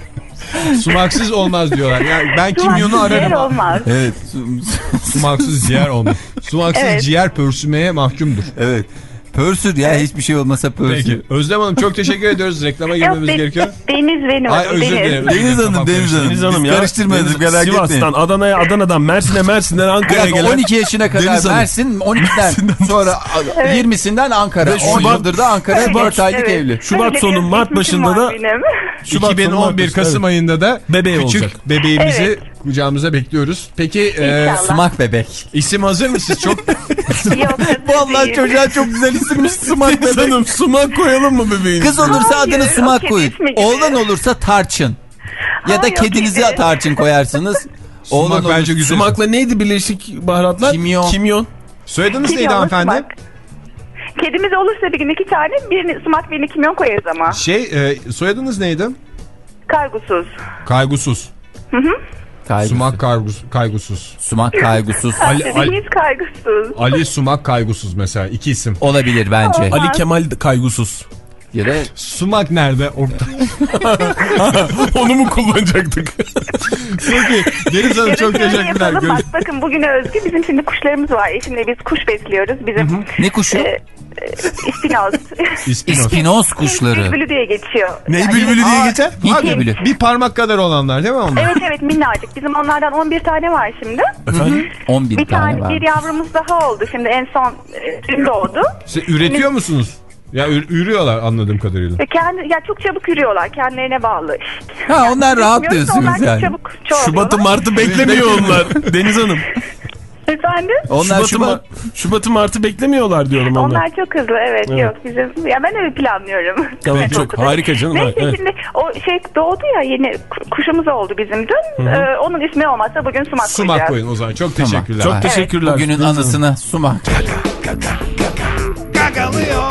Speaker 2: Sumaksız olmaz diyorlar. Yani ben kimyonu ararım.
Speaker 13: Ciğer olmaz.
Speaker 2: Evet. Sumaksız ciğer olmaz. Sumaksız evet. ciğer pörsümeye mahkumdur.
Speaker 4: Evet. Pörsür ya evet. hiçbir şey olmasa pörsür.
Speaker 2: Peki. Özlem Hanım çok teşekkür ediyoruz. Reklama girmemiz
Speaker 13: Yok,
Speaker 2: gerekiyor.
Speaker 13: Deniz benim.
Speaker 2: Ay özür dilerim.
Speaker 4: Deniz Hanım, Deniz Hanım. Deniz Hanım ya. Karıştırmayın. Merak etmeyin.
Speaker 5: Sivas'tan Adana'ya, Adana'dan Mersin'e, Mersin'den Ankara'ya gelen.
Speaker 4: on iki yaşına kadar Mersin, on ikiden sonra evet. yirmisinden Ankara. on yıldır da Ankara dört aylık evet. evli.
Speaker 5: Şubat evet. sonu Mart başında da
Speaker 2: Şubat iki bin on bir Kasım evet. ayında da
Speaker 5: bebeği
Speaker 2: küçük
Speaker 5: olacak.
Speaker 2: bebeğimizi evet. kucağımıza bekliyoruz. Peki e,
Speaker 4: Sumak bebek.
Speaker 2: İsim hazır mı siz çok?
Speaker 4: Vallahi çocuğa çok güzel isimmiş Sumak bebek.
Speaker 5: Hanım Sumak koyalım mı bebeğin?
Speaker 4: Kız olursa Hayır, adını Sumak koyun. Oğlan olursa Tarçın. Ya da Hayır, kedinize kedi. Tarçın koyarsınız.
Speaker 2: Oğlan Sumak bence güzel.
Speaker 5: Sumakla neydi birleşik baharatlar?
Speaker 4: Kimyon.
Speaker 5: Kimyon.
Speaker 2: Soyadınız neydi hanımefendi?
Speaker 13: Sumak. Kedimiz olursa bir gün iki tane birini sumak birini kimyon koyarız ama.
Speaker 2: Şey e, soyadınız neydi?
Speaker 13: Kaygusuz.
Speaker 2: Kaygusuz.
Speaker 13: Hı hı.
Speaker 4: Kaygusuz.
Speaker 2: Sumak kargus, kaygusuz.
Speaker 4: Sumak kaygusuz.
Speaker 13: Ali, Ali, kaygusuz.
Speaker 2: Ali Sumak kaygusuz mesela iki isim.
Speaker 4: Olabilir bence.
Speaker 13: Olmaz.
Speaker 5: Ali Kemal kaygusuz.
Speaker 4: Ya da
Speaker 2: Sumak nerede? Orta.
Speaker 5: Onu mu kullanacaktık?
Speaker 2: Peki Deniz Hanım çok teşekkürler.
Speaker 13: Bak, bakın bugüne özgü bizim şimdi kuşlarımız var. Eşimle biz kuş besliyoruz. Bizim.
Speaker 4: Hı hı. Ne kuşu? E,
Speaker 13: İspinoz.
Speaker 2: İspinoz.
Speaker 4: İspinoz kuşları.
Speaker 13: Hint bülbülü diye geçiyor.
Speaker 2: Ne yani, bülbülü diye
Speaker 13: aa,
Speaker 2: geçer?
Speaker 4: Hint bülbülü.
Speaker 2: Bir parmak kadar olanlar değil mi onlar?
Speaker 13: Evet evet minnacık. Bizim onlardan on bir tane var şimdi.
Speaker 4: Efendim? on bir
Speaker 13: bir
Speaker 4: tane,
Speaker 13: tane
Speaker 4: var.
Speaker 13: Bir yavrumuz daha oldu. Şimdi en son dün doğdu.
Speaker 2: Siz üretiyor şimdi, musunuz? Ya ürüyorlar anladığım kadarıyla.
Speaker 13: Kendi, ya çok çabuk ürüyorlar. Kendilerine bağlı.
Speaker 4: Ha onlar rahat diyorsunuz
Speaker 13: onlar
Speaker 4: yani.
Speaker 13: Çabuk
Speaker 5: Şubat'ı Mart'ı beklemiyor onlar Deniz Hanım.
Speaker 13: Efendim?
Speaker 5: Onlar Şubat'ı, Şubat... Şubat'ı Mart'ı beklemiyorlar diyorum onlar.
Speaker 13: Onlar çok hızlı evet, evet. Yok bizim ya ben öyle planlıyorum.
Speaker 5: Tamam çok okudu. Harika canım.
Speaker 13: Neyse
Speaker 5: evet.
Speaker 13: Şimdi o şey doğdu ya yeni kuşumuz oldu bizim dün. Ee, onun ismi olmazsa bugün Sumak,
Speaker 2: Sumak koyacağız. Koyun o zaman çok teşekkürler.
Speaker 5: Tamam. Çok teşekkürler.
Speaker 4: Evet. Bugünün anısına Sumak.
Speaker 7: Gagalıyor.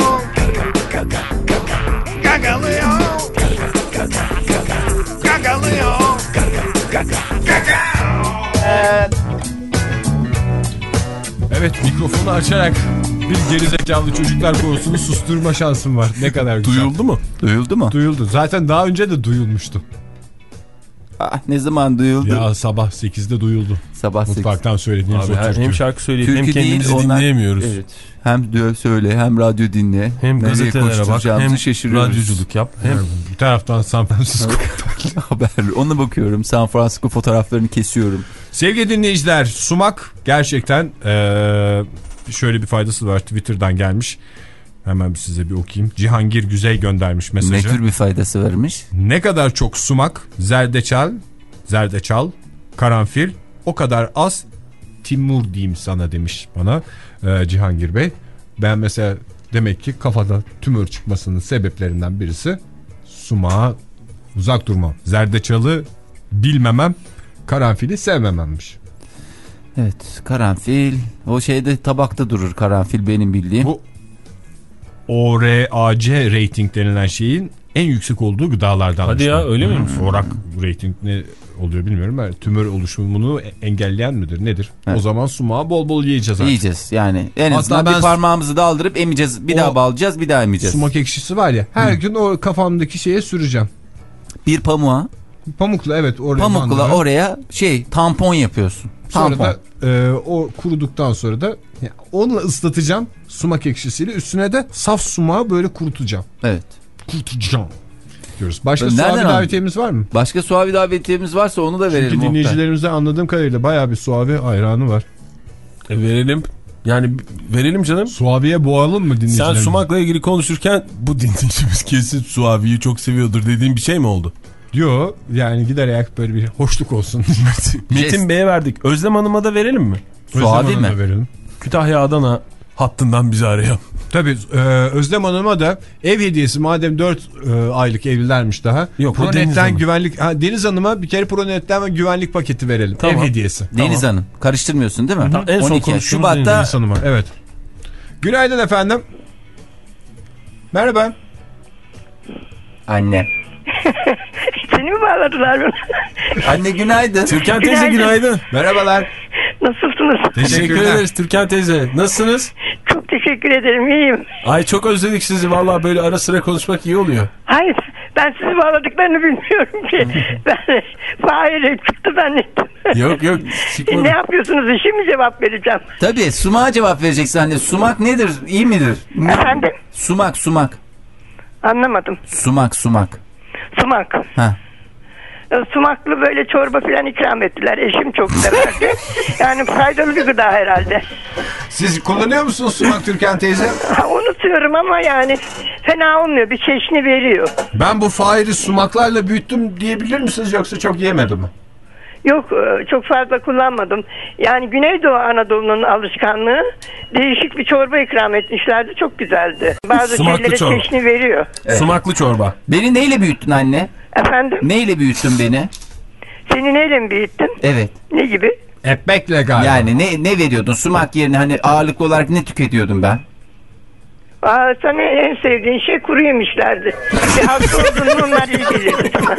Speaker 7: Gagalıyor. Gagalıyor.
Speaker 2: Evet mikrofonu açarak bir gerizekalı çocuklar konusunu susturma şansım var. Ne kadar güzel.
Speaker 5: Duyuldu mu?
Speaker 4: Duyuldu mu?
Speaker 2: Duyuldu. Zaten daha önce de duyulmuştu.
Speaker 4: Ah, ne zaman duyuldu?
Speaker 2: Ya sabah sekizde duyuldu.
Speaker 4: Sabah
Speaker 2: Mutfaktan söylediğiniz o türkü.
Speaker 5: Hem şarkı söyleyip hem kendimizi değil, dinleyemiyoruz.
Speaker 4: Evet. Hem diyor söyle hem radyo dinle.
Speaker 5: Hem gazetelere bak hem radyoculuk yap. Hem
Speaker 2: bir taraftan San Francisco
Speaker 4: haber. Ona bakıyorum. San Francisco fotoğraflarını kesiyorum.
Speaker 2: Sevgili dinleyiciler sumak gerçekten ee, şöyle bir faydası var. Twitter'dan gelmiş. Hemen size bir okuyayım. Cihangir Güzey göndermiş mesajı.
Speaker 4: Ne tür bir faydası vermiş?
Speaker 2: Ne kadar çok sumak, zerdeçal, zerdeçal, karanfil o kadar az Timur diyeyim sana demiş bana ee, Cihangir Bey. Ben mesela demek ki kafada tümör çıkmasının sebeplerinden birisi sumağa uzak durmam. Zerdeçalı bilmemem, karanfili sevmememmiş.
Speaker 4: Evet karanfil o şeyde tabakta durur karanfil benim bildiğim. Bu
Speaker 2: O R A C rating denilen şeyin en yüksek olduğu gıdalardan.
Speaker 5: Hadi ya öyle mi?
Speaker 2: Orak rating ne oluyor bilmiyorum. Yani tümör oluşumunu engelleyen midir nedir? Evet. O zaman sumağı bol bol yiyeceğiz artık.
Speaker 4: Yiyeceğiz yani en azından bir parmağımızı daldırıp emeceğiz. Bir daha bağlayacağız bir daha emeceğiz.
Speaker 2: Sumak ekşisi var ya her Hı. gün o kafamdaki şeye süreceğim.
Speaker 4: Bir pamuğa
Speaker 2: Pamukla evet oraya
Speaker 4: Pamukla
Speaker 2: bandıra.
Speaker 4: oraya şey tampon yapıyorsun.
Speaker 2: Sonra
Speaker 4: Tampon.
Speaker 2: da e, o kuruduktan sonra da yani onunla ıslatacağım sumak ekşisiyle, üstüne de saf sumağı böyle kurutacağım.
Speaker 4: Evet.
Speaker 2: Kurutacağım diyoruz. Başka
Speaker 4: Nereden
Speaker 2: suavi
Speaker 4: aldın?
Speaker 2: davetiyemiz var mı?
Speaker 4: Başka suavi davetiyemiz varsa onu da verelim.
Speaker 2: Çünkü dinleyicilerimizden anladığım kadarıyla bayağı bir suavi hayranı var.
Speaker 5: E verelim. Yani verelim canım.
Speaker 2: Suaviye boğalım mı dinleyicilerimiz?
Speaker 5: Sen sumakla ilgili konuşurken bu dinleyicimiz kesin suaviyi çok seviyordur dediğin bir şey mi oldu?
Speaker 2: Yok yani giderek böyle bir hoşluk olsun.
Speaker 5: Metin Bey'e verdik. Özlem Hanım'a da verelim mi?
Speaker 4: Suavi mi?
Speaker 2: Verelim.
Speaker 5: Kütahya Adana hattından bizi arayalım.
Speaker 2: Tabii e, Özlem Hanım'a da ev hediyesi, madem dört e, aylık evlilermiş daha.
Speaker 5: Yok,
Speaker 2: Pronet'ten güvenlik. Ha, Deniz Hanım'a bir kere Pronet'ten ve güvenlik paketi verelim.
Speaker 5: Tamam.
Speaker 2: Ev hediyesi.
Speaker 4: Deniz
Speaker 2: tamam.
Speaker 4: Hanım. Karıştırmıyorsun değil mi?
Speaker 5: Tamam, en son
Speaker 4: on iki Şubat'ta.
Speaker 2: Deniz Hanım'a evet. Günaydın efendim. Merhaba.
Speaker 4: Anne.
Speaker 14: Seni mi bağladılar bana?
Speaker 4: Anne günaydın.
Speaker 5: Türkan teyze günaydın.
Speaker 2: Merhabalar.
Speaker 14: Nasılsınız?
Speaker 5: Teşekkür ederiz Türkan teyze. Nasılsınız?
Speaker 14: Çok teşekkür ederim, iyiyim.
Speaker 5: Ay çok özledik sizi. Vallahi böyle ara sıra konuşmak iyi oluyor.
Speaker 14: Hayır, ben sizi bağladıklarını bilmiyorum ki. Ben Fahir'e çıktı zannettim.
Speaker 5: Yok yok. Çıkmadı.
Speaker 14: Ne yapıyorsunuz, işe mi cevap vereceğim?
Speaker 4: Tabii sumağa cevap vereceksin anne. Sumak nedir? İyi midir?
Speaker 14: Efendim?
Speaker 4: Sumak sumak.
Speaker 14: Anlamadım.
Speaker 4: Sumak sumak.
Speaker 14: Sumak.
Speaker 4: Ha.
Speaker 14: Sumaklı böyle çorba falan ikram ettiler. Eşim çok severdi. Yani faydalı bir gıda herhalde.
Speaker 2: Siz kullanıyor musunuz sumak Türkan teyze?
Speaker 14: Ha, unutuyorum ama yani fena olmuyor. Bir çeşni veriyor.
Speaker 2: Ben bu Fahir'i sumaklarla büyüttüm diyebilir misiniz, yoksa çok yemedi mi?
Speaker 14: Yok, çok fazla kullanmadım. Yani Güneydoğu Anadolu'nun alışkanlığı, değişik bir çorba ikram etmişlerdi. Çok güzeldi. Bazı
Speaker 5: Sumaklı
Speaker 14: şeylere
Speaker 5: çorba.
Speaker 14: çeşni veriyor.
Speaker 4: Evet.
Speaker 5: Sumaklı çorba.
Speaker 4: Beni neyle büyüttün anne?
Speaker 14: Efendim?
Speaker 4: Neyle büyüttün beni?
Speaker 14: Seni neyle mi büyüttün?
Speaker 4: Evet.
Speaker 14: Ne gibi?
Speaker 2: Ekmekle galiba.
Speaker 4: Yani ne ne veriyordun? Sumak yerine hani ağırlıklı olarak ne tüketiyordum ben?
Speaker 14: Aa, sana en sevdiğin şey kuru yemişlerdi. Bir hasta olduğunu onlar iyi gelirdi sana.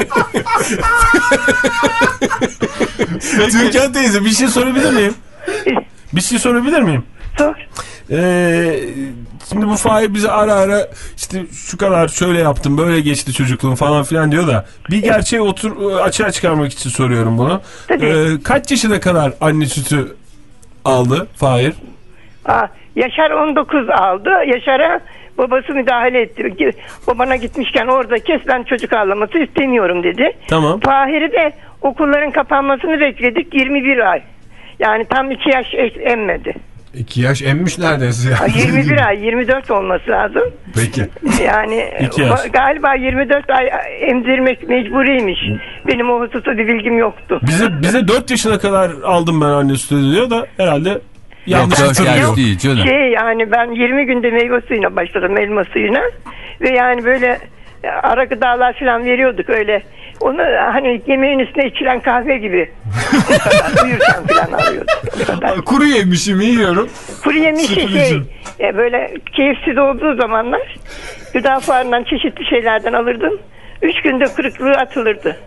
Speaker 5: Türkan teyze bir şey sorabilir miyim? Bir şey sorabilir miyim?
Speaker 14: Sor.
Speaker 5: Ee, şimdi bu Fahir bize ara ara işte şu kadar şöyle yaptım, böyle geçti çocukluğum falan filan diyor da bir gerçeği otur açığa çıkarmak için soruyorum bunu. Ee, kaç yaşına kadar anne sütü aldı Fahir?
Speaker 14: Aa, Yaşar on dokuz aldı. Yaşar'a babası müdahale etti. Babana gitmişken orada kes, ben çocuk ağlaması istemiyorum dedi.
Speaker 5: Tamam.
Speaker 14: Fahir'i de okulların kapanmasını bekledik, yirmi bir ay. Yani tam iki yaş emmedi.
Speaker 2: iki yaş emmiş neredeyse. Ya.
Speaker 14: yirmi bir ay, yirmi dört olması lazım.
Speaker 2: Peki.
Speaker 14: Yani
Speaker 5: yaş.
Speaker 14: galiba yirmi dört ay emzirmek mecburiymiş. Benim o hususta bir bilgim yoktu.
Speaker 5: Bize bize dört yaşına kadar aldım ben anne sütü diyor da herhalde yanlış hatırlıyor.
Speaker 4: Değil canım.
Speaker 14: Şey yani ben yirmi günde meyve suyuna başladım, elma suyuna. Ve yani böyle ara gıdalar falan veriyorduk öyle. Onu hani yemeğin üstüne içilen kahve gibi. Uyurken falan alıyorduk.
Speaker 2: Kuru yemişimi yiyorum.
Speaker 14: Kuru yemişi şey e, böyle keyifsiz olduğu zamanlar gıda fuarından çeşitli şeylerden alırdım. Üç günde kırıklığı atılırdı.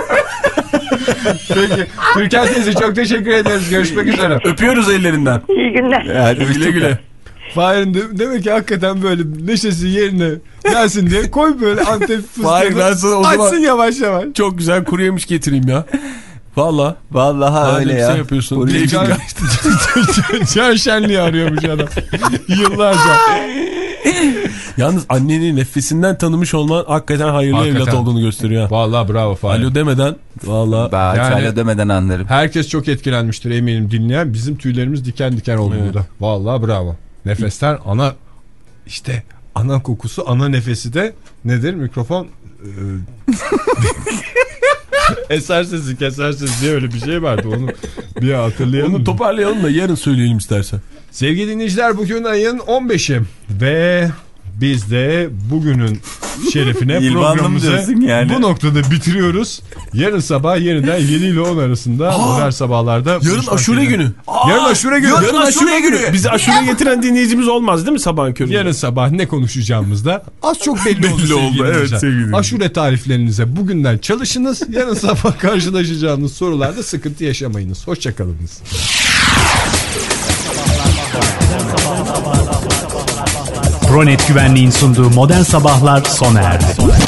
Speaker 2: Peki. Türkan teyze çok teşekkür ederiz. Görüşmek üzere.
Speaker 5: Öpüyoruz ellerinden.
Speaker 14: İyi günler.
Speaker 5: Hadi güle güle.
Speaker 2: Fahir'in de, demek ki hakikaten böyle neşesi yerine gelsin diye koy böyle Antep
Speaker 5: Fahir, ben sana o
Speaker 2: fıstığını
Speaker 5: zaman
Speaker 2: açsın yavaş yavaş.
Speaker 5: Çok güzel kuru yemiş getireyim ya. Valla.
Speaker 4: Vallahi öyle ya.
Speaker 5: Sen yapıyorsun.
Speaker 2: Can, can şenliği arıyormuş adam. Yıllarca.
Speaker 5: Yalnız annenin nefesinden tanımış olman hakikaten hayırlı
Speaker 2: Hakikaten.
Speaker 5: evlat olduğunu gösteriyor.
Speaker 2: Vallahi bravo Fahir.
Speaker 5: Alo demeden valla.
Speaker 4: Ben
Speaker 2: Yani-
Speaker 4: alo demeden anlarım.
Speaker 2: Herkes çok etkilenmiştir eminim dinleyen. Bizim tüylerimiz diken diken oldu
Speaker 5: Evet.
Speaker 2: burada. Vallahi bravo. Nefesler ana işte ana kokusu, ana nefesi de nedir? Mikrofon e, eser sesi keser sesi diye öyle bir şey vardı. Onu bir hatırlayalım.
Speaker 5: Onu toparlayalım da yarın söyleyelim istersen.
Speaker 2: Sevgili dinleyiciler, bugün ayın on beşi ve biz de bugünün şerefine
Speaker 4: İlvanlı mı diyorsun
Speaker 2: programımızı
Speaker 4: yani?
Speaker 2: bu noktada bitiriyoruz. Yarın sabah yeniden yedi ile on arasında modern sabahlarda.
Speaker 5: Yarın aşure günü.
Speaker 2: Yarın aşure günü.
Speaker 5: Yarın aşure günü. Bizi aşure getiren dinleyicimiz olmaz değil mi sabahın köründe?
Speaker 2: Yarın sabah ne konuşacağımızda az çok belli,
Speaker 5: Belli
Speaker 2: oldu. sevgili
Speaker 5: oldu, evet,
Speaker 2: dinleyiciler.
Speaker 5: sevgili dinleyiciler.
Speaker 2: Aşure tariflerinize bugünden çalışınız. Yarın sabah karşılaşacağınız sorularda sıkıntı yaşamayınız. Hoşçakalınız.
Speaker 1: Pronet Güvenliğin sunduğu Modern Sabahlar sona erdi.